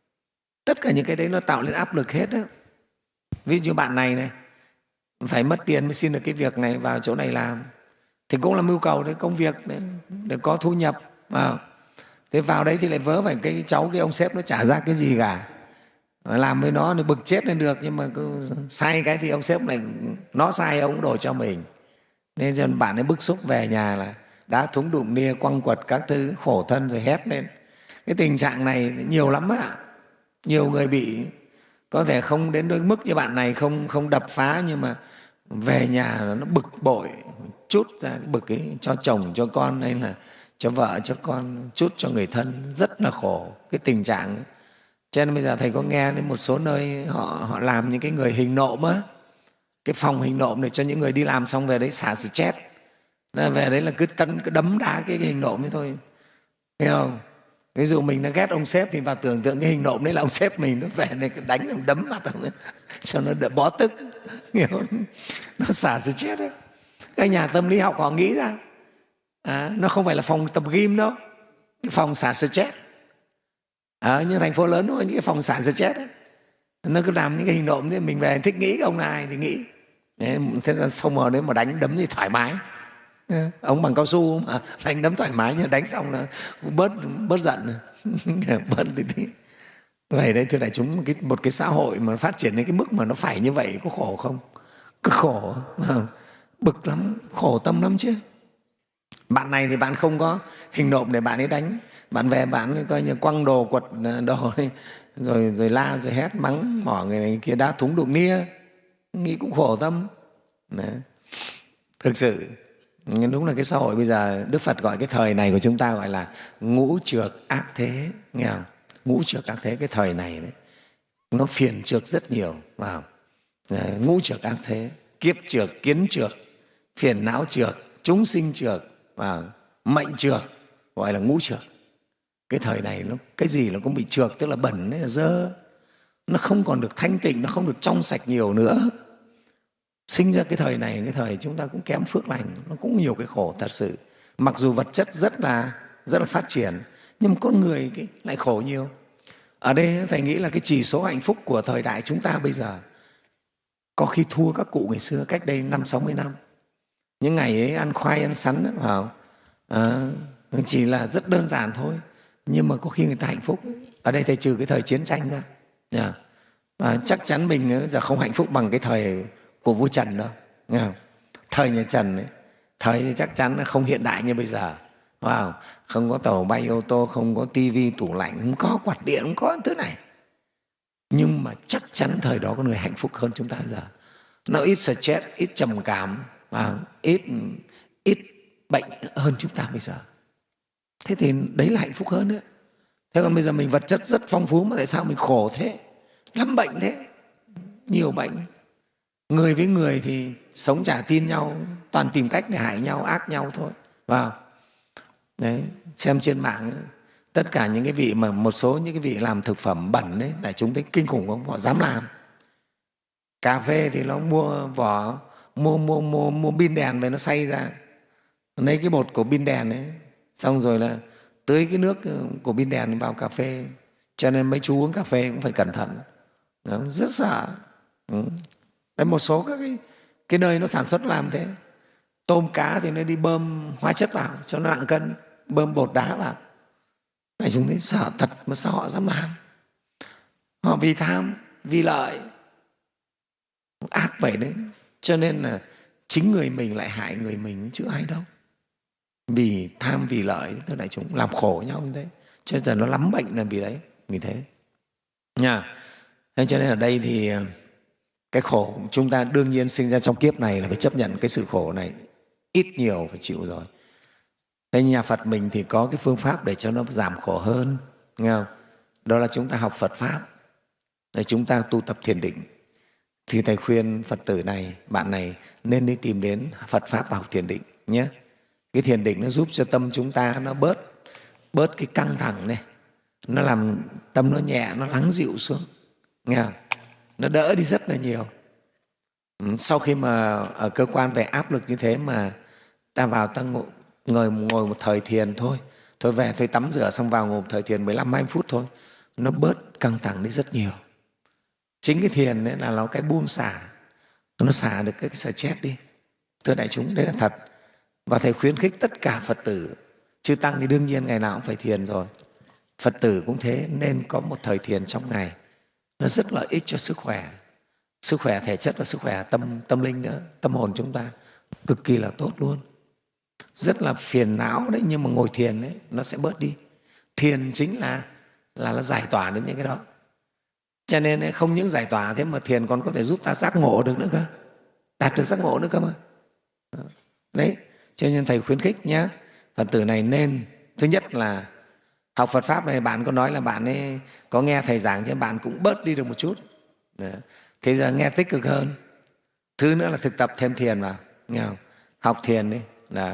Tất cả những cái đấy nó tạo lên áp lực hết đó. Ví dụ như bạn này này, phải mất tiền mới xin được cái việc này, vào chỗ này làm thì cũng là mưu cầu đấy, công việc đấy, để có thu nhập. À, thế vào đấy thì lại vớ phải cái cháu cái ông sếp nó chả ra cái gì cả, làm với nó thì bực chết lên được, nhưng mà cứ sai cái thì ông sếp này nó sai ông cũng đổ cho mình. Nên cho nên bạn ấy bức xúc về nhà là đá thúng đụng nia quăng quật các thứ, khổ thân rồi hét lên. Cái tình trạng này nhiều lắm ạ. Nhiều người bị, có thể không đến đôi mức như bạn này, không không đập phá, nhưng mà về nhà nó bực bội, chút ra cái bực ấy cho chồng, cho con, hay là cho vợ, cho con, chút cho người thân, rất là khổ cái tình trạng ấy. Cho nên bây giờ Thầy có nghe đến một số nơi họ, họ làm những cái người hình nộm á, cái phòng hình nộm để cho những người đi làm xong về đấy xả stress. Về đấy là cứ tấn, cứ đấm đá cái, cái hình nộm ấy thôi. Thấy không? Ví dụ mình nó ghét ông sếp thì vào tưởng tượng cái hình nộm đấy là ông sếp mình, nó về này cứ đánh ông, đấm mặt ông ấy, cho nó đỡ bó tức. Hiểu không? Nó xả stress đấy. Các nhà tâm lý học họ nghĩ ra À, nó không phải là phòng tập gym đâu, cái phòng xả stress. Ở như thành phố lớn nó có những cái phòng xả stress ấy. Nó cứ làm những cái hình nộm thế, mình về thích nghĩ cái ông là ai thì nghĩ. Đấy, thế là xong rồi đấy mà đánh đấm thì thoải mái. Ông bằng cao su mà đánh đấm thoải mái, nhưng đánh xong là bớt bớt giận bớt tí tí. Vậy đấy thưa đại chúng, cái, một cái xã hội mà phát triển đến cái mức mà nó phải như vậy có khổ không? Cứ khổ, bực lắm, khổ tâm lắm chứ. Bạn này thì bạn không có hình nộm để bạn ấy đánh, bạn về bạn ấy coi như quăng đồ quật đồ ấy, rồi rồi la rồi hét mắng mỏ người này kia, đá thúng đụng nia, nghĩ cũng khổ tâm. Đấy. Thực sự đúng là cái xã hội bây giờ, Đức Phật gọi cái thời này của chúng ta gọi là ngũ trược ác thế, nghe không? Ngũ trược ác thế, cái thời này đấy, nó phiền trược rất nhiều, vào ngũ trược ác thế, kiếp trược, kiến trược, phiền não trược, chúng sinh trược và mệnh trược, gọi là ngũ trược. Cái thời này nó cái gì nó cũng bị trược, tức là bẩn, đấy là dơ, nó không còn được thanh tịnh, nó không được trong sạch nhiều nữa. Sinh ra cái thời này, cái thời chúng ta cũng kém phước lành, nó cũng nhiều cái khổ thật sự. Mặc dù vật chất rất là rất là phát triển, nhưng mà con người cái lại khổ nhiều. Ở đây thầy nghĩ là cái chỉ số hạnh phúc của thời đại chúng ta bây giờ có khi thua các cụ ngày xưa cách đây năm sáu mươi năm. Những ngày ấy ăn khoai ăn sắn đó, vào à, chỉ là rất đơn giản thôi, nhưng mà có khi người ta hạnh phúc. Ở đây thầy trừ cái thời chiến tranh ra, yeah. À, chắc chắn mình giờ không hạnh phúc bằng cái thời của vua Trần đâu, nghe không? Thời nhà Trần ấy, thời thì chắc chắn là không hiện đại như bây giờ, wow. Không có tàu bay ô tô, không có tivi tủ lạnh, không có quạt điện, không có thứ này, nhưng mà chắc chắn thời đó con người hạnh phúc hơn chúng ta bây giờ. Nó ít stress, ít trầm cảm, và ít ít bệnh hơn chúng ta bây giờ. Thế thì đấy là hạnh phúc hơn nữa. Thế còn bây giờ mình vật chất rất phong phú mà tại sao mình khổ thế, lắm bệnh thế, nhiều bệnh. Người với người thì sống chả tin nhau, toàn tìm cách để hại nhau, ác nhau thôi. Wow. Đấy, xem trên mạng tất cả những cái vị mà một số những cái vị làm thực phẩm bẩn đấy, đại chúng thấy kinh khủng không? Họ dám làm. Cà phê thì nó mua vỏ, mua mua mua mua pin đèn về nó xay ra, lấy cái bột của pin đèn ấy, xong rồi là tưới cái nước của pin đèn vào cà phê. Cho nên mấy chú uống cà phê cũng phải cẩn thận. Đó, rất sợ. Ừ. Đấy, một số các cái, cái nơi nó sản xuất làm thế. Tôm cá thì nó đi bơm hóa chất vào cho nó nặng cân, bơm bột đá vào. Này chúng thấy sợ thật mà sao họ dám làm? Họ vì tham, vì lợi, ác vậy đấy. Cho nên là chính người mình lại hại người mình chứ ai đâu. Vì tham, vì lợi, tức đại chúng làm khổ nhau như thế. Cho nên nó lắm bệnh là vì đấy, vì thế. Nha. Thế cho nên ở đây thì cái khổ chúng ta đương nhiên sinh ra trong kiếp này là phải chấp nhận cái sự khổ này, ít nhiều phải chịu rồi. Thế nhà Phật mình thì có cái phương pháp để cho nó giảm khổ hơn, nghe không? Đó là chúng ta học Phật Pháp, để chúng ta tu tập thiền định. Thì thầy khuyên Phật tử này, bạn này nên đi tìm đến Phật Pháp và học thiền định nhé. Cái thiền định nó giúp cho tâm chúng ta nó bớt bớt cái căng thẳng này, nó làm tâm nó nhẹ, nó lắng dịu xuống, nghe không? Nó đỡ đi rất là nhiều. Sau khi mà ở cơ quan về áp lực như thế mà ta vào ta ngồi, ngồi, ngồi một thời thiền thôi, thôi về thôi tắm rửa xong vào ngồi một thời thiền mười lăm hai mươi phút thôi, nó bớt căng thẳng đi rất nhiều. Chính cái thiền đấy là nó cái buông xả, nó xả được cái stress đi. Thưa đại chúng, đấy là thật. Và thầy khuyến khích tất cả Phật tử, chư tăng thì đương nhiên ngày nào cũng phải thiền rồi, Phật tử cũng thế, nên có một thời thiền trong ngày. Nó rất lợi ích cho sức khỏe, sức khỏe thể chất và sức khỏe tâm, tâm linh nữa, tâm hồn chúng ta cực kỳ là tốt luôn. Rất là phiền não đấy, nhưng mà ngồi thiền đấy nó sẽ bớt đi. Thiền chính là là nó giải tỏa đến những cái đó. Cho nên không những giải tỏa thế mà thiền còn có thể giúp ta giác ngộ được nữa cơ, đạt được giác ngộ nữa cơ mà. Đấy, cho nên thầy khuyến khích nhé, Phật tử này nên thứ nhất là học Phật Pháp này, bạn có nói là bạn ấy có nghe thầy giảng chứ bạn cũng bớt đi được một chút. Thế giờ nghe tích cực hơn. Thứ nữa là thực tập thêm thiền vào, nghe không? Học thiền đi, là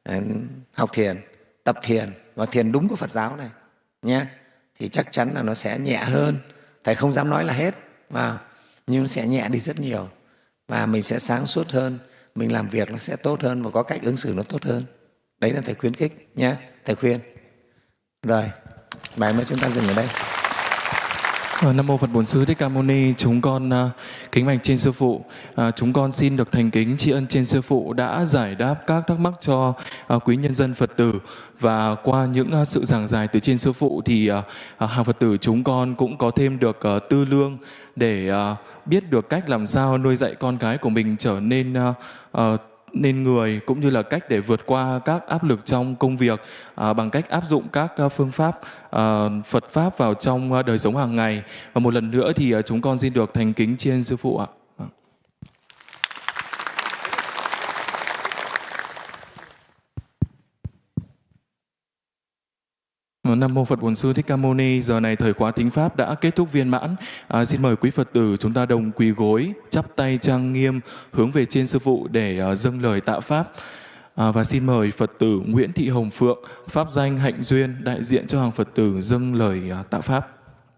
học thiền, tập thiền và thiền đúng của Phật giáo này nhé, thì chắc chắn là nó sẽ nhẹ hơn. Thầy không dám nói là hết, vào nhưng nó sẽ nhẹ đi rất nhiều và mình sẽ sáng suốt hơn, mình làm việc nó sẽ tốt hơn và có cách ứng xử nó tốt hơn Đấy là thầy khuyến khích nhé, thầy khuyên. Rồi, bài mới chúng ta dừng ở đây. Nam mô Phật Bổn Sư Thích Ca Mâu Ni. Chúng con uh, kính bạch trên sư phụ. Uh, chúng con xin được thành kính tri ân trên sư phụ đã giải đáp các thắc mắc cho uh, quý nhân dân Phật tử. Và qua những uh, sự giảng giải từ trên sư phụ thì uh, uh, hàng Phật tử chúng con cũng có thêm được uh, tư lương để uh, biết được cách làm sao nuôi dạy con cái của mình trở nên uh, uh, nên người, cũng như là cách để vượt qua các áp lực trong công việc à, bằng cách áp dụng các uh, phương pháp uh, Phật Pháp vào trong uh, đời sống hàng ngày. Và một lần nữa thì uh, chúng con xin được thành kính tri ân sư phụ ạ. Nam mô Phật Bổn Sư Thích Ca Mâu Ni. Giờ này thời khóa thính pháp đã kết thúc viên mãn. À, xin mời quý Phật tử chúng ta đồng quỳ gối, chắp tay trang nghiêm hướng về trên sư phụ để uh, dâng lời tạ pháp. À, và xin mời Phật tử Nguyễn Thị Hồng Phượng, pháp danh Hạnh Duyên, đại diện cho hàng Phật tử dâng lời uh, tạ pháp.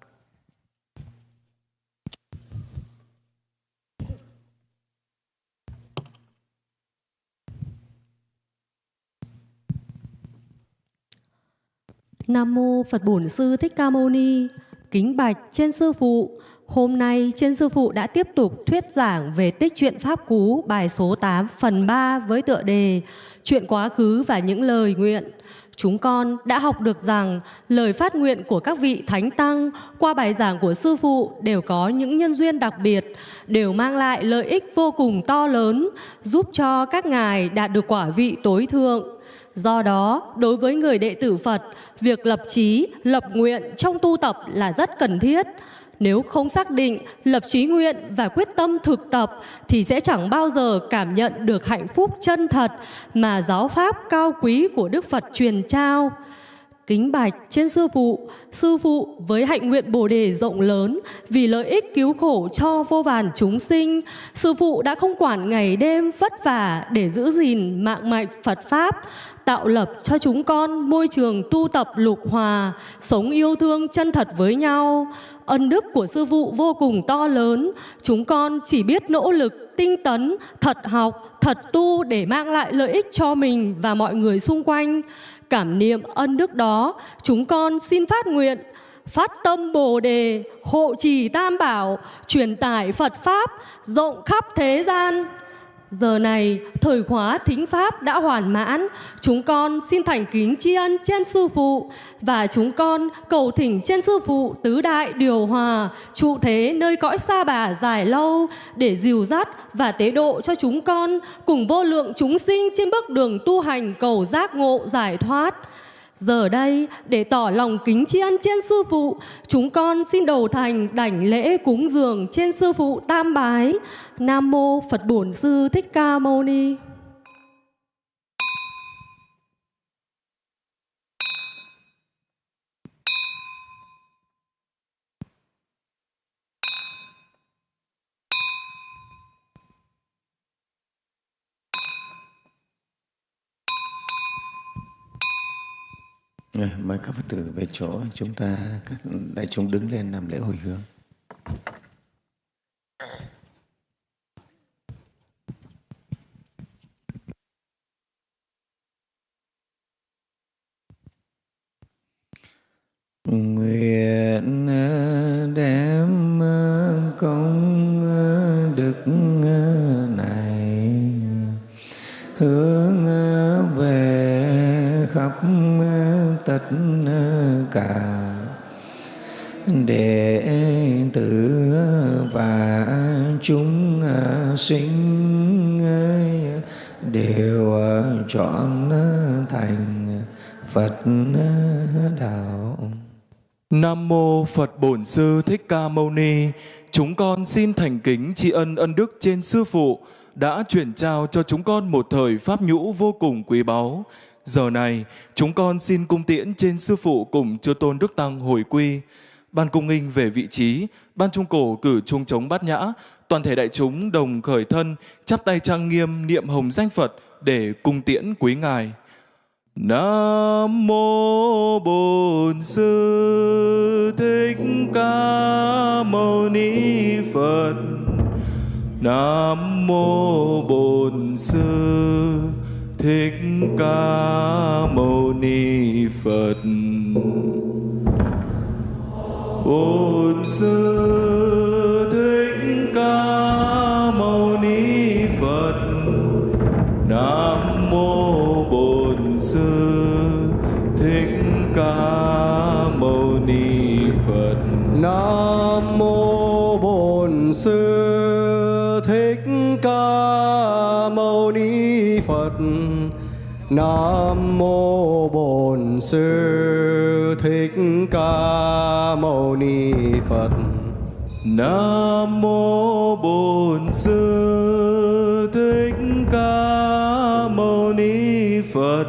Nam mô Phật Bổn Sư Thích Ca Mâu Ni. Kính bạch trên sư phụ. Hôm nay trên sư phụ đã tiếp tục thuyết giảng về tích truyện Pháp Cú bài số tám phần ba với tựa đề Chuyện quá khứ và những lời nguyện. Chúng con đã học được rằng lời phát nguyện của các vị Thánh Tăng qua bài giảng của sư phụ đều có những nhân duyên đặc biệt, đều mang lại lợi ích vô cùng to lớn, giúp cho các ngài đạt được quả vị tối thượng. Do đó, đối với người đệ tử Phật, việc lập chí, lập nguyện trong tu tập là rất cần thiết. Nếu không xác định, lập chí nguyện và quyết tâm thực tập thì sẽ chẳng bao giờ cảm nhận được hạnh phúc chân thật mà giáo pháp cao quý của Đức Phật truyền trao. Kính bạch trên sư phụ, sư phụ với hạnh nguyện Bồ đề rộng lớn vì lợi ích cứu khổ cho vô vàn chúng sinh, sư phụ đã không quản ngày đêm vất vả để giữ gìn mạng mạch Phật Pháp, tạo lập cho chúng con môi trường tu tập lục hòa, sống yêu thương chân thật với nhau. Ân đức của sư phụ vô cùng to lớn, chúng con chỉ biết nỗ lực, tinh tấn, thật học, thật tu để mang lại lợi ích cho mình và mọi người xung quanh. Cảm niệm ân đức đó, chúng con xin phát nguyện, phát tâm Bồ đề, hộ trì Tam Bảo, truyền tải Phật Pháp rộng khắp thế gian. Giờ này, thời khóa thính pháp đã hoàn mãn, chúng con xin thành kính tri ân trên sư phụ và chúng con cầu thỉnh trên sư phụ tứ đại điều hòa, trụ thế nơi cõi Sa Bà dài lâu để dìu dắt và tế độ cho chúng con cùng vô lượng chúng sinh trên bước đường tu hành cầu giác ngộ giải thoát. Giờ đây, để tỏ lòng kính tri ân trên sư phụ, chúng con xin đầu thành đảnh lễ cúng dường trên sư phụ tam bái. Nam mô Phật Bổn Sư Thích Ca Mâu Ni. Rồi, mời các Phật tử về chỗ, chúng ta các đại chúng đứng lên làm lễ hồi hướng. Nguyện đem công đức này hướng về khắp tất cả đệ tử và chúng sinh đều chọn thành Phật đạo. Nam mô Phật Bổn Sư Thích Ca Mâu Ni. Chúng con xin thành kính tri ân ân đức trên sư phụ đã chuyển trao cho chúng con một thời pháp nhũ vô cùng quý báu. Giờ này, chúng con xin cung tiễn trên sư phụ cùng chư tôn đức tăng hồi quy. Ban cung nghinh về vị trí, ban trung cổ cử trung trống bát nhã, toàn thể đại chúng đồng khởi thân, chắp tay trang nghiêm niệm hồng danh Phật để cung tiễn quý ngài. Nam mô Bổn Sư Thích Ca Mâu Ni Phật. Nam mô Bổn Sư Thích Ca Mâu Ni Phật. Bổn Sư Thích Ca Mâu Ni Phật. Nam mô Bổn Sư Thích Ca Mâu Ni Phật. Nam mô Bổn Sư Thích Ca Mâu Ni Phật. Nam mô Bổn Sư Thích Ca Mâu Ni Phật. Nam mô Bổn Sư Thích Ca Mâu Ni Phật.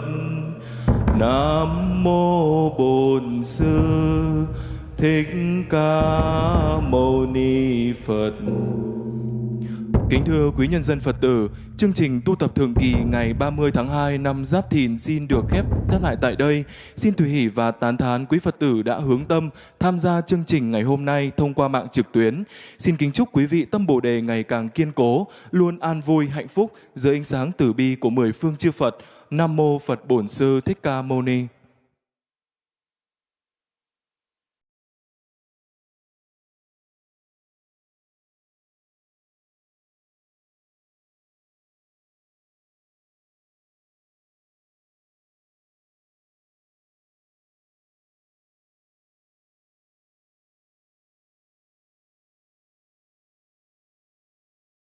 Nam mô Bổn Sư Thích Ca Mâu Ni Phật. Kính thưa quý nhân dân Phật tử, chương trình tu tập thường kỳ ngày ba mươi tháng hai năm Giáp Thìn xin được khép thắt lại tại đây. Xin tùy hỷ và tán thán quý Phật tử đã hướng tâm tham gia chương trình ngày hôm nay thông qua mạng trực tuyến. Xin kính chúc quý vị tâm Bồ đề ngày càng kiên cố, luôn an vui, hạnh phúc dưới ánh sáng từ bi của mười phương chư Phật. Nam mô Phật Bổn Sư Thích Ca Mâu Ni.